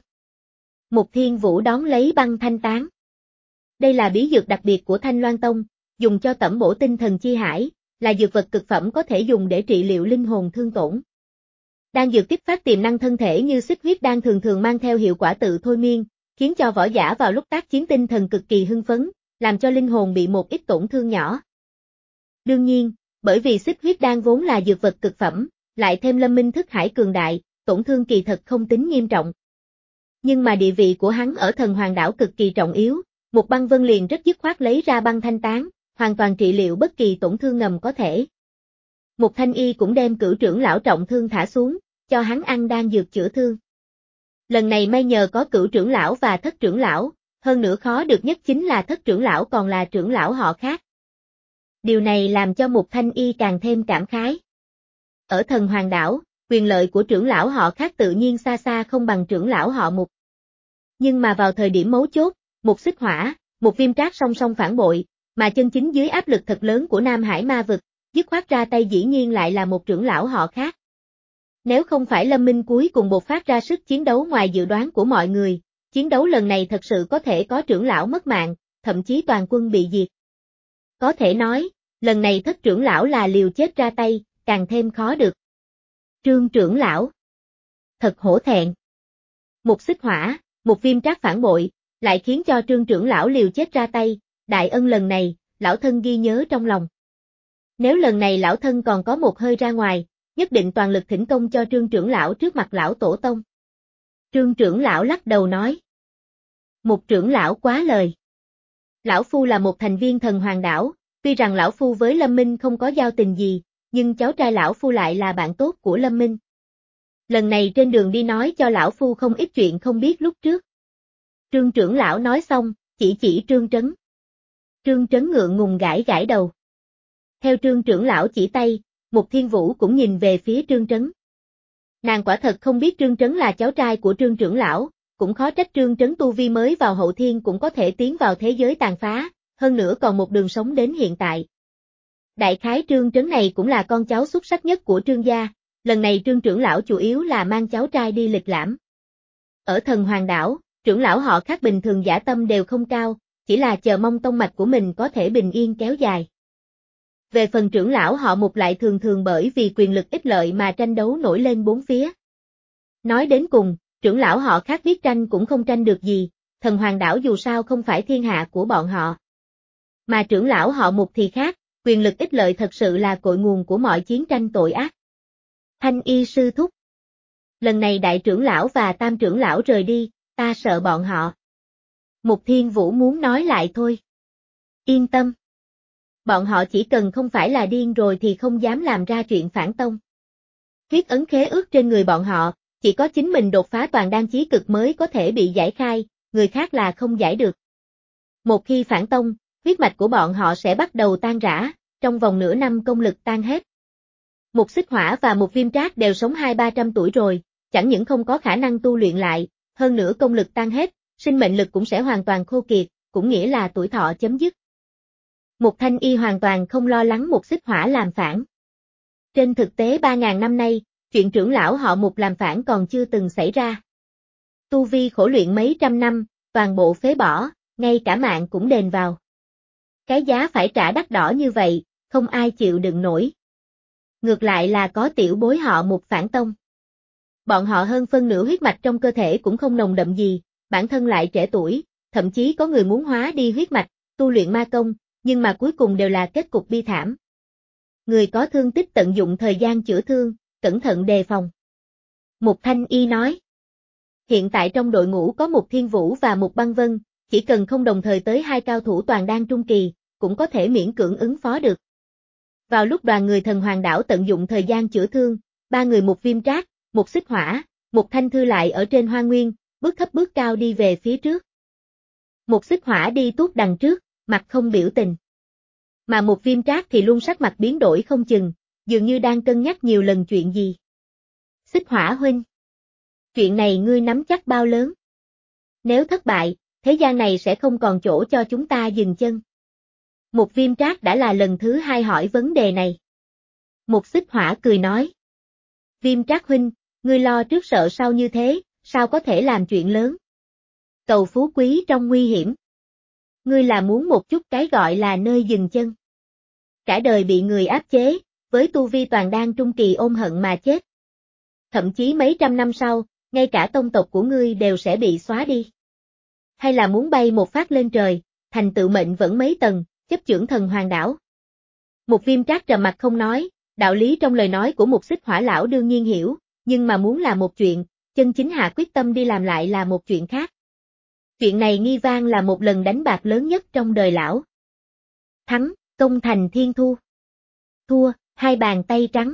Mục Thiên Vũ đón lấy băng thanh tán. Đây là bí dược đặc biệt của Thanh Loan Tông, dùng cho tẩm bổ tinh thần chi hải, là dược vật cực phẩm có thể dùng để trị liệu linh hồn thương tổn. Đan dược kích phát tiềm năng thân thể như xích huyết đan thường thường mang theo hiệu quả tự thôi miên, khiến cho võ giả vào lúc tác chiến tinh thần cực kỳ hưng phấn, làm cho linh hồn bị một ít tổn thương nhỏ. Đương nhiên, bởi vì xích huyết đan vốn là dược vật cực phẩm, lại thêm Lâm Minh thức hải cường đại, tổn thương kỳ thật không tính nghiêm trọng. Nhưng mà địa vị của hắn ở thần hoàng đảo cực kỳ trọng yếu, Mục Băng Vân liền rất dứt khoát lấy ra băng thanh tán, hoàn toàn trị liệu bất kỳ tổn thương ngầm có thể. Mục Thanh Y cũng đem Cửu trưởng lão trọng thương thả xuống, cho hắn ăn đan dược chữa thương. Lần này may nhờ có Cửu trưởng lão và Thất trưởng lão, hơn nữa khó được nhất chính là Thất trưởng lão còn là trưởng lão họ khác. Điều này làm cho Mục Thanh Y càng thêm cảm khái. Ở thần hoàng đảo, quyền lợi của trưởng lão họ khác tự nhiên xa xa không bằng trưởng lão họ Mục. Nhưng mà vào thời điểm mấu chốt, Mục Xích Hỏa, Mục Viêm Trác song song phản bội, mà chân chính dưới áp lực thật lớn của Nam Hải ma vực, dứt khoát ra tay dĩ nhiên lại là một trưởng lão họ khác. Nếu không phải Lâm Minh cuối cùng bộc phát ra sức chiến đấu ngoài dự đoán của mọi người, chiến đấu lần này thật sự có thể có trưởng lão mất mạng, thậm chí toàn quân bị diệt. Có thể nói, lần này Thất trưởng lão là liều chết ra tay, càng thêm khó được. Trương trưởng lão. Thật hổ thẹn. Mục Xích Hỏa, Mục Viêm Trác phản bội, lại khiến cho Trương trưởng lão liều chết ra tay, đại ân lần này, lão thân ghi nhớ trong lòng. Nếu lần này lão thân còn có một hơi ra ngoài, nhất định toàn lực thỉnh công cho Trương trưởng lão trước mặt lão tổ tông. Trương trưởng lão lắc đầu nói. Mục trưởng lão quá lời. Lão Phu là một thành viên thần hoàng đảo, tuy rằng Lão Phu với Lâm Minh không có giao tình gì, nhưng cháu trai Lão Phu lại là bạn tốt của Lâm Minh. Lần này trên đường đi nói cho Lão Phu không ít chuyện không biết lúc trước. Trương trưởng lão nói xong, chỉ chỉ Trương Trấn. Trương Trấn ngượng ngùng gãi gãi đầu. Theo Trương trưởng lão chỉ tay, Mục Thiên Vũ cũng nhìn về phía Trương Trấn. Nàng quả thật không biết Trương Trấn là cháu trai của Trương trưởng lão, cũng khó trách Trương Trấn tu vi mới vào hậu thiên cũng có thể tiến vào thế giới tàn phá, hơn nữa còn một đường sống đến hiện tại. Đại khái Trương Trấn này cũng là con cháu xuất sắc nhất của Trương gia, lần này Trương trưởng lão chủ yếu là mang cháu trai đi lịch lãm. Ở thần hoàng đảo, trưởng lão họ khác bình thường dã tâm đều không cao, chỉ là chờ mong tông mạch của mình có thể bình yên kéo dài. Về phần trưởng lão họ Mục lại thường thường bởi vì quyền lực ích lợi mà tranh đấu nổi lên bốn phía. Nói đến cùng, trưởng lão họ khác biết tranh cũng không tranh được gì, thần hoàng đảo dù sao không phải thiên hạ của bọn họ. Mà trưởng lão họ Mục thì khác, quyền lực ích lợi thật sự là cội nguồn của mọi chiến tranh tội ác. Thanh Y sư thúc. Lần này đại trưởng lão và tam trưởng lão rời đi, ta sợ bọn họ. Mục Thiên Vũ muốn nói lại thôi. Yên tâm. Bọn họ chỉ cần không phải là điên rồi thì không dám làm ra chuyện phản tông. Huyết ấn khế ước trên người bọn họ, Chỉ có chính mình đột phá toàn đan chí cực mới có thể bị giải khai, người khác là không giải được. Một khi phản tông, huyết mạch của bọn họ sẽ bắt đầu tan rã, trong vòng nửa năm công lực tan hết. Một Xích Hỏa và một Viêm Trác đều sống hai ba trăm tuổi rồi, chẳng những không có khả năng tu luyện lại, hơn nữa công lực tan hết, sinh mệnh lực cũng sẽ hoàn toàn khô kiệt, cũng nghĩa là tuổi thọ chấm dứt. Mục Thanh Y hoàn toàn không lo lắng một Xích Hỏa làm phản. Trên thực tế ba ngàn năm nay, chuyện trưởng lão họ Mục làm phản còn chưa từng xảy ra. Tu vi khổ luyện mấy trăm năm, toàn bộ phế bỏ, ngay cả mạng cũng đền vào. Cái giá phải trả đắt đỏ như vậy, không ai chịu đựng nổi. Ngược lại là có tiểu bối họ Mục phản tông. Bọn họ hơn phân nửa huyết mạch trong cơ thể cũng không nồng đậm gì, bản thân lại trẻ tuổi, thậm chí có người muốn hóa đi huyết mạch, tu luyện ma công, nhưng mà cuối cùng đều là kết cục bi thảm. Người có thương tích tận dụng thời gian chữa thương, cẩn thận đề phòng. Mục Thanh Y nói. Hiện tại trong đội ngũ có Mục Thiên Vũ và Mục Băng Vân, chỉ cần không đồng thời tới hai cao thủ toàn đan trung kỳ, cũng có thể miễn cưỡng ứng phó được. Vào lúc đoàn người Thần Hoàng đảo tận dụng thời gian chữa thương, ba người Mục Viêm Trác, Mục Xích Hỏa, Mục Thanh Thư lại ở trên hoa nguyên, bước thấp bước cao đi về phía trước. Mục Xích Hỏa đi tuốt đằng trước, mặt không biểu tình. Mà Mục Viêm Trác thì luôn sắc mặt biến đổi không chừng, dường như đang cân nhắc nhiều lần chuyện gì. Xích Hỏa huynh, chuyện này ngươi nắm chắc bao lớn? Nếu thất bại, thế gian này sẽ không còn chỗ cho chúng ta dừng chân. Mục Viêm Trác đã là lần thứ hai hỏi vấn đề này. Mục Xích Hỏa cười nói. Viêm Trác huynh, ngươi lo trước sợ sau như thế, sao có thể làm chuyện lớn? Cầu phú quý trong nguy hiểm. Ngươi là muốn một chút cái gọi là nơi dừng chân. Cả đời bị người áp chế, với tu vi toàn đan trung kỳ ôm hận mà chết. Thậm chí mấy trăm năm sau, ngay cả tông tộc của ngươi đều sẽ bị xóa đi. Hay là muốn bay một phát lên trời, thành tựu mệnh vẫn mấy tầng, chấp chưởng Thần Hoàng đảo. Mục Viêm Trác trầm mặt không nói, đạo lý trong lời nói của Mục Xích Hỏa lão đương nhiên hiểu, nhưng mà muốn làm một chuyện, chân chính hạ quyết tâm đi làm lại là một chuyện khác. Chuyện này nghi vang là một lần đánh bạc lớn nhất trong đời lão. Thắng, công thành thiên thu. Thua, hai bàn tay trắng.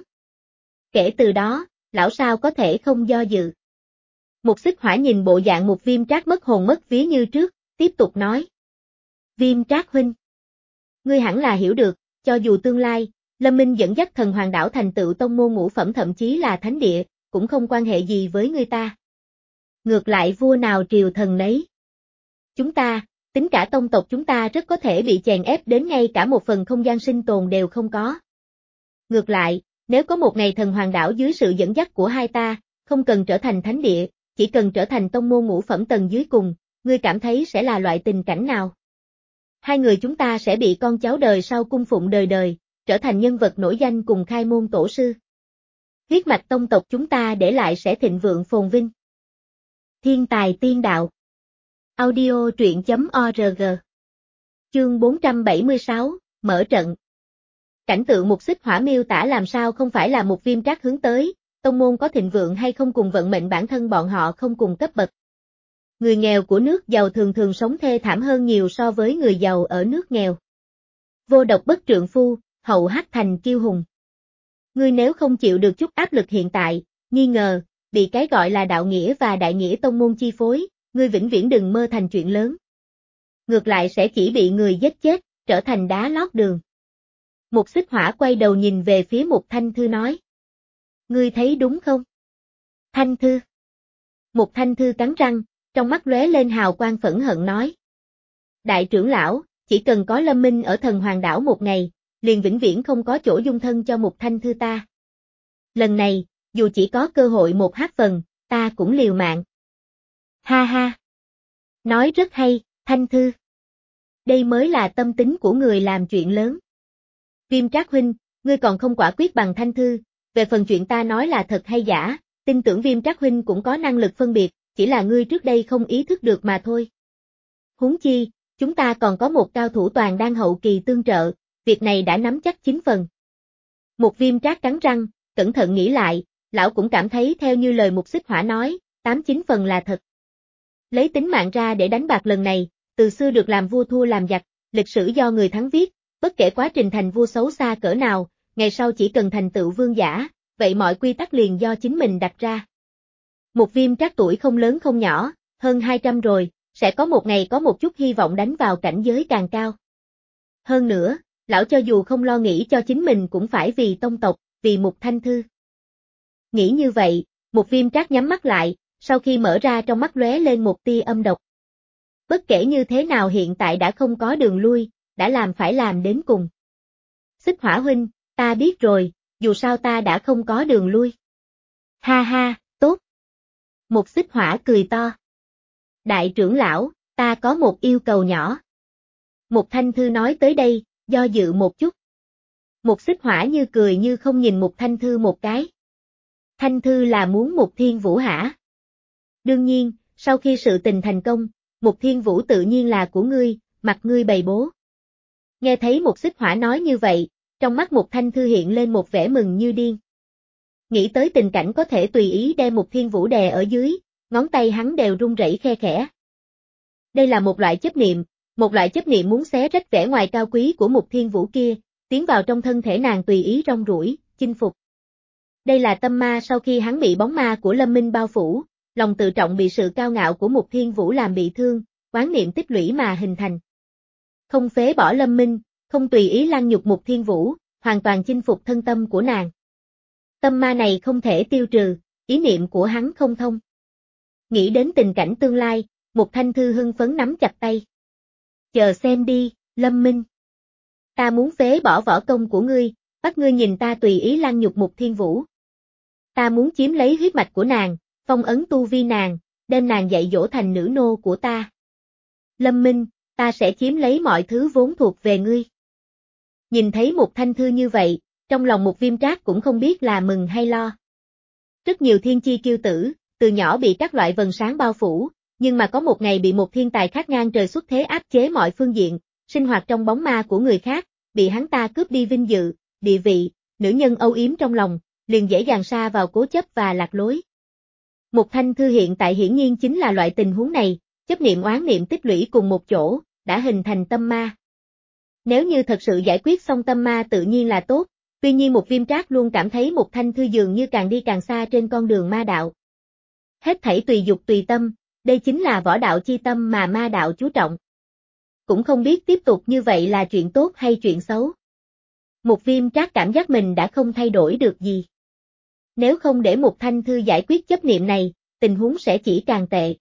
Kể từ đó, lão sao có thể không do dự. Mục Xích Hỏa nhìn bộ dạng Mục Viêm Trác mất hồn mất vía như trước, tiếp tục nói. Viêm Trác huynh, ngươi hẳn là hiểu được, cho dù tương lai, Lâm Minh dẫn dắt Thần Hoàng đảo thành tựu tông môn ngũ phẩm thậm chí là thánh địa, cũng không quan hệ gì với ngươi ta. Ngược lại vua nào triều thần nấy. Chúng ta, tính cả tông tộc chúng ta rất có thể bị chèn ép đến ngay cả một phần không gian sinh tồn đều không có. Ngược lại, nếu có một ngày Thần Hoàng đảo dưới sự dẫn dắt của hai ta, không cần trở thành thánh địa, chỉ cần trở thành tông môn ngũ phẩm tầng dưới cùng, ngươi cảm thấy sẽ là loại tình cảnh nào? Hai người chúng ta sẽ bị con cháu đời sau cung phụng đời đời, trở thành nhân vật nổi danh cùng khai môn tổ sư. Huyết mạch tông tộc chúng ta để lại sẽ thịnh vượng phồn vinh. Thiên tài tiên đạo. Audio truyện chấm org. Chương bốn trăm bảy mươi sáu, mở trận. Cảnh tượng Mục Xích Hỏa miêu tả làm sao không phải là Mục Viêm Trác hướng tới, tông môn có thịnh vượng hay không cùng vận mệnh bản thân bọn họ không cùng cấp bậc. Người nghèo của nước giàu thường thường sống thê thảm hơn nhiều so với người giàu ở nước nghèo. Vô độc bất trượng phu, hậu hắc thành kiêu hùng. Ngươi nếu không chịu được chút áp lực hiện tại, nghi ngờ, bị cái gọi là đạo nghĩa và đại nghĩa tông môn chi phối, ngươi vĩnh viễn đừng mơ thành chuyện lớn. Ngược lại sẽ chỉ bị người giết chết, trở thành đá lót đường. Mục Xích Hỏa quay đầu nhìn về phía Mục Thanh Thư nói. Ngươi thấy đúng không? Thanh Thư. Mục Thanh Thư cắn răng, trong mắt lóe lên hào quang phẫn hận nói. Đại trưởng lão, chỉ cần có Lâm Minh ở Thần Hoàng đảo một ngày, liền vĩnh viễn không có chỗ dung thân cho Mục Thanh Thư ta. Lần này, dù chỉ có cơ hội một hát phần, ta cũng liều mạng. Ha ha. Nói rất hay, Thanh Thư. Đây mới là tâm tính của người làm chuyện lớn. Viêm Trác huynh, ngươi còn không quả quyết bằng Thanh Thư, về phần chuyện ta nói là thật hay giả, tin tưởng Viêm Trác huynh cũng có năng lực phân biệt, chỉ là ngươi trước đây không ý thức được mà thôi. Huống chi, chúng ta còn có một cao thủ toàn đan hậu kỳ tương trợ, việc này đã nắm chắc chín phần. Một Viêm Trác cắn răng, cẩn thận nghĩ lại, lão cũng cảm thấy theo như lời Mục Xích Hỏa nói, tám chín phần là thật. Lấy tính mạng ra để đánh bạc lần này, từ xưa được làm vua thua làm giặc, lịch sử do người thắng viết, bất kể quá trình thành vua xấu xa cỡ nào, ngày sau chỉ cần thành tựu vương giả, vậy mọi quy tắc liền do chính mình đặt ra. Một viêm trác tuổi không lớn không nhỏ, hơn hai trăm rồi, sẽ có một ngày có một chút hy vọng đánh vào cảnh giới càng cao. Hơn nữa, lão cho dù không lo nghĩ cho chính mình cũng phải vì tông tộc, vì Mục Thanh Thư. Nghĩ như vậy, một viêm trác nhắm mắt lại, sau khi mở ra trong mắt lóe lên một tia âm độc. Bất kể như thế nào hiện tại đã không có đường lui, đã làm phải làm đến cùng. Xích Hỏa huynh, ta biết rồi, dù sao ta đã không có đường lui. Ha ha, tốt. Một Xích Hỏa cười to. Đại trưởng lão, ta có một yêu cầu nhỏ. Một Thanh Thư nói tới đây, do dự một chút. Một Xích Hỏa như cười như không nhìn một Thanh Thư một cái. Thanh Thư là muốn một Thiên Vũ hả? Đương nhiên, sau khi sự tình thành công, một Thiên Vũ tự nhiên là của ngươi, mặc ngươi bày bố. Nghe thấy một Xích Hỏa nói như vậy, trong mắt một Thanh Thư hiện lên một vẻ mừng như điên. Nghĩ tới tình cảnh có thể tùy ý đem một Thiên Vũ đè ở dưới, ngón tay hắn đều run rẩy khe khẽ. Đây là một loại chấp niệm, một loại chấp niệm muốn xé rách vẻ ngoài cao quý của một Thiên Vũ kia, tiến vào trong thân thể nàng tùy ý rong ruổi, chinh phục. Đây là tâm ma sau khi hắn bị bóng ma của Lâm Minh bao phủ, lòng tự trọng bị sự cao ngạo của một Thiên Vũ làm bị thương, oán niệm tích lũy mà hình thành. Không phế bỏ Lâm Minh, không tùy ý lăng nhục một Thiên Vũ, hoàn toàn chinh phục thân tâm của nàng. Tâm ma này không thể tiêu trừ, ý niệm của hắn không thông. Nghĩ đến tình cảnh tương lai, một Thanh Thư hưng phấn nắm chặt tay. Chờ xem đi, Lâm Minh. Ta muốn phế bỏ võ công của ngươi, bắt ngươi nhìn ta tùy ý lăng nhục một Thiên Vũ. Ta muốn chiếm lấy huyết mạch của nàng, phong ấn tu vi nàng, đem nàng dạy dỗ thành nữ nô của ta. Lâm Minh, ta sẽ chiếm lấy mọi thứ vốn thuộc về ngươi. Nhìn thấy một Thanh Thư như vậy, trong lòng một viêm trác cũng không biết là mừng hay lo. Rất nhiều thiên chi kiêu tử, từ nhỏ bị các loại vầng sáng bao phủ, nhưng mà có một ngày bị một thiên tài khác ngang trời xuất thế áp chế mọi phương diện, sinh hoạt trong bóng ma của người khác, bị hắn ta cướp đi vinh dự, địa vị, nữ nhân âu yếm trong lòng, liền dễ dàng sa vào cố chấp và lạc lối. Một Thanh Thư hiện tại hiển nhiên chính là loại tình huống này, chấp niệm oán niệm tích lũy cùng một chỗ, đã hình thành tâm ma. Nếu như thật sự giải quyết xong tâm ma tự nhiên là tốt, tuy nhiên một viêm trác luôn cảm thấy một Thanh Thư dường như càng đi càng xa trên con đường ma đạo. Hết thảy tùy dục tùy tâm, đây chính là võ đạo chi tâm mà ma đạo chú trọng. Cũng không biết tiếp tục như vậy là chuyện tốt hay chuyện xấu. Một viêm trác cảm giác mình đã không thay đổi được gì. Nếu không để một Thanh Thư giải quyết chấp niệm này, tình huống sẽ chỉ càng tệ.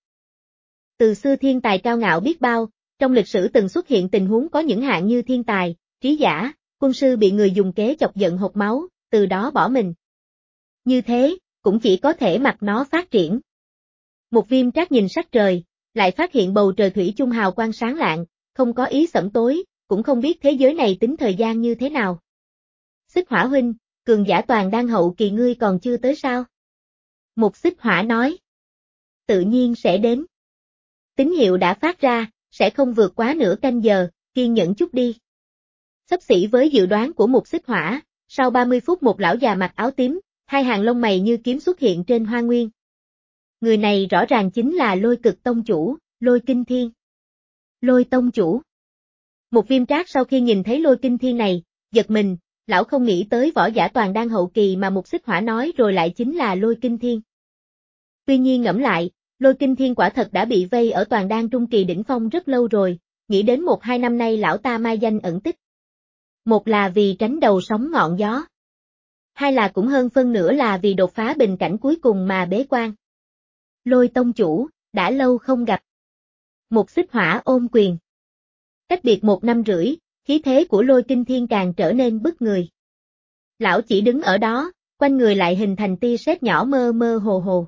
Từ xưa thiên tài cao ngạo biết bao, trong lịch sử từng xuất hiện tình huống có những hạng như thiên tài, trí giả, quân sư bị người dùng kế chọc giận hộc máu, từ đó bỏ mình. Như thế, cũng chỉ có thể mặc nó phát triển. Một viêm trác nhìn sắc trời, lại phát hiện bầu trời thủy chung hào quang sáng lạng, không có ý sẫm tối, cũng không biết thế giới này tính thời gian như thế nào. Xích Hỏa huynh, cường giả toàn đan hậu kỳ ngươi còn chưa tới sao? Một Xích Hỏa nói. Tự nhiên sẽ đến. Tín hiệu đã phát ra, sẽ không vượt quá nửa canh giờ, kiên nhẫn chút đi. Xấp xỉ với dự đoán của một Xích Hỏa, sau ba mươi phút một lão già mặc áo tím, hai hàng lông mày như kiếm xuất hiện trên hoa nguyên. Người này rõ ràng chính là Lôi Cực tông chủ, Lôi Kinh Thiên. Lôi tông chủ. Một viêm trác sau khi nhìn thấy Lôi Kinh Thiên này, giật mình, lão không nghĩ tới võ giả toàn đan hậu kỳ mà một Xích Hỏa nói rồi lại chính là Lôi Kinh Thiên. Tuy nhiên ngẫm lại, Lôi Kinh Thiên quả thật đã bị vây ở toàn đan trung kỳ đỉnh phong rất lâu rồi, nghĩ đến một hai năm nay lão ta mai danh ẩn tích. Một là vì tránh đầu sóng ngọn gió. Hai là cũng hơn phân nửa là vì đột phá bình cảnh cuối cùng mà bế quan. Lôi tông chủ, đã lâu không gặp. Một Xích Hỏa ôm quyền. Cách biệt một năm rưỡi, khí thế của Lôi Kinh Thiên càng trở nên bức người. Lão chỉ đứng ở đó, quanh người lại hình thành tia sét nhỏ mơ mơ hồ hồ.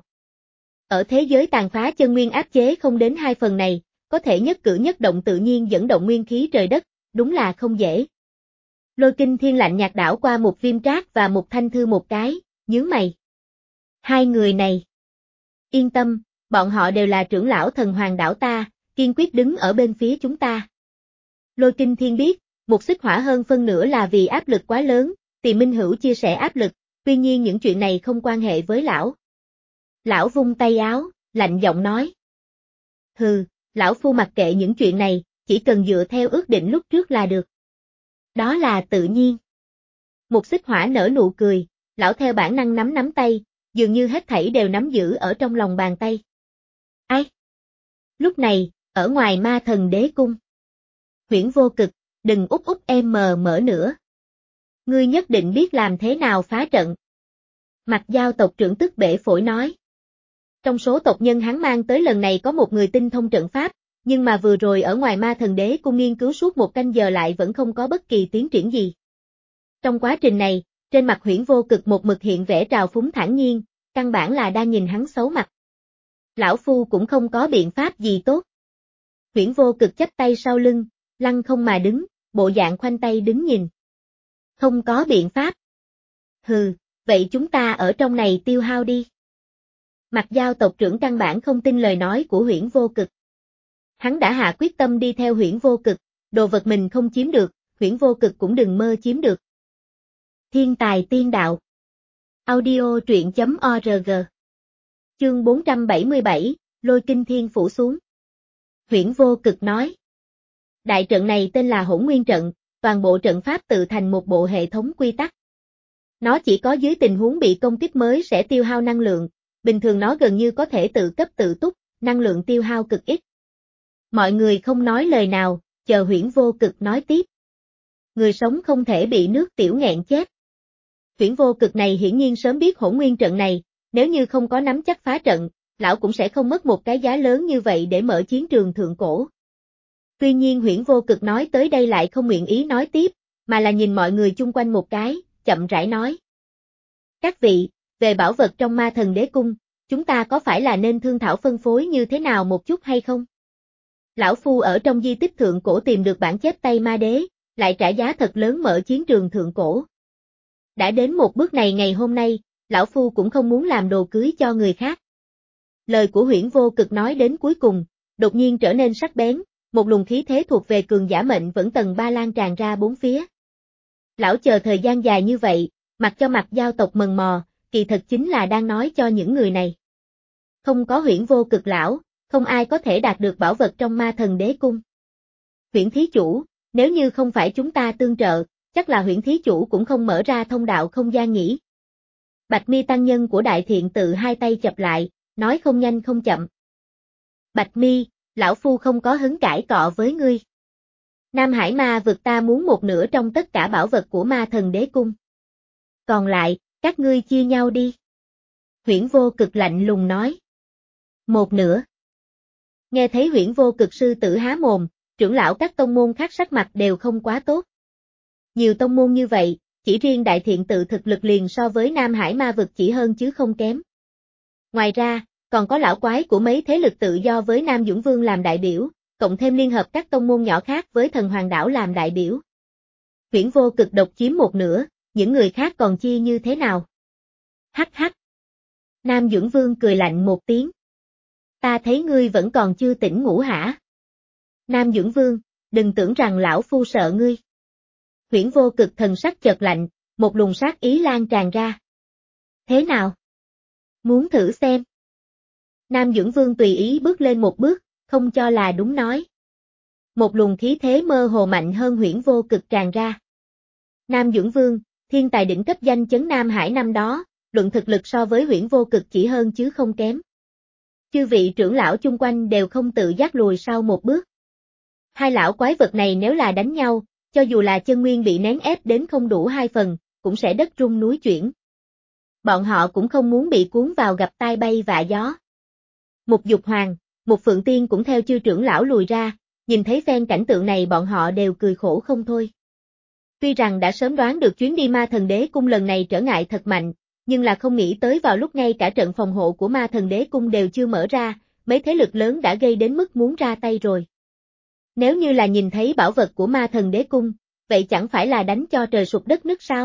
Ở thế giới tàn phá chân nguyên áp chế không đến hai phần này, có thể nhất cử nhất động tự nhiên dẫn động nguyên khí trời đất, đúng là không dễ. Lôi Kinh Thiên lạnh nhạt đảo qua một viêm trác và một Thanh Thư một cái, nhướng mày. Hai người này. Yên tâm, bọn họ đều là trưởng lão thần hoàng đảo ta, kiên quyết đứng ở bên phía chúng ta. Lôi Kinh Thiên biết, một Xích Hỏa hơn phân nửa là vì áp lực quá lớn, tìm minh hữu chia sẻ áp lực, tuy nhiên những chuyện này không quan hệ với lão. Lão vung tay áo, lạnh giọng nói. Hừ, lão phu mặc kệ những chuyện này, chỉ cần dựa theo ước định lúc trước là được. Đó là tự nhiên. Một Xích Hỏa nở nụ cười, lão theo bản năng nắm nắm tay, dường như hết thảy đều nắm giữ ở trong lòng bàn tay. Ai? Lúc này, ở ngoài Ma Thần Đế Cung. Huyễn Vô Cực, đừng úp úp em mờ mở nữa. Ngươi nhất định biết làm thế nào phá trận. Mặt Dao tộc trưởng tức bể phổi nói. Trong số tộc nhân hắn mang tới lần này có một người tinh thông trận pháp, nhưng mà vừa rồi ở ngoài Ma Thần Đế Cung nghiên cứu suốt một canh giờ lại vẫn không có bất kỳ tiến triển gì. Trong quá trình này, trên mặt Huyễn Vô Cực một mực hiện vẻ trào phúng thản nhiên, căn bản là đang nhìn hắn xấu mặt. Lão Phu cũng không có biện pháp gì tốt. Huyễn Vô Cực chắp tay sau lưng, lăng không mà đứng, bộ dạng khoanh tay đứng nhìn. Không có biện pháp. Hừ, vậy chúng ta ở trong này tiêu hao đi. Mặt Dao tộc trưởng căn bản không tin lời nói của Huyễn Vô Cực. Hắn đã hạ quyết tâm đi theo Huyễn Vô Cực, đồ vật mình không chiếm được, Huyễn Vô Cực cũng đừng mơ chiếm được. Thiên tài tiên đạo. Audio truyện chấm org. Chương bốn trăm bảy mươi bảy, Lôi Kinh Thiên phủ xuống. Huyễn Vô Cực nói. Đại trận này tên là Hỗn Nguyên trận, toàn bộ trận pháp tự thành một bộ hệ thống quy tắc. Nó chỉ có dưới tình huống bị công kích mới sẽ tiêu hao năng lượng, bình thường nó gần như có thể tự cấp tự túc, năng lượng tiêu hao cực ít. Mọi người không nói lời nào, chờ Huyễn Vô Cực nói tiếp. Người sống không thể bị nước tiểu nghẹn chết. Huyễn Vô Cực này hiển nhiên sớm biết Hỗn Nguyên trận này, nếu như không có nắm chắc phá trận, lão cũng sẽ không mất một cái giá lớn như vậy để mở chiến trường thượng cổ. Tuy nhiên Huyễn Vô Cực nói tới đây lại không nguyện ý nói tiếp, mà là nhìn mọi người chung quanh một cái, chậm rãi nói. Các vị, về bảo vật trong Ma Thần Đế Cung, chúng ta có phải là nên thương thảo phân phối như thế nào một chút hay không? Lão Phu ở trong di tích thượng cổ tìm được bản chép tay ma đế, lại trả giá thật lớn mở chiến trường thượng cổ. Đã đến một bước này ngày hôm nay, Lão Phu cũng không muốn làm đồ cưới cho người khác. Lời của Huyễn Vô Cực nói đến cuối cùng, đột nhiên trở nên sắc bén, một luồng khí thế thuộc về cường giả mệnh vẫn tầng ba lan tràn ra bốn phía. Lão chờ thời gian dài như vậy, mặc cho Mặt Dao tộc mần mò, kỳ thật chính là đang nói cho những người này. Không có Huyễn Vô Cực lão, không ai có thể đạt được bảo vật trong Ma Thần Đế Cung. Huyễn Thí Chủ, nếu như không phải chúng ta tương trợ, chắc là Huyễn Thí Chủ cũng không mở ra thông đạo không gian nhỉ. Bạch Mi tăng nhân của Đại Thiện tự hai tay chập lại, nói không nhanh không chậm. Bạch Mi, lão Phu không có hứng cãi cọ với ngươi. Nam Hải Ma vực ta muốn một nửa trong tất cả bảo vật của Ma Thần Đế Cung. Còn lại, các ngươi chia nhau đi. Huyễn Vô Cực lạnh lùng nói. Một nửa. Nghe thấy Huyễn Vô Cực sư tử há mồm, trưởng lão các tông môn khác sắc mặt đều không quá tốt. Nhiều tông môn như vậy, chỉ riêng Đại Thiện tự thực lực liền so với Nam Hải Ma vực chỉ hơn chứ không kém. Ngoài ra, còn có lão quái của mấy thế lực tự do với Nam Dũng Vương làm đại biểu, cộng thêm liên hợp các tông môn nhỏ khác với Thần Hoàng Đảo làm đại biểu. Huyễn Vô Cực độc chiếm một nửa, những người khác còn chia như thế nào? Hắc hắc. Nam Dũng Vương cười lạnh một tiếng. Ta thấy ngươi vẫn còn chưa tỉnh ngủ hả? Nam Dũng Vương, đừng tưởng rằng lão Phu sợ ngươi. Huyễn Vô Cực thần sắc chợt lạnh, một luồng sát ý lan tràn ra. Thế nào? Muốn thử xem? Nam Dũng Vương tùy ý bước lên một bước, không cho là đúng nói. Một luồng khí thế mơ hồ mạnh hơn Huyễn Vô Cực tràn ra. Nam Dũng Vương, thiên tài đỉnh cấp danh chấn Nam Hải năm đó, luận thực lực so với Huyễn Vô Cực chỉ hơn chứ không kém. Chư vị trưởng lão chung quanh đều không tự giác lùi sau một bước. Hai lão quái vật này nếu là đánh nhau, cho dù là chân nguyên bị nén ép đến không đủ hai phần, cũng sẽ đất rung núi chuyển. Bọn họ cũng không muốn bị cuốn vào gặp tai bay vạ gió. Một Dục Hoàng, một Phượng Tiên cũng theo chư trưởng lão lùi ra, nhìn thấy phen cảnh tượng này bọn họ đều cười khổ không thôi. Tuy rằng đã sớm đoán được chuyến đi Ma Thần Đế Cung lần này trở ngại thật mạnh, nhưng là không nghĩ tới vào lúc ngay cả trận phòng hộ của Ma Thần Đế Cung đều chưa mở ra, mấy thế lực lớn đã gây đến mức muốn ra tay rồi. Nếu như là nhìn thấy bảo vật của Ma Thần Đế Cung, vậy chẳng phải là đánh cho trời sụp đất nứt sao?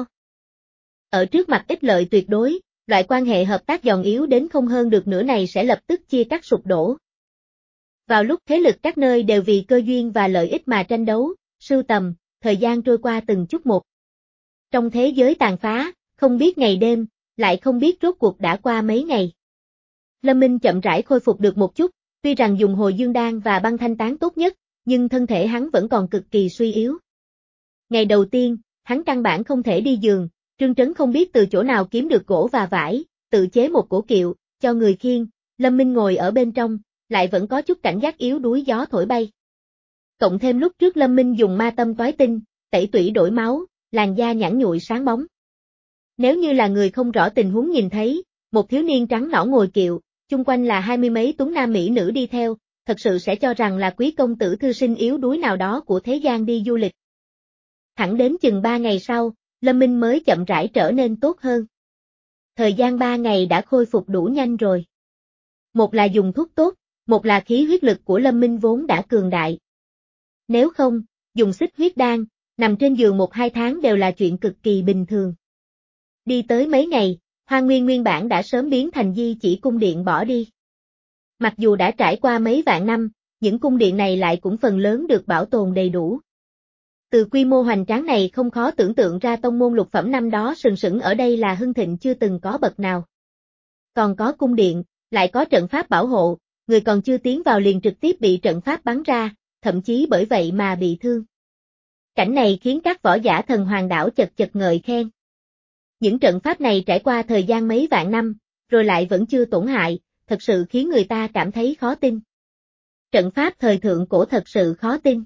Ở trước mặt ích lợi tuyệt đối, loại quan hệ hợp tác giòn yếu đến không hơn được nửa này sẽ lập tức chia cắt sụp đổ. Vào lúc thế lực các nơi đều vì cơ duyên và lợi ích mà tranh đấu, sưu tầm, thời gian trôi qua từng chút một. Trong thế giới tàn phá, không biết ngày đêm, lại không biết rốt cuộc đã qua mấy ngày. Lâm Minh chậm rãi khôi phục được một chút, tuy rằng dùng hồi dương đan và băng thanh tán tốt nhất, nhưng thân thể hắn vẫn còn cực kỳ suy yếu. Ngày đầu tiên, hắn căn bản không thể đi giường, Trương Trấn không biết từ chỗ nào kiếm được gỗ và vải, tự chế một cổ kiệu, cho người khiêng, Lâm Minh ngồi ở bên trong, lại vẫn có chút cảnh giác yếu đuối gió thổi bay. Cộng thêm lúc trước Lâm Minh dùng ma tâm toái tinh, tẩy tủy đổi máu, làn da nhẵn nhụi sáng bóng. Nếu như là người không rõ tình huống nhìn thấy, một thiếu niên trắng nõn ngồi kiệu, chung quanh là hai mươi mấy tuấn nam mỹ nữ đi theo, thật sự sẽ cho rằng là quý công tử thư sinh yếu đuối nào đó của thế gian đi du lịch. Thẳng đến chừng ba ngày sau, Lâm Minh mới chậm rãi trở nên tốt hơn. Thời gian ba ngày đã khôi phục đủ nhanh rồi. Một là dùng thuốc tốt, một là khí huyết lực của Lâm Minh vốn đã cường đại. Nếu không, dùng xích huyết đan, nằm trên giường một hai tháng đều là chuyện cực kỳ bình thường. Đi tới mấy ngày, Hoa Nguyên nguyên bản đã sớm biến thành di chỉ cung điện bỏ đi. Mặc dù đã trải qua mấy vạn năm, những cung điện này lại cũng phần lớn được bảo tồn đầy đủ. Từ quy mô hoành tráng này không khó tưởng tượng ra tông môn lục phẩm năm đó sừng sững ở đây là hưng thịnh chưa từng có bậc nào. Còn có cung điện, lại có trận pháp bảo hộ, người còn chưa tiến vào liền trực tiếp bị trận pháp bắn ra, thậm chí bởi vậy mà bị thương. Cảnh này khiến các võ giả thần hoàng đảo chật chật ngợi khen. Những trận pháp này trải qua thời gian mấy vạn năm, rồi lại vẫn chưa tổn hại, thật sự khiến người ta cảm thấy khó tin. Trận pháp thời thượng cổ thật sự khó tin.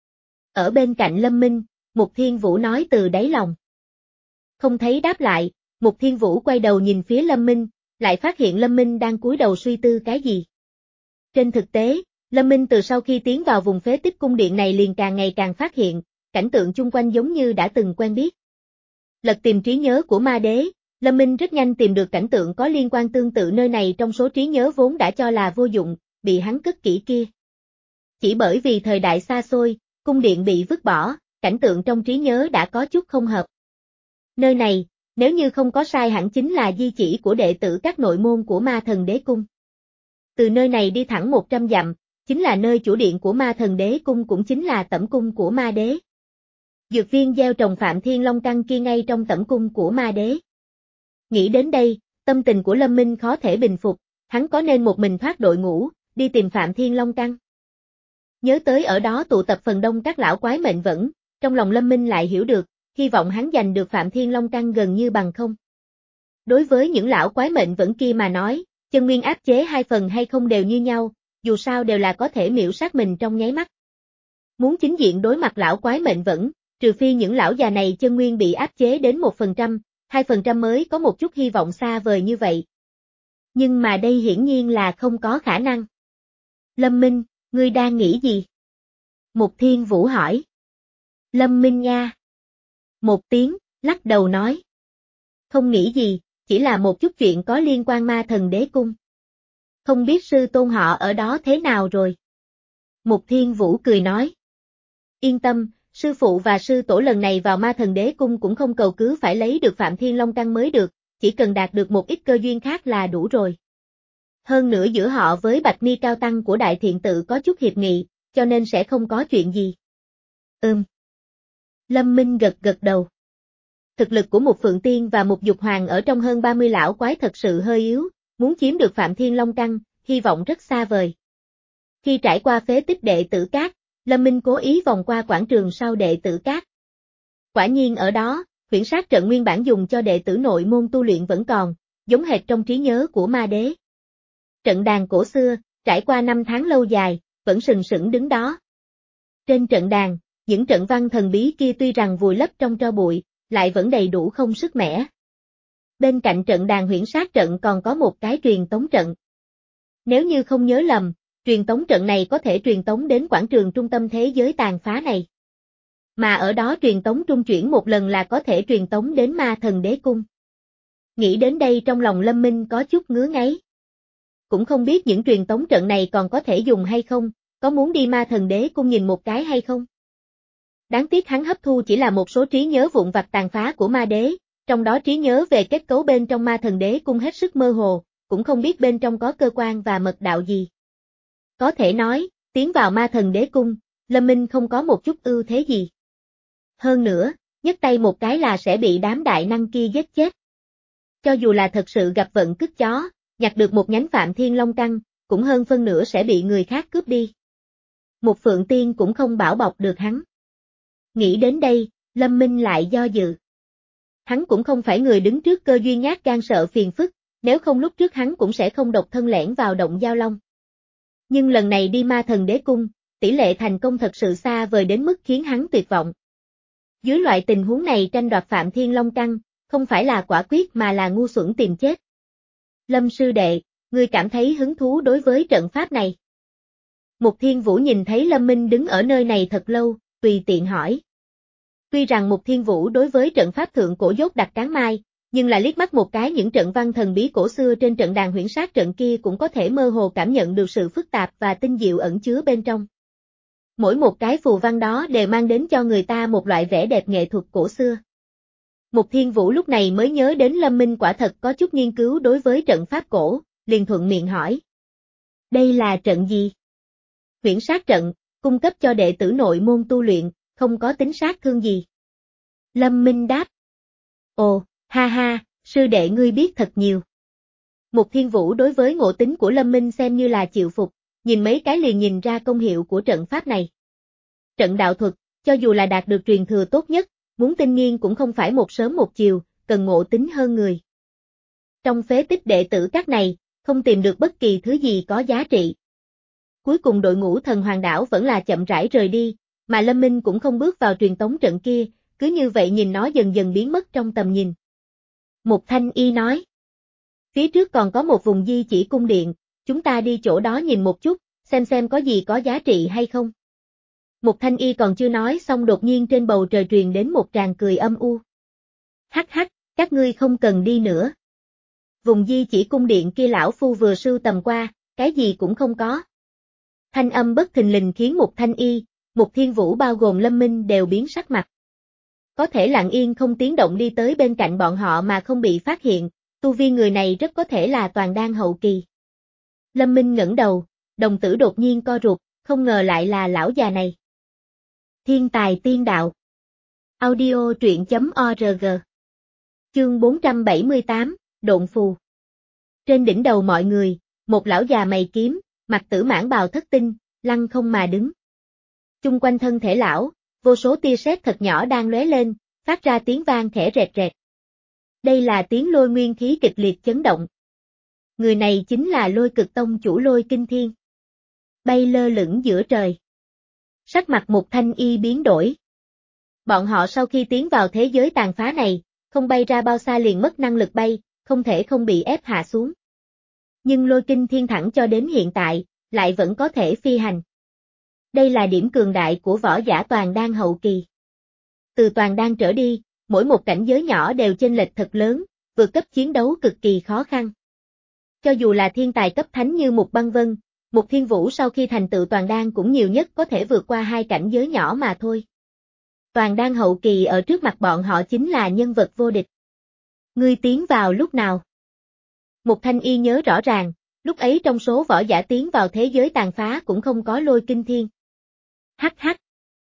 Ở bên cạnh Lâm Minh, Mục Thiên Vũ nói từ đáy lòng. Không thấy đáp lại, Mục Thiên Vũ quay đầu nhìn phía Lâm Minh, lại phát hiện Lâm Minh đang cúi đầu suy tư cái gì. Trên thực tế, Lâm Minh từ sau khi tiến vào vùng phế tích cung điện này liền càng ngày càng phát hiện, cảnh tượng chung quanh giống như đã từng quen biết. Lật tìm trí nhớ của ma đế, Lâm Minh rất nhanh tìm được cảnh tượng có liên quan tương tự nơi này trong số trí nhớ vốn đã cho là vô dụng, bị hắn cất kỹ kia. Chỉ bởi vì thời đại xa xôi, cung điện bị vứt bỏ, cảnh tượng trong trí nhớ đã có chút không hợp. Nơi này, nếu như không có sai hẳn chính là di chỉ của đệ tử các nội môn của ma thần đế cung. Từ nơi này đi thẳng một trăm dặm, chính là nơi chủ điện của ma thần đế cung cũng chính là tẩm cung của ma đế. Dược viên gieo trồng Phạm Thiên Long căn kia ngay trong tẩm cung của ma đế. Nghĩ đến đây, tâm tình của Lâm Minh khó thể bình phục, hắn có nên một mình thoát đội ngũ, đi tìm Phạm Thiên Long căn. Nhớ tới ở đó tụ tập phần đông các lão quái mệnh vẫn, trong lòng Lâm Minh lại hiểu được, hy vọng hắn giành được Phạm Thiên Long căn gần như bằng không. Đối với những lão quái mệnh vẫn kia mà nói, chân nguyên áp chế hai phần hay không đều như nhau, dù sao đều là có thể miểu sát mình trong nháy mắt. Muốn chính diện đối mặt lão quái mệnh vẫn, trừ phi những lão già này chân nguyên bị áp chế đến một phần trăm, hai phần trăm mới có một chút hy vọng xa vời như vậy. Nhưng mà đây hiển nhiên là không có khả năng. Lâm Minh, ngươi đang nghĩ gì? Mục Thiên Vũ hỏi. Lâm Minh nha. Một tiếng, lắc đầu nói. Không nghĩ gì, chỉ là một chút chuyện có liên quan ma thần đế cung. Không biết sư tôn họ ở đó thế nào rồi? Mục Thiên Vũ cười nói. Yên tâm, sư phụ và sư tổ lần này vào ma thần đế cung cũng không cầu cứ phải lấy được Phạm Thiên Long căn mới được, chỉ cần đạt được một ít cơ duyên khác là đủ rồi. Hơn nữa giữa họ với Bạch Mi cao tăng của Đại Thiện Tự có chút hiệp nghị, cho nên sẽ không có chuyện gì. Ừm. Lâm Minh gật gật đầu. Thực lực của một Phượng Tiên và một Dục Hoàng ở trong hơn ba mươi lão quái thật sự hơi yếu, muốn chiếm được Phạm Thiên Long căn, hy vọng rất xa vời. Khi trải qua phế tích đệ tử cát, Lâm Minh cố ý vòng qua quảng trường sau đệ tử cát. Quả nhiên ở đó, huyễn sát trận nguyên bản dùng cho đệ tử nội môn tu luyện vẫn còn, giống hệt trong trí nhớ của ma đế. Trận đàn cổ xưa, trải qua năm tháng lâu dài, vẫn sừng sững đứng đó. Trên trận đàn, những trận văn thần bí kia tuy rằng vùi lấp trong tro bụi, lại vẫn đầy đủ không sức mẻ. Bên cạnh trận đàn huyễn sát trận còn có một cái truyền tống trận. Nếu như không nhớ lầm, truyền tống trận này có thể truyền tống đến quảng trường trung tâm thế giới tàn phá này. Mà ở đó truyền tống trung chuyển một lần là có thể truyền tống đến ma thần đế cung. Nghĩ đến đây trong lòng Lâm Minh có chút ngứa ngáy. Cũng không biết những truyền tống trận này còn có thể dùng hay không, có muốn đi ma thần đế cung nhìn một cái hay không? Đáng tiếc hắn hấp thu chỉ là một số trí nhớ vụn vặt tàn phá của ma đế, trong đó trí nhớ về kết cấu bên trong ma thần đế cung hết sức mơ hồ, cũng không biết bên trong có cơ quan và mật đạo gì. Có thể nói, tiến vào ma thần đế cung, Lâm Minh không có một chút ưu thế gì. Hơn nữa, nhấc tay một cái là sẽ bị đám đại năng kia giết chết. Cho dù là thật sự gặp vận cứt chó, nhặt được một nhánh Phạm Thiên Long căn, cũng hơn phân nửa sẽ bị người khác cướp đi. Một Phượng Tiên cũng không bảo bọc được hắn. Nghĩ đến đây, Lâm Minh lại do dự. Hắn cũng không phải người đứng trước cơ duyên nhát gan sợ phiền phức, nếu không lúc trước hắn cũng sẽ không độc thân lẻn vào động Giao Long. Nhưng lần này đi Ma Thần Đế Cung, tỷ lệ thành công thật sự xa vời đến mức khiến hắn tuyệt vọng. Dưới loại tình huống này tranh đoạt Phạm Thiên Long Căn, không phải là quả quyết mà là ngu xuẩn tìm chết. Lâm sư đệ, ngươi cảm thấy hứng thú đối với trận pháp này? Mục Thiên Vũ nhìn thấy Lâm Minh đứng ở nơi này thật lâu, tùy tiện hỏi. Tuy rằng Mục Thiên Vũ đối với trận pháp thượng cổ dốt đặc cán mai, nhưng là liếc mắt một cái những trận văn thần bí cổ xưa trên trận đàn huyễn sát trận kia cũng có thể mơ hồ cảm nhận được sự phức tạp và tinh diệu ẩn chứa bên trong. Mỗi một cái phù văn đó đều mang đến cho người ta một loại vẻ đẹp nghệ thuật cổ xưa. Mục Thiên Vũ lúc này mới nhớ đến Lâm Minh quả thật có chút nghiên cứu đối với trận pháp cổ, liền thuận miệng hỏi. Đây là trận gì? Huyễn sát trận, cung cấp cho đệ tử nội môn tu luyện, không có tính sát thương gì. Lâm Minh đáp. Ồ, ha ha, sư đệ ngươi biết thật nhiều. Mục Thiên Vũ đối với ngộ tính của Lâm Minh xem như là chịu phục, nhìn mấy cái liền nhìn ra công hiệu của trận pháp này. Trận đạo thuật, cho dù là đạt được truyền thừa tốt nhất, muốn tinh nghiên cũng không phải một sớm một chiều, cần ngộ tính hơn người. Trong phế tích đệ tử các này, không tìm được bất kỳ thứ gì có giá trị. Cuối cùng đội ngũ thần hoàng đảo vẫn là chậm rãi rời đi, mà Lâm Minh cũng không bước vào truyền tống trận kia, cứ như vậy nhìn nó dần dần biến mất trong tầm nhìn. Mục Thanh Y nói. Phía trước còn có một vùng di chỉ cung điện, chúng ta đi chỗ đó nhìn một chút, xem xem có gì có giá trị hay không. Mục Thanh Y còn chưa nói xong đột nhiên trên bầu trời truyền đến một tràng cười âm u. Hắc hắc, các ngươi không cần đi nữa. Vùng di chỉ cung điện kia lão phu vừa sưu tầm qua, cái gì cũng không có. Thanh âm bất thình lình khiến Mục Thanh Y, Mục Thiên Vũ bao gồm Lâm Minh đều biến sắc mặt. Có thể lặng yên không tiếng động đi tới bên cạnh bọn họ mà không bị phát hiện, tu vi người này rất có thể là toàn đan hậu kỳ. Lâm Minh ngẩng đầu, đồng tử đột nhiên co rụt, không ngờ lại là lão già này. Thiên tài tiên đạo. Audio truyện chấm org. Chương bốn trăm bảy mươi tám, Độn Phù. Trên đỉnh đầu mọi người, một lão già mày kiếm, mặt tử mãn bào thất tinh, lăng không mà đứng. Chung quanh thân thể lão, vô số tia sét thật nhỏ đang lóe lên, phát ra tiếng vang khẽ rẹt rẹt. Đây là tiếng lôi nguyên khí kịch liệt chấn động. Người này chính là Lôi Cực Tông chủ Lôi Kinh Thiên. Bay lơ lửng giữa trời. Sắc mặt Mục Thanh Y biến đổi. Bọn họ sau khi tiến vào thế giới tàn phá này, không bay ra bao xa liền mất năng lực bay, không thể không bị ép hạ xuống. Nhưng Lôi Kinh Thiên thẳng cho đến hiện tại, lại vẫn có thể phi hành. Đây là điểm cường đại của võ giả toàn đan hậu kỳ. Từ toàn đan trở đi, mỗi một cảnh giới nhỏ đều chênh lệch thật lớn, vượt cấp chiến đấu cực kỳ khó khăn. Cho dù là thiên tài cấp thánh như Mục Băng Vân, Mục Thiên Vũ sau khi thành tựu toàn đan cũng nhiều nhất có thể vượt qua hai cảnh giới nhỏ mà thôi. Toàn đan hậu kỳ ở trước mặt bọn họ chính là nhân vật vô địch. Ngươi tiến vào lúc nào? Mục Thanh Y nhớ rõ ràng, lúc ấy trong số võ giả tiến vào thế giới tàn phá cũng không có Lôi Kinh Thiên. Hắc hắc.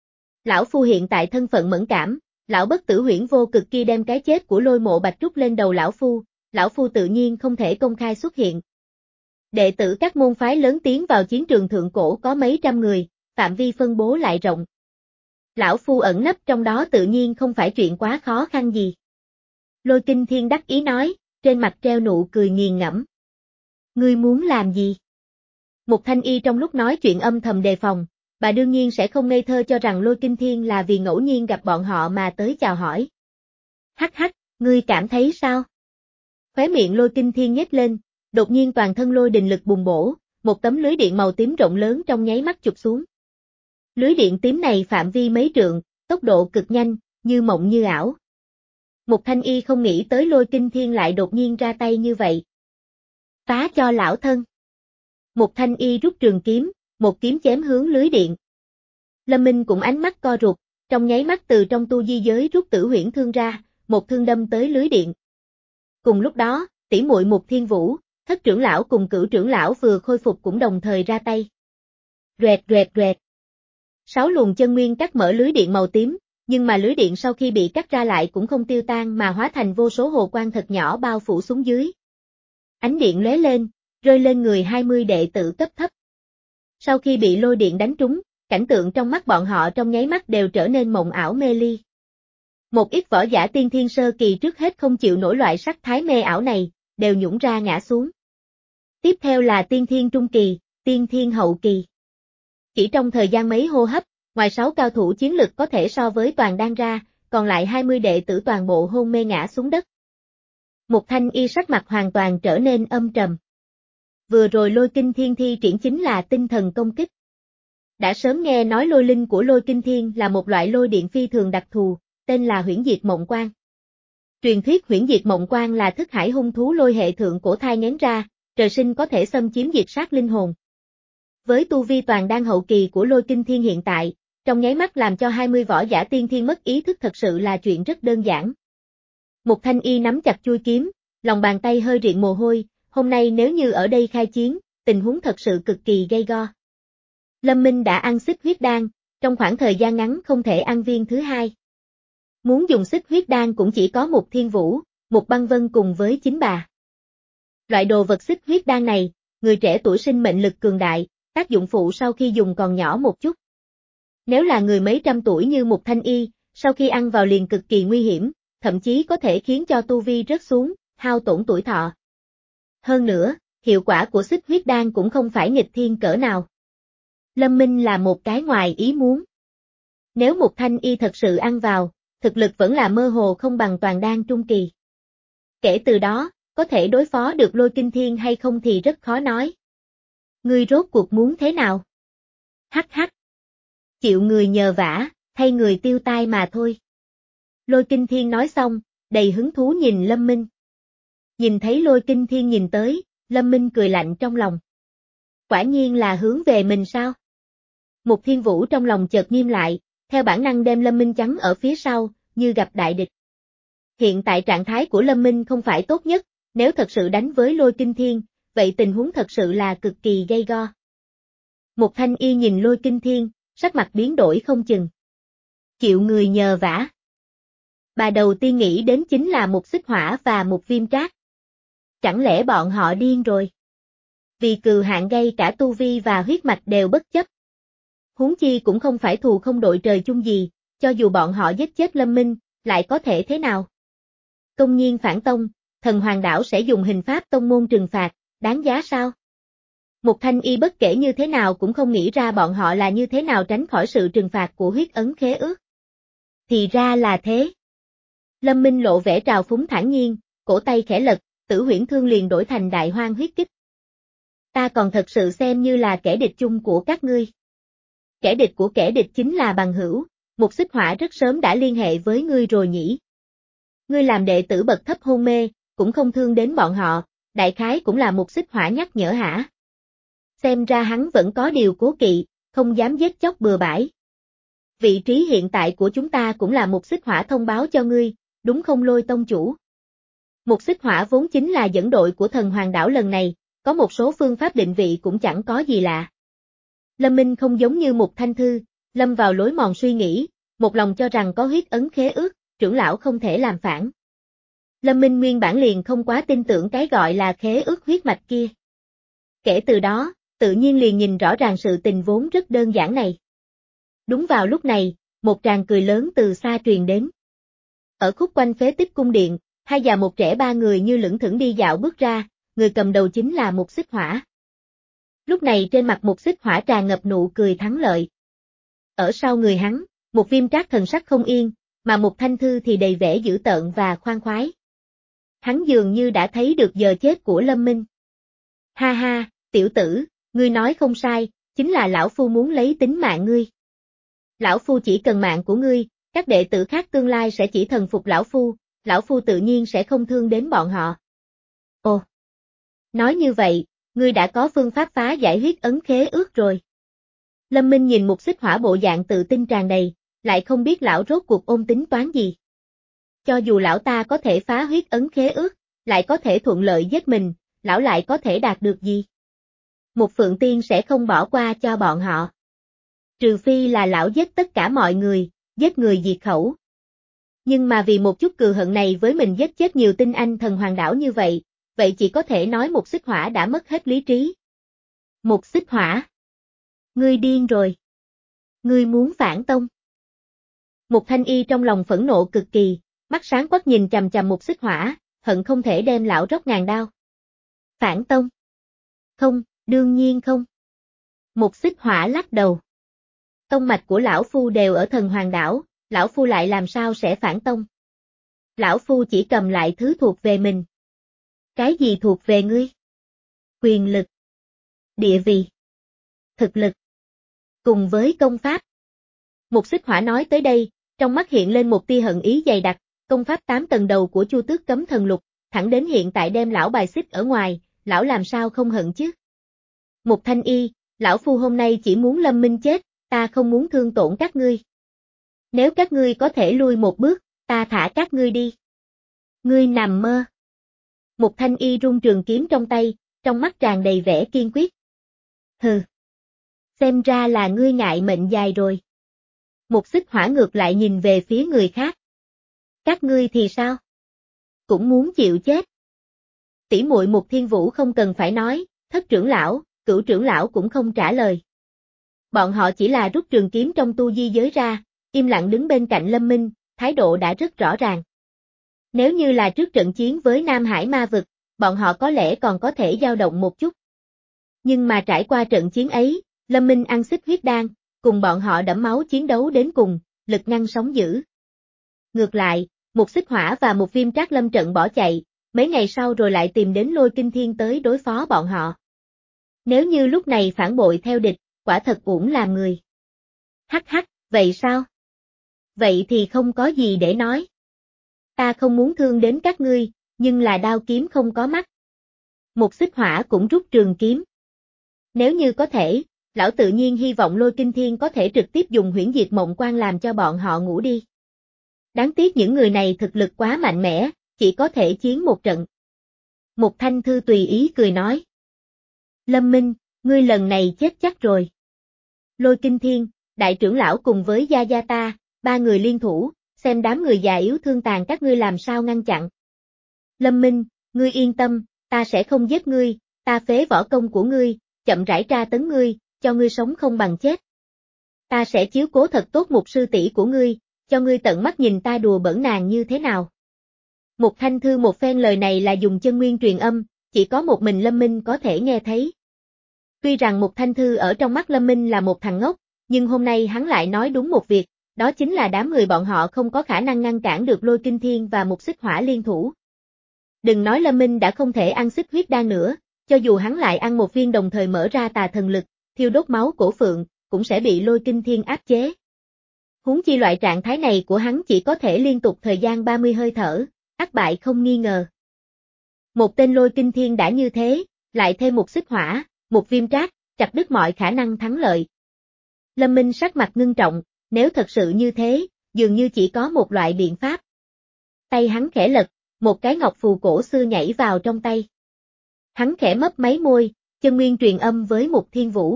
Lão phu hiện tại thân phận mẫn cảm, lão bất tử huyễn vô cực kia đem cái chết của Lôi Mộ Bạch trút lên đầu lão phu, lão phu tự nhiên không thể công khai xuất hiện. Đệ tử các môn phái lớn tiến vào chiến trường thượng cổ có mấy trăm người, phạm vi phân bố lại rộng. Lão phu ẩn nấp trong đó tự nhiên không phải chuyện quá khó khăn gì. Lôi Kinh Thiên đắc ý nói, trên mặt treo nụ cười nghiền ngẫm. Ngươi muốn làm gì? Mục Thanh Y trong lúc nói chuyện âm thầm đề phòng, bà đương nhiên sẽ không ngây thơ cho rằng Lôi Kinh Thiên là vì ngẫu nhiên gặp bọn họ mà tới chào hỏi. Hắc hắc, ngươi cảm thấy sao? Khóe miệng Lôi Kinh Thiên nhếch lên, đột nhiên toàn thân lôi đình lực bùng bổ, một tấm lưới điện màu tím rộng lớn trong nháy mắt chụp xuống. Lưới điện tím này phạm vi mấy trượng, tốc độ cực nhanh, như mộng như ảo. Mục Thanh Y không nghĩ tới Lôi Kinh Thiên lại đột nhiên ra tay như vậy. Phá cho lão thân. Mục Thanh Y rút trường kiếm, một kiếm chém hướng lưới điện. Lâm Minh cũng ánh mắt co rụt, trong nháy mắt từ trong tu di giới rút tử huyễn thương ra, một thương đâm tới lưới điện. Cùng lúc đó, tỷ muội Mục Thiên Vũ, thất trưởng lão cùng cửu trưởng lão vừa khôi phục cũng đồng thời ra tay. Rẹt rẹt rẹt. Sáu luồng chân nguyên cắt mở lưới điện màu tím, nhưng mà lưới điện sau khi bị cắt ra lại cũng không tiêu tan mà hóa thành vô số hồ quang thật nhỏ bao phủ xuống dưới. Ánh điện lóe lên, rơi lên người hai mươi đệ tử cấp thấp. Sau khi bị lôi điện đánh trúng, cảnh tượng trong mắt bọn họ trong nháy mắt đều trở nên mộng ảo mê ly. Một ít võ giả tiên thiên sơ kỳ trước hết không chịu nổi loại sắc thái mê ảo này, đều nhũn ra ngã xuống. Tiếp theo là tiên thiên trung kỳ, tiên thiên hậu kỳ. Chỉ trong thời gian mấy hô hấp, ngoài sáu cao thủ chiến lực có thể so với toàn đan ra, còn lại hai mươi đệ tử toàn bộ hôn mê ngã xuống đất. Mục Thanh Y sắc mặt hoàn toàn trở nên âm trầm. Vừa rồi lôi kinh thiên thi triển chính là tinh thần công kích. Đã sớm nghe nói lôi linh của lôi kinh thiên là một loại lôi điện phi thường đặc thù, tên là huyễn diệt mộng quang. Truyền thuyết huyễn diệt mộng quang là thức hải hung thú lôi hệ thượng cổ thai nghén ra, trời sinh có thể xâm chiếm diệt sát linh hồn. Với tu vi toàn đan hậu kỳ của lôi kinh thiên hiện tại, trong nháy mắt làm cho hai mươi võ giả tiên thiên mất ý thức thật sự là chuyện rất đơn giản. Mục Thanh Y nắm chặt chuôi kiếm, lòng bàn tay hơi riện mồ hôi, hôm nay nếu như ở đây khai chiến, tình huống thật sự cực kỳ gay go. Lâm Minh đã ăn xích huyết đan, trong khoảng thời gian ngắn không thể ăn viên thứ hai. Muốn dùng xích huyết đan cũng chỉ có một Thiên Vũ, một Băng Vân cùng với chính bà. Loại đồ vật xích huyết đan này, người trẻ tuổi sinh mệnh lực cường đại, tác dụng phụ sau khi dùng còn nhỏ một chút. Nếu là người mấy trăm tuổi như Mục Thanh Y, sau khi ăn vào liền cực kỳ nguy hiểm, thậm chí có thể khiến cho tu vi rớt xuống, hao tổn tuổi thọ. Hơn nữa, hiệu quả của xích huyết đan cũng không phải nghịch thiên cỡ nào. Lâm Minh là một cái ngoài ý muốn. Nếu Mục Thanh Y thật sự ăn vào, thực lực vẫn là mơ hồ không bằng toàn đan trung kỳ. Kể từ đó, có thể đối phó được lôi kinh thiên hay không thì rất khó nói. Ngươi rốt cuộc muốn thế nào? Hắc hắc. Chịu người nhờ vả, thay người tiêu tai mà thôi. Lôi kinh thiên nói xong, đầy hứng thú nhìn Lâm Minh. Nhìn thấy lôi kinh thiên nhìn tới, Lâm Minh cười lạnh trong lòng. Quả nhiên là hướng về mình sao? Mục Thiên Vũ trong lòng chợt nghiêm lại, theo bản năng đem Lâm Minh chắn ở phía sau, như gặp đại địch. Hiện tại trạng thái của Lâm Minh không phải tốt nhất, nếu thật sự đánh với lôi kinh thiên, vậy tình huống thật sự là cực kỳ gay go. Mục Thanh Y nhìn lôi kinh thiên, sắc mặt biến đổi không chừng. Chịu người nhờ vả. Bà đầu tiên nghĩ đến chính là một xích hỏa và một viêm trác. Chẳng lẽ bọn họ điên rồi? Vì cừu hạn gây cả tu vi và huyết mạch đều bất chấp. Huống chi cũng không phải thù không đội trời chung gì, cho dù bọn họ giết chết Lâm Minh, lại có thể thế nào? Công nhiên phản tông, thần hoàng đảo sẽ dùng hình pháp tông môn trừng phạt, đáng giá sao? Mục Thanh Y bất kể như thế nào cũng không nghĩ ra bọn họ là như thế nào tránh khỏi sự trừng phạt của huyết ấn khế ước. Thì ra là thế. Lâm Minh lộ vẻ trào phúng thản nhiên, cổ tay khẽ lật, Tử Huyễn Thương liền đổi thành Đại Hoang Huyết Kích. Ta còn thật sự xem như là kẻ địch chung của các ngươi. Kẻ địch của kẻ địch chính là bằng hữu, Mục Xích Hỏa rất sớm đã liên hệ với ngươi rồi nhỉ. Ngươi làm đệ tử bậc thấp hôn mê, cũng không thương đến bọn họ, đại khái cũng là Mục Xích Hỏa nhắc nhở hả? Xem ra hắn vẫn có điều cố kỵ, không dám giết chóc bừa bãi. Vị trí hiện tại của chúng ta cũng là Mục Xích Hỏa thông báo cho ngươi, đúng không Lôi tông chủ? Mục Xích Hỏa vốn chính là dẫn đội của thần hoàng đảo lần này, có một số phương pháp định vị cũng chẳng có gì lạ. Lâm Minh không giống như Mục Thanh Thư, lâm vào lối mòn suy nghĩ, một lòng cho rằng có huyết ấn khế ước, trưởng lão không thể làm phản. Lâm Minh nguyên bản liền không quá tin tưởng cái gọi là khế ước huyết mạch kia. Kể từ đó, tự nhiên liền nhìn rõ ràng sự tình vốn rất đơn giản này. Đúng vào lúc này, một tràng cười lớn từ xa truyền đến. Ở khúc quanh phế tích cung điện, hai già một trẻ ba người như lững thững đi dạo bước ra, người cầm đầu chính là Mục Xích Hỏa. Lúc này trên mặt Mục Xích Hỏa tràn ngập nụ cười thắng lợi. Ở sau người hắn, một viêm trác thần sắc không yên, mà Mục Thanh Thư thì đầy vẻ dữ tợn và khoan khoái. Hắn dường như đã thấy được giờ chết của Lâm Minh. Ha ha, tiểu tử, ngươi nói không sai, chính là lão phu muốn lấy tính mạng ngươi. Lão phu chỉ cần mạng của ngươi, các đệ tử khác tương lai sẽ chỉ thần phục lão phu, lão phu tự nhiên sẽ không thương đến bọn họ. Ồ, nói như vậy, ngươi đã có phương pháp phá giải huyết ấn khế ước rồi. Lâm Minh nhìn Mục Xích Hỏa bộ dạng tự tin tràn đầy, lại không biết lão rốt cuộc ôm tính toán gì. Cho dù lão ta có thể phá huyết ấn khế ước, lại có thể thuận lợi giết mình, lão lại có thể đạt được gì? Một Phượng Tiên sẽ không bỏ qua cho bọn họ. Trừ phi là lão giết tất cả mọi người, giết người diệt khẩu. Nhưng mà vì một chút cừu hận này với mình giết chết nhiều tinh anh thần hoàng đảo như vậy, vậy chỉ có thể nói Mục Xích Hỏa đã mất hết lý trí. Mục Xích Hỏa. Ngươi điên rồi. Ngươi muốn phản tông. Mục Thanh Y trong lòng phẫn nộ cực kỳ, mắt sáng quắc nhìn chằm chằm Mục Xích Hỏa, hận không thể đem lão róc ngàn đao. Phản tông? Không, đương nhiên không. Mục Xích Hỏa lắc đầu. Tông mạch của lão phu đều ở Thần Hoàng đảo, lão phu lại làm sao sẽ phản tông? Lão phu chỉ cầm lại thứ thuộc về mình. Cái gì thuộc về ngươi? Quyền lực, địa vị, thực lực, cùng với công pháp. Mục Xích Hỏa nói tới đây, trong mắt hiện lên một tia hận ý dày đặc, công pháp tám tầng đầu của Chu Tước Cấm Thần Lục, thẳng đến hiện tại đem lão bài xích ở ngoài, lão làm sao không hận chứ? Mục Thanh Y, lão phu hôm nay chỉ muốn Lâm Minh chết, ta không muốn thương tổn các ngươi. Nếu các ngươi có thể lui một bước, ta thả các ngươi đi. Ngươi nằm mơ. Mục Thanh Y rung trường kiếm trong tay, trong mắt tràn đầy vẻ kiên quyết. Hừ. Xem ra là ngươi ngại mệnh dài rồi. Mục Xích Hỏa ngược lại nhìn về phía người khác. Các ngươi thì sao? Cũng muốn chịu chết. Tỷ muội Mục Thiên Vũ không cần phải nói, thất trưởng lão, cửu trưởng lão cũng không trả lời. Bọn họ chỉ là rút trường kiếm trong tu di giới ra, im lặng đứng bên cạnh Lâm Minh, thái độ đã rất rõ ràng. Nếu như là trước trận chiến với Nam Hải Ma Vực, bọn họ có lẽ còn có thể dao động một chút. Nhưng mà trải qua trận chiến ấy, Lâm Minh ăn xích huyết đan, cùng bọn họ đẫm máu chiến đấu đến cùng, lực ngăn sóng dữ. Ngược lại, Mục Xích Hỏa và Mục Viêm Trác lâm trận bỏ chạy, mấy ngày sau rồi lại tìm đến Lôi Kinh Thiên tới đối phó bọn họ. Nếu như lúc này phản bội theo địch, quả thật uổng làm người. Hắc hắc, vậy sao? Vậy thì không có gì để nói. Ta không muốn thương đến các ngươi, nhưng là đao kiếm không có mắt. Mục Xích Hỏa cũng rút trường kiếm. Nếu như có thể, lão tự nhiên hy vọng Lôi Kinh Thiên có thể trực tiếp dùng huyễn diệt mộng quan làm cho bọn họ ngủ đi. Đáng tiếc những người này thực lực quá mạnh mẽ, chỉ có thể chiến một trận. Mục Thanh Thư tùy ý cười nói. Lâm Minh, ngươi lần này chết chắc rồi. Lôi Kinh Thiên, đại trưởng lão cùng với Gia Gia ta, ba người liên thủ, xem đám người già yếu thương tàn các ngươi làm sao ngăn chặn. Lâm Minh, ngươi yên tâm, ta sẽ không giết ngươi, ta phế võ công của ngươi, chậm rãi tra tấn ngươi, cho ngươi sống không bằng chết. Ta sẽ chiếu cố thật tốt một sư tỷ của ngươi, cho ngươi tận mắt nhìn ta đùa bỡn nàng như thế nào. Mục Thanh Thư một phen lời này là dùng chân nguyên truyền âm, chỉ có một mình Lâm Minh có thể nghe thấy. Tuy rằng Mục Thanh Thư ở trong mắt Lâm Minh là một thằng ngốc, nhưng hôm nay hắn lại nói đúng một việc, đó chính là đám người bọn họ không có khả năng ngăn cản được Lôi Kinh Thiên và Mục Xích Hỏa liên thủ. Đừng nói Lâm Minh đã không thể ăn xích huyết đan nữa, cho dù hắn lại ăn một viên đồng thời mở ra tà thần lực, thiêu đốt máu cổ phượng, cũng sẽ bị Lôi Kinh Thiên áp chế. Huống chi loại trạng thái này của hắn chỉ có thể liên tục thời gian ba mươi hơi thở, ắt bại không nghi ngờ. Một tên Lôi Kinh Thiên đã như thế, lại thêm một xích hỏa, một viêm trác, chặt đứt mọi khả năng thắng lợi. Lâm Minh sắc mặt ngưng trọng, nếu thật sự như thế, dường như chỉ có một loại biện pháp. Tay hắn khẽ lật, một cái ngọc phù cổ xưa nhảy vào trong tay. Hắn khẽ mấp máy môi, chân nguyên truyền âm với Mục Thiên Vũ.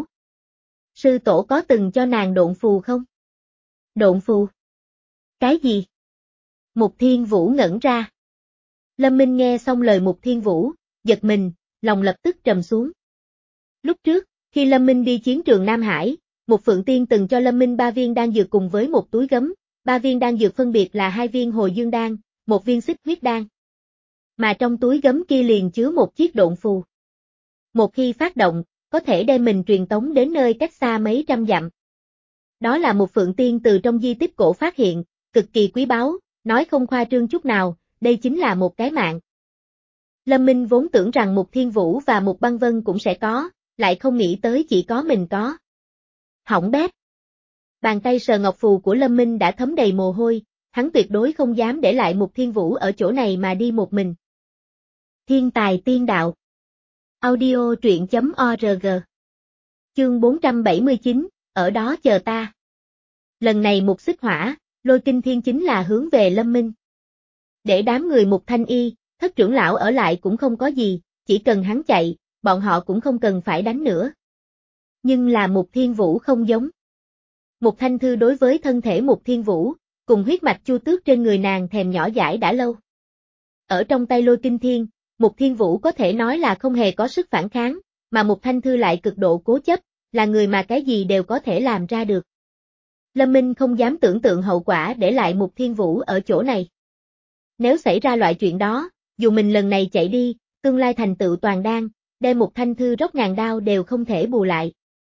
Sư tổ có từng cho nàng độn phù không? Độn phù? Cái gì? Mục Thiên Vũ ngẩn ra. Lâm Minh nghe xong lời Mục Thiên Vũ, giật mình, lòng lập tức trầm xuống. Lúc trước, khi Lâm Minh đi chiến trường Nam Hải, Mục Phượng Tiên từng cho Lâm Minh ba viên đan dược cùng với một túi gấm, ba viên đan dược phân biệt là hai viên hồi dương đan, một viên xích huyết đan. Mà trong túi gấm kia liền chứa một chiếc độn phù. Một khi phát động, có thể đem mình truyền tống đến nơi cách xa mấy trăm dặm. Đó là một Phượng Tiên từ trong di tích cổ phát hiện, cực kỳ quý báu, nói không khoa trương chút nào, đây chính là một cái mạng. Lâm Minh vốn tưởng rằng Mục Thiên Vũ và Mục Băng Vân cũng sẽ có, lại không nghĩ tới chỉ có mình có. Hỏng bét. Bàn tay sờ ngọc phù của Lâm Minh đã thấm đầy mồ hôi, hắn tuyệt đối không dám để lại Mục Thiên Vũ ở chỗ này mà đi một mình. Thiên tài tiên đạo. Audio truyện chấm org. Chương bốn trăm bảy mươi chín, ở đó chờ ta. Lần này Mục Xích Hỏa, Lôi Kinh Thiên chính là hướng về Lâm Minh. Để đám người Mục Thanh Y, thất trưởng lão ở lại cũng không có gì, chỉ cần hắn chạy, bọn họ cũng không cần phải đánh nữa. Nhưng là Mục Thiên Vũ không giống. Mục Thanh Thư đối với thân thể Mục Thiên Vũ, cùng huyết mạch chu tước trên người nàng thèm nhỏ dãi đã lâu. Ở trong tay Lôi Kinh Thiên, Mục Thiên Vũ có thể nói là không hề có sức phản kháng, mà Mục Thanh Thư lại cực độ cố chấp, là người mà cái gì đều có thể làm ra được. Lâm Minh không dám tưởng tượng hậu quả để lại Mục Thiên Vũ ở chỗ này. Nếu xảy ra loại chuyện đó, dù mình lần này chạy đi, tương lai thành tựu toàn đan, đem một thanh thư róc ngàn đao đều không thể bù lại.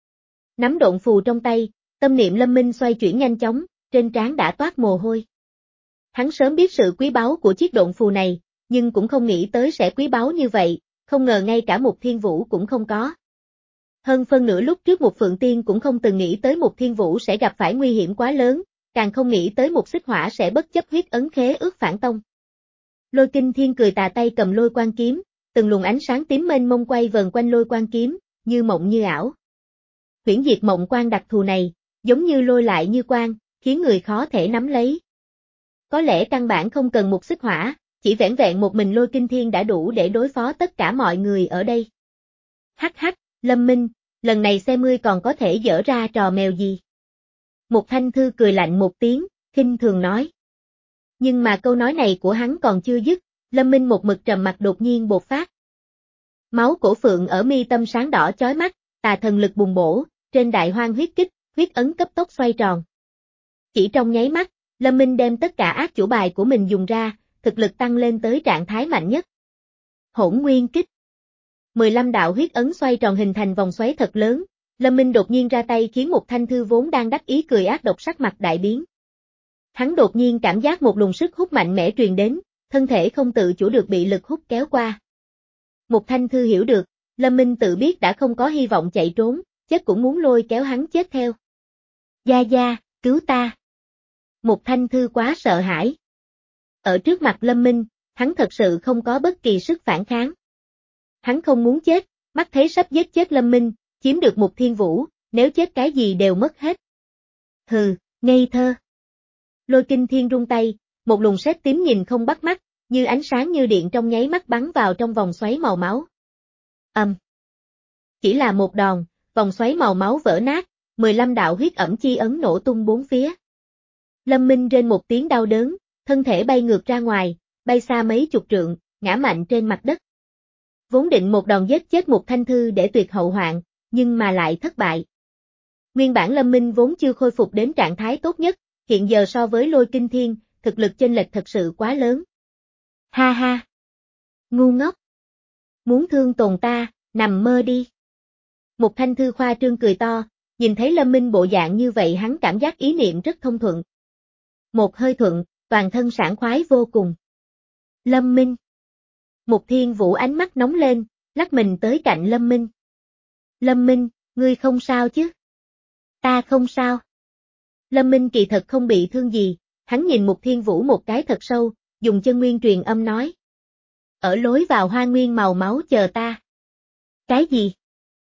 Nắm độn phù trong tay, tâm niệm Lâm Minh xoay chuyển nhanh chóng, trên trán đã toát mồ hôi. Hắn sớm biết sự quý báu của chiếc độn phù này, nhưng cũng không nghĩ tới sẽ quý báu như vậy, không ngờ ngay cả một thiên vũ cũng không có. Hơn phân nửa lúc trước một Phượng Tiên cũng không từng nghĩ tới một thiên vũ sẽ gặp phải nguy hiểm quá lớn, càng không nghĩ tới một xích hỏa sẽ bất chấp huyết ấn khế ước phản tông. Lôi Kinh Thiên cười tà tay cầm lôi quan kiếm, từng luồng ánh sáng tím mênh mông quay vần quanh lôi quan kiếm, như mộng như ảo. Huyễn diệt mộng quan đặc thù này, giống như lôi lại như quan, khiến người khó thể nắm lấy. Có lẽ căn bản không cần một xích hỏa, chỉ vẻn vẹn một mình Lôi Kinh Thiên đã đủ để đối phó tất cả mọi người ở đây. Hắc hắc, Lâm Minh, lần này xem ngươi còn có thể dở ra trò mèo gì. Một Thanh Thư cười lạnh một tiếng, khinh thường nói. Nhưng mà câu nói này của hắn còn chưa dứt, Lâm Minh một mực trầm mặt đột nhiên bột phát. Máu cổ phượng ở mi tâm sáng đỏ chói mắt, tà thần lực bùng bổ, trên đại hoang huyết kích, huyết ấn cấp tốc xoay tròn. Chỉ trong nháy mắt, Lâm Minh đem tất cả ác chủ bài của mình dùng ra, thực lực tăng lên tới trạng thái mạnh nhất. Hỗn Nguyên Kích. mười lăm đạo huyết ấn xoay tròn hình thành vòng xoáy thật lớn, Lâm Minh đột nhiên ra tay khiến một Thanh Thư vốn đang đắc ý cười ác độc sắc mặt đại biến. Hắn đột nhiên cảm giác một luồng sức hút mạnh mẽ truyền đến, thân thể không tự chủ được bị lực hút kéo qua. Một Thanh Thư hiểu được, Lâm Minh tự biết đã không có hy vọng chạy trốn, chết cũng muốn lôi kéo hắn chết theo. Gia Gia, cứu ta. Một Thanh Thư quá sợ hãi. Ở trước mặt Lâm Minh, hắn thật sự không có bất kỳ sức phản kháng. Hắn không muốn chết, mắt thấy sắp giết chết Lâm Minh, chiếm được một thiên vũ, nếu chết cái gì đều mất hết. Hừ, ngây thơ. Lôi Kinh Thiên rung tay, một luồng sét tím nhìn không bắt mắt, như ánh sáng như điện trong nháy mắt bắn vào trong vòng xoáy màu máu. Âm. Chỉ là một đòn, vòng xoáy màu máu vỡ nát, mười lăm đạo huyết ẩm chi ấn nổ tung bốn phía. Lâm Minh rên một tiếng đau đớn, thân thể bay ngược ra ngoài, bay xa mấy chục trượng, ngã mạnh trên mặt đất. Vốn định một đòn giết chết một Thanh Thư để tuyệt hậu hoạn, nhưng mà lại thất bại. Nguyên bản Lâm Minh vốn chưa khôi phục đến trạng thái tốt nhất, hiện giờ so với Lôi Kinh Thiên, thực lực chênh lệch thật sự quá lớn. Ha ha! Ngu ngốc! Muốn thương tồn ta, nằm mơ đi! Một Thanh Thư khoa trương cười to, nhìn thấy Lâm Minh bộ dạng như vậy hắn cảm giác ý niệm rất thông thuận. Một hơi thuận, toàn thân sảng khoái vô cùng. Lâm Minh! Một Thiên Vũ ánh mắt nóng lên, lắc mình tới cạnh Lâm Minh. Lâm Minh, ngươi không sao chứ? Ta không sao. Lâm Minh kỳ thật không bị thương gì, hắn nhìn Một Thiên Vũ một cái thật sâu, dùng chân nguyên truyền âm nói. Ở lối vào hoa nguyên màu máu chờ ta. Cái gì?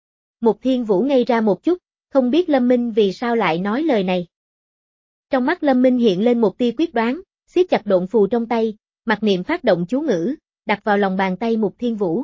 Một Thiên Vũ ngây ra một chút, không biết Lâm Minh vì sao lại nói lời này. Trong mắt Lâm Minh hiện lên một tia quyết đoán, siết chặt độn phù trong tay, mặc niệm phát động chú ngữ, đặt vào lòng bàn tay Một Thiên Vũ.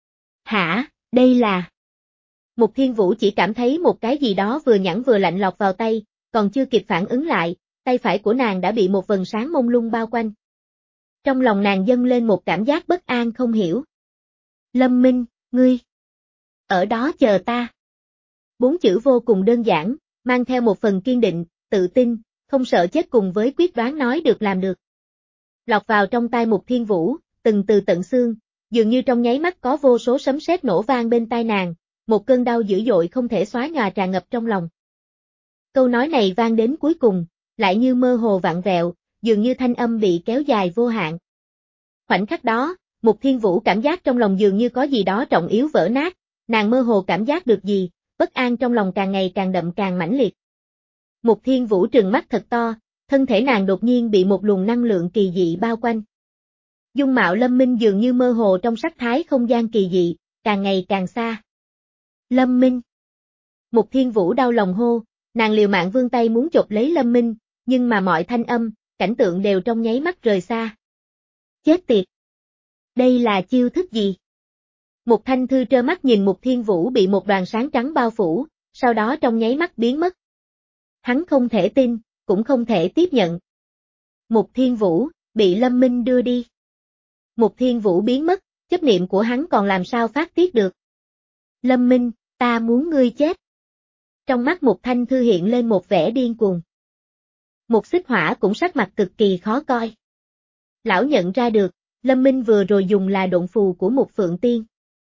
Hả, đây là... Một Thiên Vũ chỉ cảm thấy một cái gì đó vừa nhẵn vừa lạnh lọt vào tay, còn chưa kịp phản ứng lại, tay phải của nàng đã bị một vầng sáng mông lung bao quanh. Trong lòng nàng dâng lên một cảm giác bất an không hiểu. Lâm Minh, ngươi... Ở đó chờ ta. Bốn chữ vô cùng đơn giản, mang theo một phần kiên định, tự tin, không sợ chết cùng với quyết đoán nói được làm được. Lọt vào trong tai Một Thiên Vũ, từng từ tận xương, dường như trong nháy mắt có vô số sấm sét nổ vang bên tai nàng, một cơn đau dữ dội không thể xóa nhòa tràn ngập trong lòng. Câu nói này vang đến cuối cùng, lại như mơ hồ vặn vẹo, dường như thanh âm bị kéo dài vô hạn. Khoảnh khắc đó, Một Thiên Vũ cảm giác trong lòng dường như có gì đó trọng yếu vỡ nát, nàng mơ hồ cảm giác được gì, bất an trong lòng càng ngày càng đậm càng mãnh liệt. Một Thiên Vũ trừng mắt thật to, thân thể nàng đột nhiên bị một luồng năng lượng kỳ dị bao quanh. Dung mạo Lâm Minh dường như mơ hồ trong sắc thái không gian kỳ dị, càng ngày càng xa. Lâm Minh! Một Thiên Vũ đau lòng hô, nàng liều mạng vươn tay muốn chộp lấy Lâm Minh, nhưng mà mọi thanh âm, cảnh tượng đều trong nháy mắt rời xa. Chết tiệt! Đây là chiêu thức gì? Một Thanh Thư trơ mắt nhìn Một Thiên Vũ bị một đoàn sáng trắng bao phủ, sau đó trong nháy mắt biến mất. Hắn không thể tin, cũng không thể tiếp nhận. Một Thiên Vũ, bị Lâm Minh đưa đi. Một Thiên Vũ biến mất, chấp niệm của hắn còn làm sao phát tiết được. Lâm Minh, ta muốn ngươi chết. Trong mắt Một Thanh Thư hiện lên một vẻ điên cuồng. Một xích hỏa cũng sắc mặt cực kỳ khó coi. Lão nhận ra được, Lâm Minh vừa rồi dùng là độn phù của một Phượng Tiên.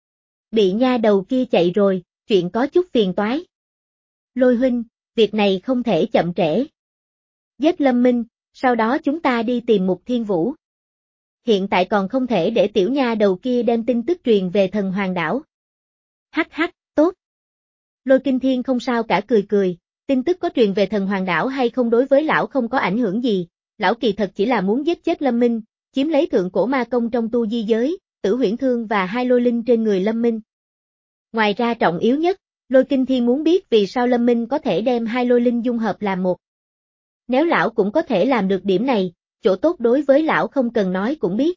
Bị nha đầu kia chạy rồi, chuyện có chút phiền toái. Lôi huynh, việc này không thể chậm trễ. Giết Lâm Minh, sau đó chúng ta đi tìm Mục Thiên Vũ. Hiện tại còn không thể để tiểu nha đầu kia đem tin tức truyền về Thần Hoàng đảo. Hắc hắc, tốt. Lôi Kinh Thiên không sao cả cười cười, tin tức có truyền về Thần Hoàng đảo hay không đối với lão không có ảnh hưởng gì, lão kỳ thật chỉ là muốn giết chết Lâm Minh, chiếm lấy thượng cổ ma công trong tu di giới, tử huyễn thương và hai lôi linh trên người Lâm Minh. Ngoài ra trọng yếu nhất, Lôi Kinh Thiên muốn biết vì sao Lâm Minh có thể đem hai lôi linh dung hợp làm một. Nếu lão cũng có thể làm được điểm này, chỗ tốt đối với lão không cần nói cũng biết.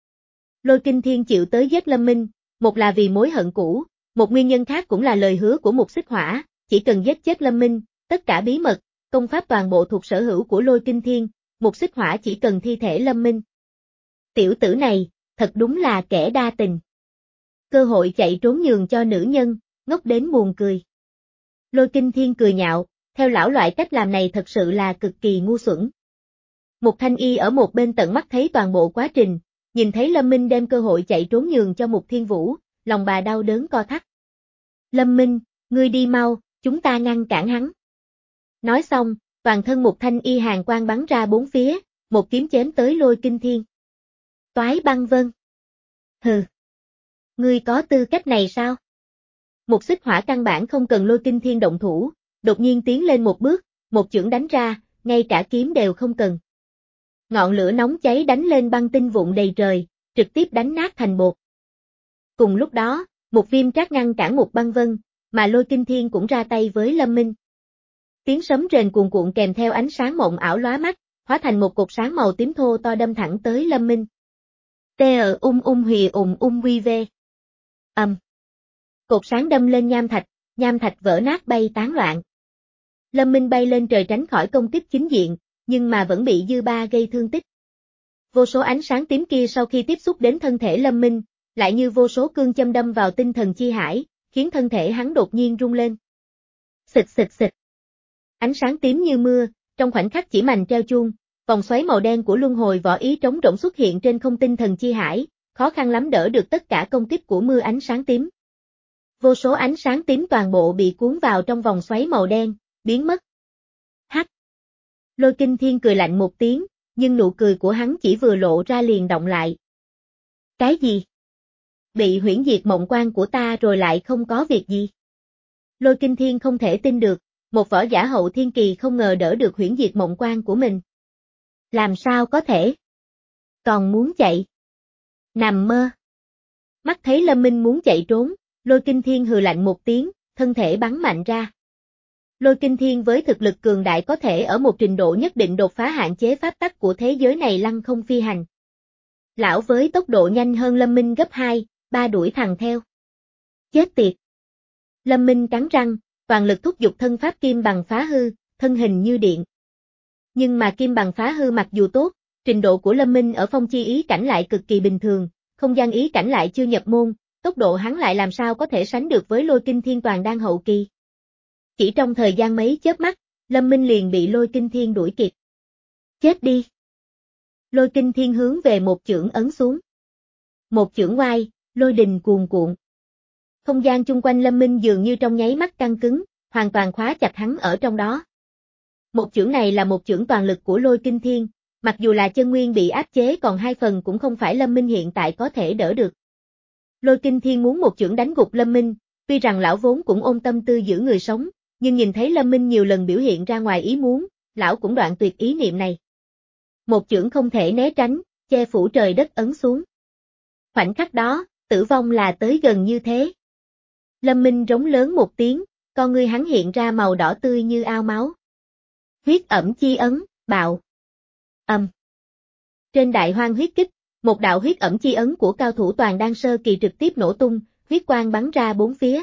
Lôi Kinh Thiên chịu tới giết Lâm Minh, một là vì mối hận cũ, một nguyên nhân khác cũng là lời hứa của Mục Xích Hỏa, chỉ cần giết chết Lâm Minh, tất cả bí mật, công pháp toàn bộ thuộc sở hữu của Lôi Kinh Thiên, Mục Xích Hỏa chỉ cần thi thể Lâm Minh. Tiểu tử này, thật đúng là kẻ đa tình. Cơ hội chạy trốn nhường cho nữ nhân, ngốc đến buồn cười. Lôi Kinh Thiên cười nhạo, theo lão loại cách làm này thật sự là cực kỳ ngu xuẩn. Mục Thanh Y ở một bên tận mắt thấy toàn bộ quá trình, nhìn thấy Lâm Minh đem cơ hội chạy trốn nhường cho Mục Thiên Vũ, lòng bà đau đớn co thắt. Lâm Minh, ngươi đi mau, chúng ta ngăn cản hắn. Nói xong, toàn thân Mục Thanh Y hàn quang bắn ra bốn phía, một kiếm chém tới Lôi Kinh Thiên. Toái Băng Vân. Hừ. Ngươi có tư cách này sao? Mục Xích Hỏa căn bản không cần Lôi Kinh Thiên động thủ, đột nhiên tiến lên một bước, một chưởng đánh ra, ngay cả kiếm đều không cần. Ngọn lửa nóng cháy đánh lên băng tinh vụn đầy trời, trực tiếp đánh nát thành bột. Cùng lúc đó, Mục Viêm Trác ngăn cản Mục Băng Vân, mà Lôi Kinh Thiên cũng ra tay với Lâm Minh. Tiếng sấm rền cuồn cuộn kèm theo ánh sáng mộng ảo lóa mắt, hóa thành một cột sáng màu tím thô to đâm thẳng tới Lâm Minh. Tê ở ung ung hùy ùng ung quy vê. Ầm. Cột sáng đâm lên nham thạch, nham thạch vỡ nát bay tán loạn. Lâm Minh bay lên trời tránh khỏi công kích chính diện, nhưng mà vẫn bị dư ba gây thương tích. Vô số ánh sáng tím kia sau khi tiếp xúc đến thân thể Lâm Minh, lại như vô số cương châm đâm vào tinh thần chi hải, khiến thân thể hắn đột nhiên rung lên. Xịt xịt xịt. Ánh sáng tím như mưa, trong khoảnh khắc chỉ mành treo chuông, vòng xoáy màu đen của luân hồi võ ý trống rỗng xuất hiện trên không tinh thần chi hải, khó khăn lắm đỡ được tất cả công kích của mưa ánh sáng tím. Vô số ánh sáng tím toàn bộ bị cuốn vào trong vòng xoáy màu đen, biến mất. Hắc. Lôi Kinh Thiên cười lạnh một tiếng, nhưng nụ cười của hắn chỉ vừa lộ ra liền động lại. Cái gì? Bị huyễn diệt mộng quan của ta rồi lại không có việc gì? Lôi Kinh Thiên không thể tin được, một võ giả hậu thiên kỳ không ngờ đỡ được huyễn diệt mộng quan của mình. Làm sao có thể? Còn muốn chạy? Nằm mơ. Mắt thấy Lâm Minh muốn chạy trốn, Lôi Kinh Thiên hừ lạnh một tiếng, thân thể bắn mạnh ra. Lôi Kinh Thiên với thực lực cường đại có thể ở một trình độ nhất định đột phá hạn chế pháp tắc của thế giới này lăng không phi hành. Lão với tốc độ nhanh hơn Lâm Minh gấp hai, ba đuổi thằng theo. Chết tiệt. Lâm Minh cắn răng, toàn lực thúc giục thân pháp kim bằng phá hư, thân hình như điện. Nhưng mà kim bằng phá hư mặc dù tốt, trình độ của Lâm Minh ở phong chi ý cảnh lại cực kỳ bình thường, không gian ý cảnh lại chưa nhập môn, tốc độ hắn lại làm sao có thể sánh được với Lôi Kinh Thiên toàn đang hậu kỳ. Chỉ trong thời gian mấy chớp mắt, Lâm Minh liền bị Lôi Kinh Thiên đuổi kịp. Chết đi. Lôi Kinh Thiên hướng về một chưởng ấn xuống. Một chưởng oai, lôi đình cuồn cuộn. Không gian chung quanh Lâm Minh dường như trong nháy mắt căng cứng, hoàn toàn khóa chặt hắn ở trong đó. Một chưởng này là một chưởng toàn lực của Lôi Kinh Thiên, mặc dù là chân nguyên bị áp chế còn hai phần cũng không phải Lâm Minh hiện tại có thể đỡ được. Lôi Kinh Thiên muốn một chưởng đánh gục Lâm Minh, tuy rằng lão vốn cũng ôm tâm tư giữ người sống, nhưng nhìn thấy Lâm Minh nhiều lần biểu hiện ra ngoài ý muốn, lão cũng đoạn tuyệt ý niệm này. Một chưởng không thể né tránh, che phủ trời đất ấn xuống. Khoảnh khắc đó, tử vong là tới gần như thế. Lâm Minh rống lớn một tiếng, con ngươi hắn hiện ra màu đỏ tươi như ao máu. Huyết ẩm chi ấn, bạo. Âm. Trên đại hoang huyết kích, một đạo huyết ẩm chi ấn của cao thủ toàn đan sơ kỳ trực tiếp nổ tung, huyết quang bắn ra bốn phía.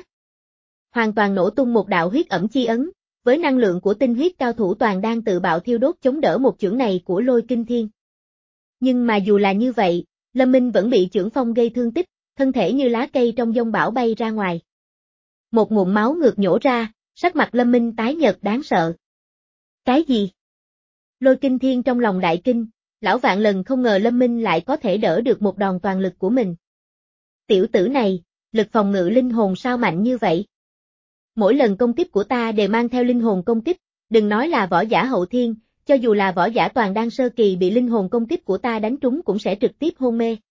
Hoàn toàn nổ tung một đạo huyết ẩm chi ấn, với năng lượng của tinh huyết cao thủ toàn đang tự bạo thiêu đốt chống đỡ một chưởng này của Lôi Kinh Thiên. Nhưng mà dù là như vậy, Lâm Minh vẫn bị chưởng phong gây thương tích, thân thể như lá cây trong giông bão bay ra ngoài. Một ngụm máu ngược nhổ ra, sắc mặt Lâm Minh tái nhợt đáng sợ. Cái gì? Lôi Kinh Thiên trong lòng đại kinh, lão vạn lần không ngờ Lâm Minh lại có thể đỡ được một đòn toàn lực của mình. Tiểu tử này, lực phòng ngự linh hồn sao mạnh như vậy? Mỗi lần công kích của ta đều mang theo linh hồn công kích, đừng nói là võ giả hậu thiên, cho dù là võ giả toàn đan sơ kỳ bị linh hồn công kích của ta đánh trúng cũng sẽ trực tiếp hôn mê.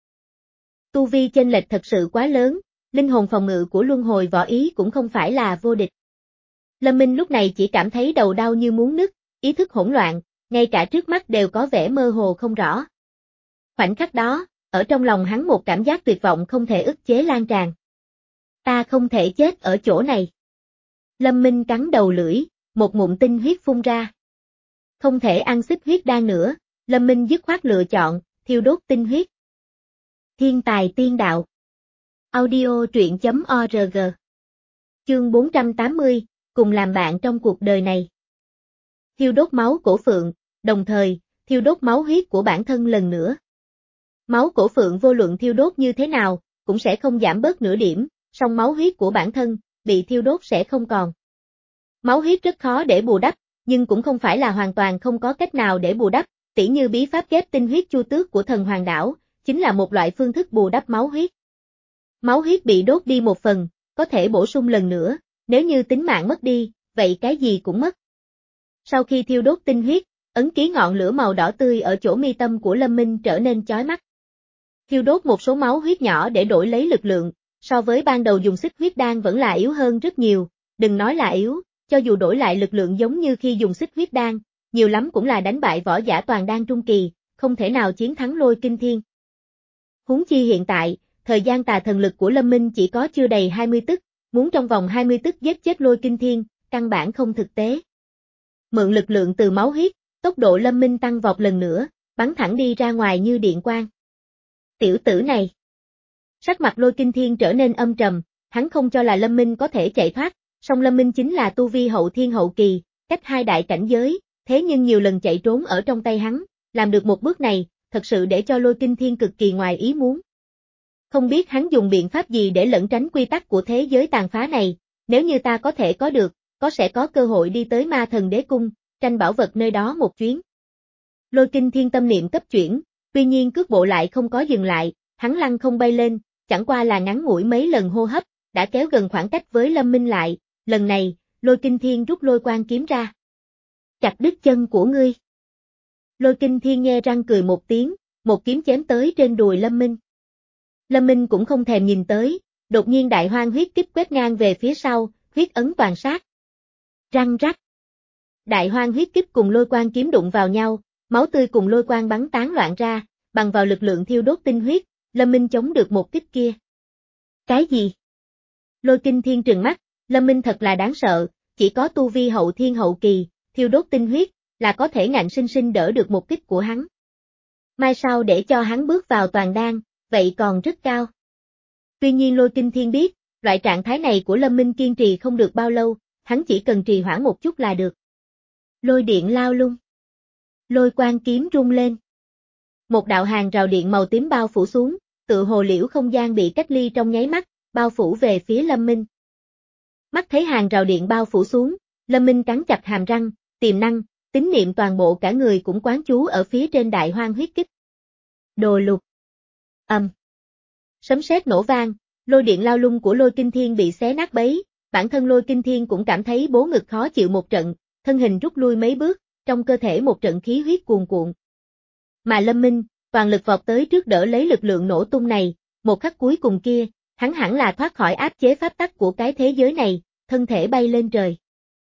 Tu vi chênh lệch thật sự quá lớn, linh hồn phòng ngự của luân hồi võ ý cũng không phải là vô địch. Lâm Minh lúc này chỉ cảm thấy đầu đau như muốn nứt, ý thức hỗn loạn, ngay cả trước mắt đều có vẻ mơ hồ không rõ. Khoảnh khắc đó, ở trong lòng hắn một cảm giác tuyệt vọng không thể ức chế lan tràn. Ta không thể chết ở chỗ này. Lâm Minh cắn đầu lưỡi, một ngụm tinh huyết phun ra. Không thể ăn xích huyết đan nữa, Lâm Minh dứt khoát lựa chọn, thiêu đốt tinh huyết. Thiên tài tiên đạo. Audio truyện chấm org. Chương bốn trăm tám mươi, cùng làm bạn trong cuộc đời này. Thiêu đốt máu cổ phượng, đồng thời, thiêu đốt máu huyết của bản thân lần nữa. Máu cổ phượng vô luận thiêu đốt như thế nào, cũng sẽ không giảm bớt nửa điểm, song máu huyết của bản thân, bị thiêu đốt sẽ không còn. Máu huyết rất khó để bù đắp, nhưng cũng không phải là hoàn toàn không có cách nào để bù đắp, tỉ như bí pháp ghép tinh huyết chu tước của thần hoàng đảo, chính là một loại phương thức bù đắp máu huyết. Máu huyết bị đốt đi một phần, có thể bổ sung lần nữa, nếu như tính mạng mất đi, vậy cái gì cũng mất. Sau khi thiêu đốt tinh huyết, ấn ký ngọn lửa màu đỏ tươi ở chỗ mi tâm của Lâm Minh trở nên chói mắt. Thiêu đốt một số máu huyết nhỏ để đổi lấy lực lượng, so với ban đầu dùng xích huyết đan vẫn là yếu hơn rất nhiều, đừng nói là yếu, cho dù đổi lại lực lượng giống như khi dùng xích huyết đan, nhiều lắm cũng là đánh bại võ giả toàn đan trung kỳ, không thể nào chiến thắng Lôi Kinh Thiên. Huống chi hiện tại, thời gian tà thần lực của Lâm Minh chỉ có chưa đầy hai mươi tức, muốn trong vòng hai mươi tức giết chết Lôi Kinh Thiên, căn bản không thực tế. Mượn lực lượng từ máu huyết, tốc độ Lâm Minh tăng vọt lần nữa, bắn thẳng đi ra ngoài như điện quang. Tiểu tử này. Sắc mặt Lôi Kinh Thiên trở nên âm trầm, hắn không cho là Lâm Minh có thể chạy thoát, song Lâm Minh chính là tu vi hậu thiên hậu kỳ, cách hai đại cảnh giới, thế nhưng nhiều lần chạy trốn ở trong tay hắn, làm được một bước này, thật sự để cho Lôi Kinh Thiên cực kỳ ngoài ý muốn. Không biết hắn dùng biện pháp gì để lẩn tránh quy tắc của thế giới tàn phá này, nếu như ta có thể có được, có sẽ có cơ hội đi tới Ma Thần Đế Cung, tranh bảo vật nơi đó một chuyến. Lôi Kinh Thiên tâm niệm cấp chuyển, tuy nhiên cước bộ lại không có dừng lại, hắn lăng không bay lên, chẳng qua là ngắn ngủi mấy lần hô hấp, đã kéo gần khoảng cách với Lâm Minh lại, lần này, Lôi Kinh Thiên rút lôi quang kiếm ra. Chặt đứt chân của ngươi. Lôi Kinh Thiên nghe răng cười một tiếng, một kiếm chém tới trên đùi Lâm Minh. Lâm Minh cũng không thèm nhìn tới, đột nhiên đại hoang huyết kích quét ngang về phía sau, huyết ấn toàn sát. Răng rắc. Đại hoang huyết kích cùng lôi quang kiếm đụng vào nhau, máu tươi cùng lôi quang bắn tán loạn ra, bằng vào lực lượng thiêu đốt tinh huyết, Lâm Minh chống được một kích kia. Cái gì? Lôi Kinh Thiên trừng mắt, Lâm Minh thật là đáng sợ, chỉ có tu vi hậu thiên hậu kỳ, thiêu đốt tinh huyết, là có thể ngạnh sinh sinh đỡ được một kích của hắn. Mai sau để cho hắn bước vào toàn đan, vậy còn rất cao. Tuy nhiên Lôi Kinh Thiên biết, loại trạng thái này của Lâm Minh kiên trì không được bao lâu, hắn chỉ cần trì hoãn một chút là được. Lôi điện lao lung. Lôi quang kiếm rung lên. Một đạo hàng rào điện màu tím bao phủ xuống, tự hồ liễu không gian bị cách ly trong nháy mắt, bao phủ về phía Lâm Minh. Mắt thấy hàng rào điện bao phủ xuống, Lâm Minh cắn chặt hàm răng, tiềm năng, tín niệm toàn bộ cả người cũng quán chú ở phía trên đại hoang huyết kích. Đồ lục. Âm. Sấm sét nổ vang, lôi điện lao lung của Lôi Kinh Thiên bị xé nát bấy, bản thân Lôi Kinh Thiên cũng cảm thấy bố ngực khó chịu một trận, thân hình rút lui mấy bước, trong cơ thể một trận khí huyết cuồn cuộn. Mà Lâm Minh, toàn lực vọt tới trước đỡ lấy lực lượng nổ tung này, một khắc cuối cùng kia, hắn hẳn là thoát khỏi áp chế pháp tắc của cái thế giới này, thân thể bay lên trời.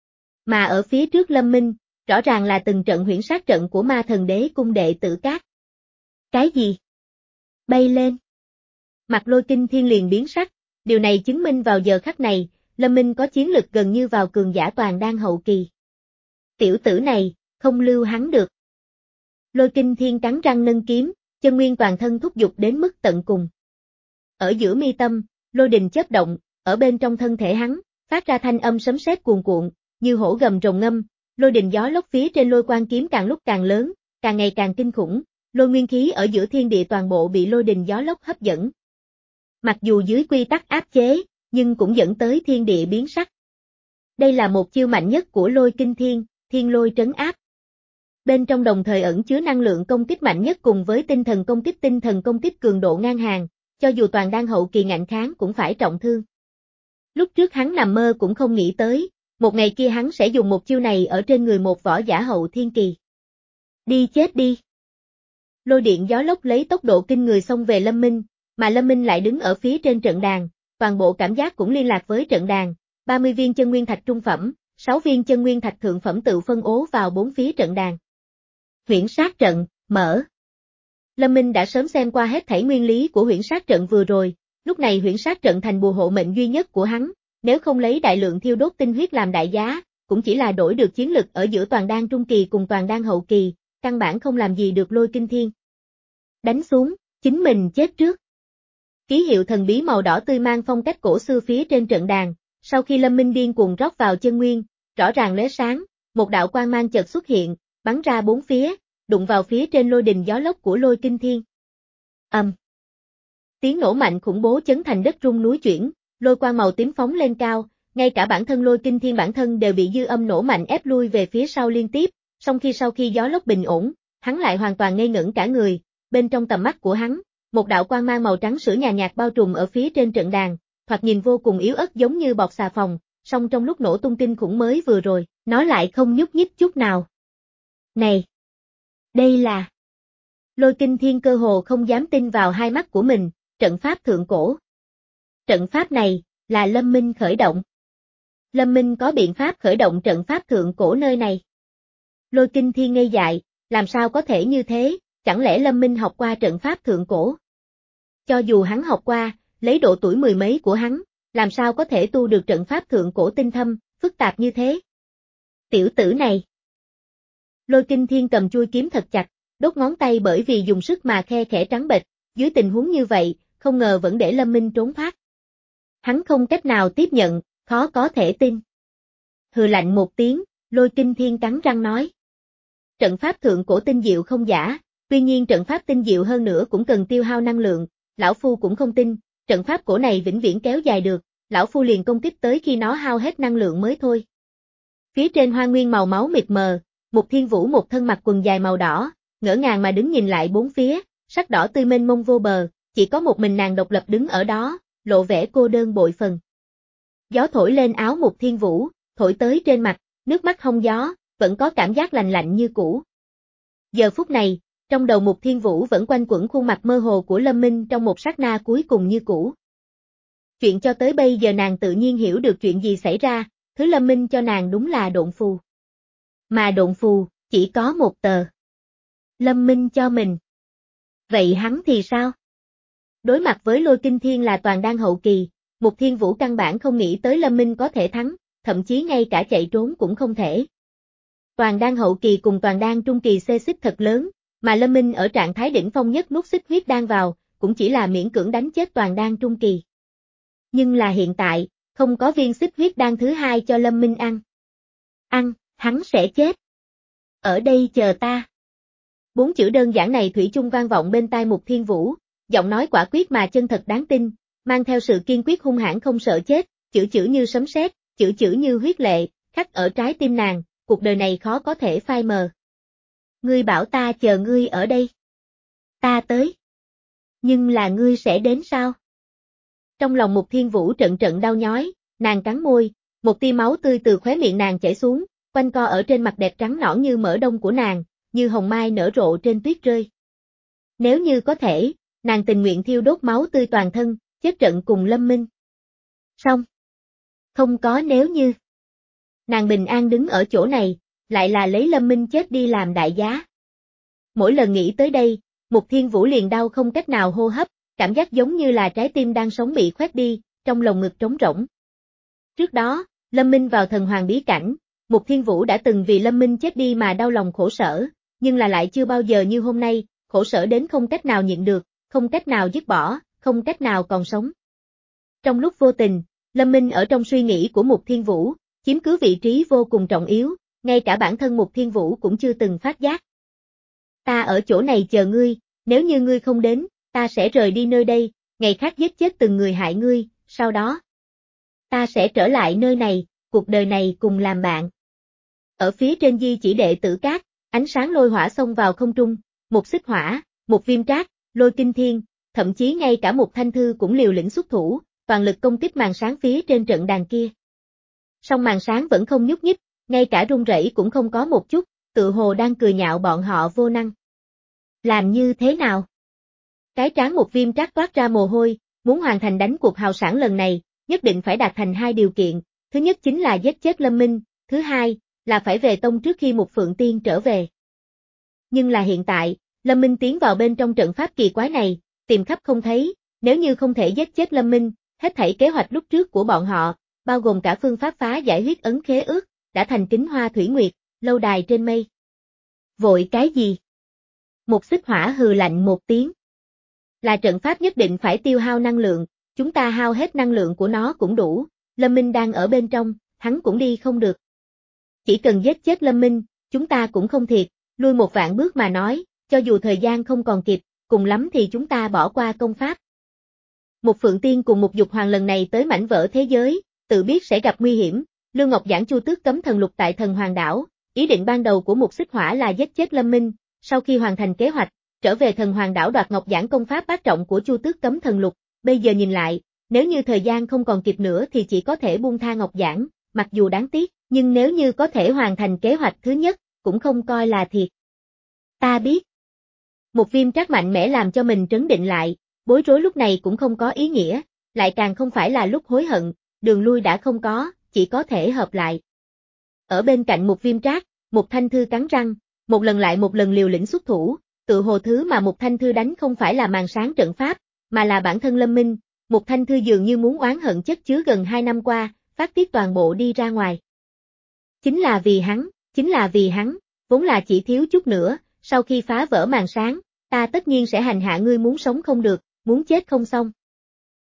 Mà ở phía trước Lâm Minh, rõ ràng là từng trận huyễn sát trận của Ma Thần Đế Cung đệ tử Cát. Cái gì? Bay lên. Mặt Lôi Kinh Thiên liền biến sắc, điều này chứng minh vào giờ khắc này, Lâm Minh có chiến lực gần như vào cường giả toàn đan hậu kỳ. Tiểu tử này, không lưu hắn được. Lôi Kinh Thiên cắn răng nâng kiếm, chân nguyên toàn thân thúc giục đến mức tận cùng. Ở giữa mi tâm, lôi đình chớp động, ở bên trong thân thể hắn, phát ra thanh âm sấm sét cuồn cuộn, như hổ gầm rồng ngâm, lôi đình gió lốc phía trên lôi quang kiếm càng lúc càng lớn, càng ngày càng kinh khủng, lôi nguyên khí ở giữa thiên địa toàn bộ bị lôi đình gió lốc hấp dẫn. Mặc dù dưới quy tắc áp chế, nhưng cũng dẫn tới thiên địa biến sắc. Đây là một chiêu mạnh nhất của Lôi Kinh Thiên, Thiên Lôi trấn áp. Bên trong đồng thời ẩn chứa năng lượng công kích mạnh nhất cùng với tinh thần công kích tinh thần công kích cường độ ngang hàng, cho dù toàn đan hậu kỳ ngạnh kháng cũng phải trọng thương. Lúc trước hắn nằm mơ cũng không nghĩ tới, một ngày kia hắn sẽ dùng một chiêu này ở trên người một võ giả hậu thiên kỳ. Đi chết đi! Lôi điện gió lốc lấy tốc độ kinh người xông về Lâm Minh, mà Lâm Minh lại đứng ở phía trên trận đàn, toàn bộ cảm giác cũng liên lạc với trận đàn, ba mươi viên chân nguyên thạch trung phẩm, sáu viên chân nguyên thạch thượng phẩm tự phân ố vào bốn phía trận đàn. Huyễn sát trận, mở. Lâm Minh đã sớm xem qua hết thảy nguyên lý của huyễn sát trận vừa rồi, lúc này huyễn sát trận thành bùa hộ mệnh duy nhất của hắn, nếu không lấy đại lượng thiêu đốt tinh huyết làm đại giá, cũng chỉ là đổi được chiến lực ở giữa toàn đan trung kỳ cùng toàn đan hậu kỳ, căn bản không làm gì được Lôi Kinh Thiên. Đánh xuống, chính mình chết trước. Ký hiệu thần bí màu đỏ tươi mang phong cách cổ xưa phía trên trận đàn, sau khi Lâm Minh điên cuồng rót vào chân nguyên, rõ ràng lóe sáng, một đạo quang mang chợt xuất hiện, bắn ra bốn phía, đụng vào phía trên lôi đình gió lốc của Lôi Kinh Thiên. Ầm. Um. Tiếng nổ mạnh khủng bố chấn thành đất rung núi chuyển, lôi quang màu tím phóng lên cao, ngay cả bản thân Lôi Kinh Thiên bản thân đều bị dư âm nổ mạnh ép lui về phía sau liên tiếp, song khi sau khi gió lốc bình ổn, hắn lại hoàn toàn ngây ngẩn cả người, bên trong tầm mắt của hắn, một đạo quang mang màu trắng sữa nhàn nhạt bao trùm ở phía trên trận đàn, thoạt nhìn vô cùng yếu ớt giống như bọt xà phòng, song trong lúc nổ tung kinh khủng mới vừa rồi, nó lại không nhúc nhích chút nào. Này! Đây là... Lôi Kinh Thiên cơ hồ không dám tin vào hai mắt của mình, trận pháp thượng cổ. Trận pháp này, là Lâm Minh khởi động. Lâm Minh có biện pháp khởi động trận pháp thượng cổ nơi này. Lôi Kinh Thiên ngây dại, làm sao có thể như thế, chẳng lẽ Lâm Minh học qua trận pháp thượng cổ? Cho dù hắn học qua, lấy độ tuổi mười mấy của hắn, làm sao có thể tu được trận pháp thượng cổ tinh thâm, phức tạp như thế? Tiểu tử này. Lôi Kinh Thiên cầm chuôi kiếm thật chặt, đốt ngón tay bởi vì dùng sức mà khe khẽ trắng bệch, dưới tình huống như vậy, không ngờ vẫn để Lâm Minh trốn thoát. Hắn không cách nào tiếp nhận, khó có thể tin. Hừ lạnh một tiếng, Lôi Kinh Thiên cắn răng nói. Trận pháp thượng cổ tinh diệu không giả, tuy nhiên trận pháp tinh diệu hơn nữa cũng cần tiêu hao năng lượng, lão phu cũng không tin, trận pháp cổ này vĩnh viễn kéo dài được, lão phu liền công kích tới khi nó hao hết năng lượng mới thôi. Phía trên hoa nguyên màu máu mịt mờ, Mục Thiên Vũ một thân mặc quần dài màu đỏ, ngỡ ngàng mà đứng nhìn lại bốn phía, sắc đỏ tươi mênh mông vô bờ, chỉ có một mình nàng độc lập đứng ở đó, lộ vẻ cô đơn bội phần. Gió thổi lên áo Mục Thiên Vũ, thổi tới trên mặt, nước mắt hông gió, vẫn có cảm giác lạnh lạnh như cũ. Giờ phút này, trong đầu Mục Thiên Vũ vẫn quanh quẩn khuôn mặt mơ hồ của Lâm Minh trong một sát na cuối cùng như cũ. Chuyện cho tới bây giờ nàng tự nhiên hiểu được chuyện gì xảy ra, thứ Lâm Minh cho nàng đúng là độn phù. Mà độn phù, chỉ có một tờ. Lâm Minh cho mình. Vậy hắn thì sao? Đối mặt với Lôi Kinh Thiên là toàn đan hậu kỳ, Mục Thiên Vũ căn bản không nghĩ tới Lâm Minh có thể thắng, thậm chí ngay cả chạy trốn cũng không thể. Toàn đan hậu kỳ cùng toàn đan trung kỳ xê xích thật lớn, mà Lâm Minh ở trạng thái đỉnh phong nhất nuốt xích huyết đan vào, cũng chỉ là miễn cưỡng đánh chết toàn đan trung kỳ. Nhưng là hiện tại, không có viên xích huyết đan thứ hai cho Lâm Minh ăn. Ăn, hắn sẽ chết. Ở đây chờ ta. Bốn chữ đơn giản này thủy chung vang vọng bên tai Mục Thiên Vũ, giọng nói quả quyết mà chân thật đáng tin, mang theo sự kiên quyết hung hãn không sợ chết, chữ chữ như sấm sét, chữ chữ như huyết lệ, khắc ở trái tim nàng, cuộc đời này khó có thể phai mờ. Ngươi bảo ta chờ ngươi ở đây. Ta tới. Nhưng là ngươi sẽ đến sao? Trong lòng Mục Thiên Vũ trận trận đau nhói, nàng cắn môi, một tia máu tươi từ khóe miệng nàng chảy xuống, quanh co ở trên mặt đẹp trắng nõn như mỡ đông của nàng, như hồng mai nở rộ trên tuyết rơi. Nếu như có thể, nàng tình nguyện thiêu đốt máu tươi toàn thân, chết trận cùng Lâm Minh. Xong. Không có nếu như. Nàng bình an đứng ở chỗ này, lại là lấy Lâm Minh chết đi làm đại giá. Mỗi lần nghĩ tới đây, Mục Thiên Vũ liền đau không cách nào hô hấp, cảm giác giống như là trái tim đang sống bị khoét đi, trong lồng ngực trống rỗng. Trước đó, Lâm Minh vào thần hoàng bí cảnh, Mục Thiên Vũ đã từng vì Lâm Minh chết đi mà đau lòng khổ sở, nhưng là lại chưa bao giờ như hôm nay, khổ sở đến không cách nào nhịn được, không cách nào dứt bỏ, không cách nào còn sống. Trong lúc vô tình, Lâm Minh ở trong suy nghĩ của Mục Thiên Vũ, chiếm cứ vị trí vô cùng trọng yếu, ngay cả bản thân Mục Thiên Vũ cũng chưa từng phát giác. Ta ở chỗ này chờ ngươi, nếu như ngươi không đến, ta sẽ rời đi nơi đây, ngày khác giết chết từng người hại ngươi, sau đó ta sẽ trở lại nơi này, cuộc đời này cùng làm bạn. Ở phía trên di chỉ đệ tử cát, Ánh sáng lôi hỏa xông vào không trung, một xích hỏa, một viêm trác, lôi kinh thiên, thậm chí ngay cả một thanh thư cũng liều lĩnh xuất thủ, toàn lực công kích màn sáng phía trên trận đàn kia. Song màn sáng vẫn không nhúc nhích, ngay cả rung rẩy cũng không có một chút, tự hồ đang cười nhạo bọn họ vô năng. Làm như thế nào? Cái trán một viêm trác toát ra mồ hôi, muốn hoàn thành đánh cuộc hào sản lần này, nhất định phải đạt thành hai điều kiện, thứ nhất chính là giết chết Lâm Minh, thứ hai là phải về tông trước khi một Phượng Tiên trở về. Nhưng là hiện tại, Lâm Minh tiến vào bên trong trận pháp kỳ quái này, tìm khắp không thấy, nếu như không thể giết chết Lâm Minh, hết thảy kế hoạch lúc trước của bọn họ, bao gồm cả phương pháp phá giải huyết ấn khế ước, đã thành Kính Hoa Thủy Nguyệt, lâu đài trên mây. Vội cái gì? Một xích hỏa hừ lạnh một tiếng. Là trận pháp nhất định phải tiêu hao năng lượng, chúng ta hao hết năng lượng của nó cũng đủ, Lâm Minh đang ở bên trong, hắn cũng đi không được. Chỉ cần giết chết Lâm Minh, chúng ta cũng không thiệt, lui một vạn bước mà nói, cho dù thời gian không còn kịp, cùng lắm thì chúng ta bỏ qua công pháp. Một Phượng Tiên cùng một Dục Hoàng lần này tới mảnh vỡ thế giới, tự biết sẽ gặp nguy hiểm, Lưu Ngọc giảng Chu Tước cấm thần lục tại Thần Hoàng đảo, ý định ban đầu của một xích hỏa là giết chết Lâm Minh, sau khi hoàn thành kế hoạch, trở về Thần Hoàng đảo đoạt Ngọc giảng công pháp bát trọng của Chu Tước cấm thần lục, bây giờ nhìn lại, nếu như thời gian không còn kịp nữa thì chỉ có thể buông tha Ngọc giảng, mặc dù đáng tiếc, nhưng nếu như có thể hoàn thành kế hoạch thứ nhất, cũng không coi là thiệt. Ta biết. Một viêm trác mạnh mẽ làm cho mình trấn định lại, bối rối lúc này cũng không có ý nghĩa, lại càng không phải là lúc hối hận, đường lui đã không có, chỉ có thể hợp lại. Ở bên cạnh một viêm trác, một thanh thư cắn răng, một lần lại một lần liều lĩnh xuất thủ, tự hồ thứ mà một thanh thư đánh không phải là màn sáng trận pháp, mà là bản thân Lâm Minh, một thanh thư dường như muốn oán hận chất chứa gần hai năm qua, phát tiết toàn bộ đi ra ngoài. Chính là vì hắn, chính là vì hắn, vốn là chỉ thiếu chút nữa, sau khi phá vỡ màn sáng, ta tất nhiên sẽ hành hạ ngươi muốn sống không được, muốn chết không xong.